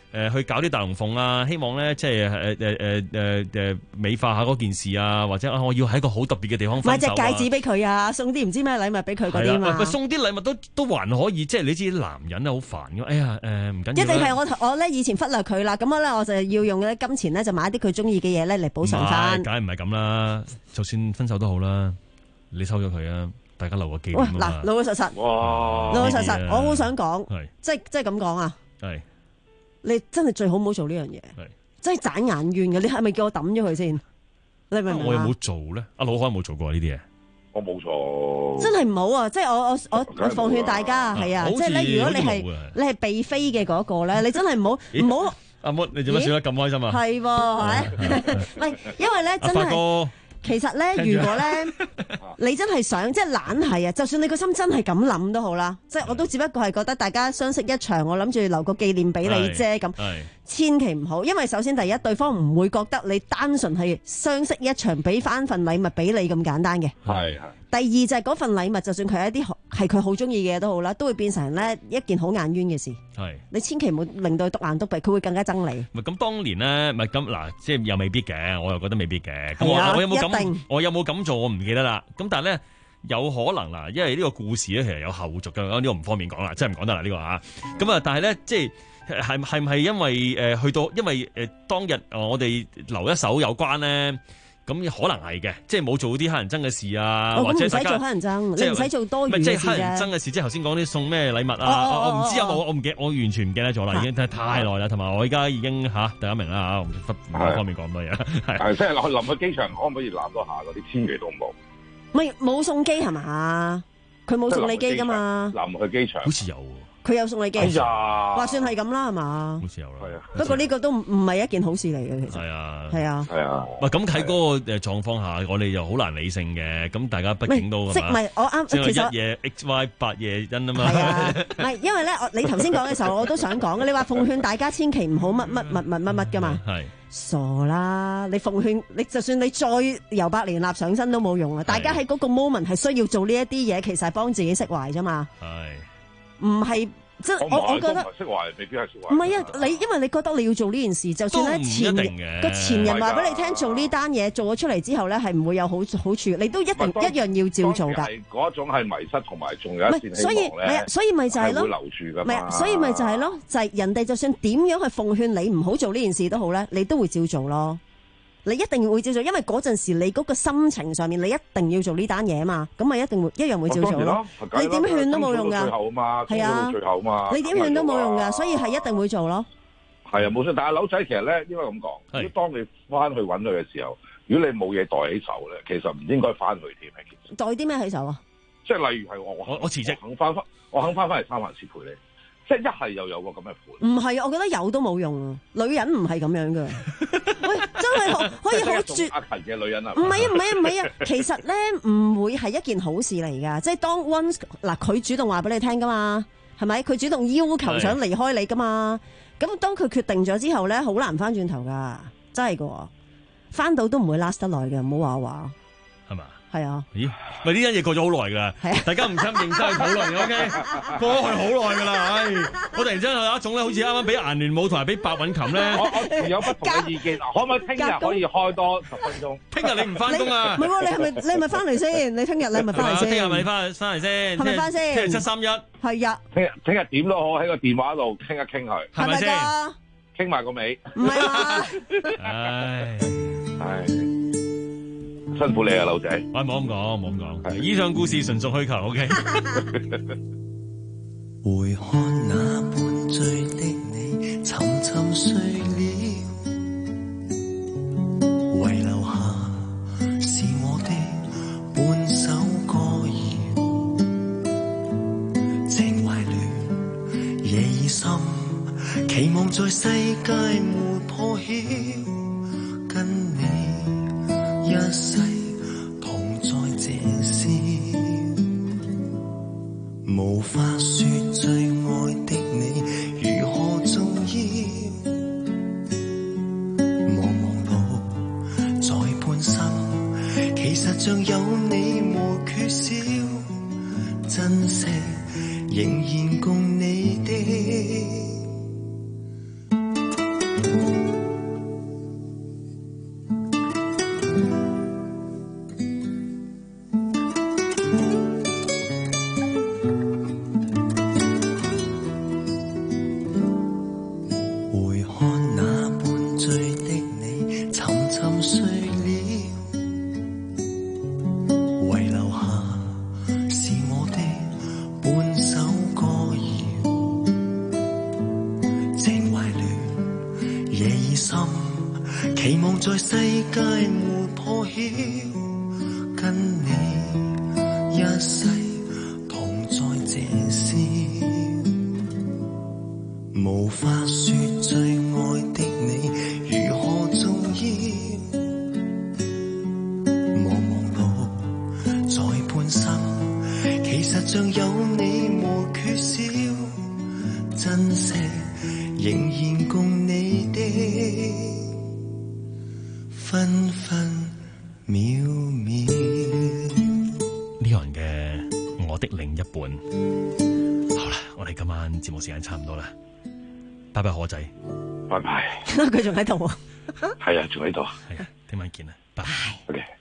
誒去搞啲大龍鳳啊，希望咧即係誒誒誒誒誒美化下嗰件事啊，或者啊我要喺一個好特別嘅地方分手啊， 買隻戒指俾佢啊，送啲唔知咩禮物俾佢嗰啲嘛。 送啲禮物都都還可以，即係你知啲男人咧好煩嘅。哎呀誒唔緊要。一定係我我咧以前忽略佢啦，咁我咧我就要用咧金錢咧就買啲佢中意嘅嘢咧嚟補償翻。 梗係唔係咁啦，就算分手都好啦，你收咗佢啊，大家留個紀念啊嘛。 嗱，老老實實，老老實實，我好想講，即係即係咁講啊。係。你真係最好唔好做呢樣嘢，真係盞眼冤嘅。你係咪叫我抌咗佢先？你明唔明？ 我有冇做咧？阿老海有冇做過呢啲嘢？ 我冇做。 真係唔好啊！即係我我我我奉勸大家係啊，即係咧，如果你係你係被飛嘅嗰個咧，你真係唔好唔好。阿莫，你做乜笑得咁開心啊？ 係喎，係咪？因為咧真係。其實咧，如果咧你真係想，即係懶係啊，就算你個心真係咁諗都好啦，即係我都只不過係覺得大家相識一場，我諗住留個紀念俾你啫咁，千祈唔好，因為首先第一，對方唔會覺得你單純係相識一場，俾翻份禮物俾你咁簡單嘅。係係。第二就係嗰份禮物，就算佢係一啲係佢好中意嘅嘢都好啦，都會變成咧一件好眼冤嘅事。係。你千祈唔好令到佢篤眼篤鼻，佢會更加憎你。 唔係咁當年咧，唔係咁嗱，即係又未必嘅，我又覺得未必嘅。咁我我有冇咁？我有冇咁做？我唔記得啦。咁但係咧，有可能啦，因為呢個故事咧其實有後續嘅，呢個唔方便講啦，真係唔講得啦呢個嚇。咁啊，但係咧，即係係係唔係因為誒去到因為誒當日我哋留一手有關咧？咁可能係嘅，即係冇做啲乞人憎嘅事啊，或者唔使做乞人憎，你唔使做多餘嘅事。 即係乞人憎嘅事，即係頭先講啲送咩禮物啊，我唔知有冇，我唔記，我完全唔記得咗啦，已經太耐啦，同埋我而家已經嚇大家明啦嚇，我唔不方便講咁多嘢。 係即係落去臨去機場，可唔可以攬多下嗰啲？千祈都冇。 咪冇送機係嘛？佢冇送你機㗎嘛？ 臨去機場， 好似有。 佢有送你機，話算係咁啦，係嘛？ 好似有啦。係啊。 不過呢個都唔係一件好事嚟嘅，其實。 係啊。 係啊。 係啊。 唔係咁喺嗰個誒狀況下，我哋又好難理性嘅。咁大家畢竟都即係咪我啱？其實一夜 X Y 八夜因啊嘛。 係啊。唔係因為咧，我你頭先講嘅時候，我都想講嘅。你話奉勸大家千祈唔好乜乜乜乜乜乜㗎嘛。係。傻啦！你奉勸你，就算你再由百年立上身都冇用啊！大家喺嗰個 moment 係需要做呢一啲嘢，其實係幫自己釋懷啫嘛。係。唔係。即係我我覺得釋懷未必係釋懷。 唔係啊，你因為你覺得你要做呢件事，就算咧前個前人話俾你聽做呢單嘢，做咗出嚟之後咧係唔會有好好處，你都一定一樣要照做㗎。 係嗰一種係迷失同埋仲有一線希望咧。 所以所以咪就係咯， 會留住㗎嘛。 唔係，所以咪就係咯，就係人哋就算點樣去奉勸你唔好做呢件事都好咧，你都會照做咯。你一定會照做，因為嗰陣時你嗰個心情上面，你一定要做呢單嘢嘛，咁咪一定會一樣會照做咯。你點勸都冇用噶，係啊， 最後嘛， 你點勸都冇用噶，所以係一定會做咯。 係啊，冇錯。但係樓仔其實咧，應該咁講，如果當你翻去揾佢嘅時候，如果你冇嘢袋起手咧，其實唔應該翻去添。其實袋啲咩起手啊？ 即係例如係我我我辭職， 肯翻翻，我肯翻翻嚟三藩市陪你。即係一係又有個咁嘅盤， 唔係，我覺得有都冇用啊！女人唔係咁樣嘅，喂，真係可以好絕阿勤嘅女人啊！ 唔係啊，唔係啊，唔係啊！其實咧唔會係一件好事嚟㗎，即係當 once 嗱佢主動話俾你聽㗎嘛，係咪？佢主動要求想離開你㗎嘛？咁當佢決定咗之後咧，好難翻轉頭㗎，真係㗎，翻到都唔會 last 得耐嘅，唔好話話係嘛？ 係啊， 咦？咪呢樣嘢過咗好耐噶，大家唔使咁認真去討論 ，OK？ 過咗去好耐噶啦，唉！我突然之間有一種咧，好似啱啱俾顏聯舞同埋俾白韻琴咧， 我我有不同嘅意見，可唔可以聽日可以開多十分鐘？ 聽日你唔翻工啊？ 唔係喎，你係咪你係咪翻嚟先？你聽日你係咪翻嚟先？ 聽日咪翻翻嚟先？係咪翻先？聽日七三一。 係呀。 聽日聽日點都好，喺個電話度傾一傾佢， 係咪先？ 傾埋個尾。 唔係嘛？ 唉唉。辛苦你啊，老仔！ 我冇咁講，冇咁講。以上故事純屬虛構 ，OK。 回看那半醉的你，沉沉睡了，遺留下是我的半首歌謠。情懷亂，夜已深，期望在世界沒破曉，跟你一世同在這宵，無法說最愛的你如何重要。茫茫路在半生，其實像有你沒缺少，珍惜仍然共你的。 世界沒破曉，跟你一世同在這宵，無法說最愛的你如何重要，茫茫路在半生，其實像有你無缺少，珍惜仍然共你的分分秒秒。 呢個人嘅我的另一半。好啦，我哋今晚節目時間差唔多啦，拜拜，可仔， 拜拜。 佢仲喺度喎。 係啊，仲喺度。 係啊，聽晚見啦，拜拜。 OK。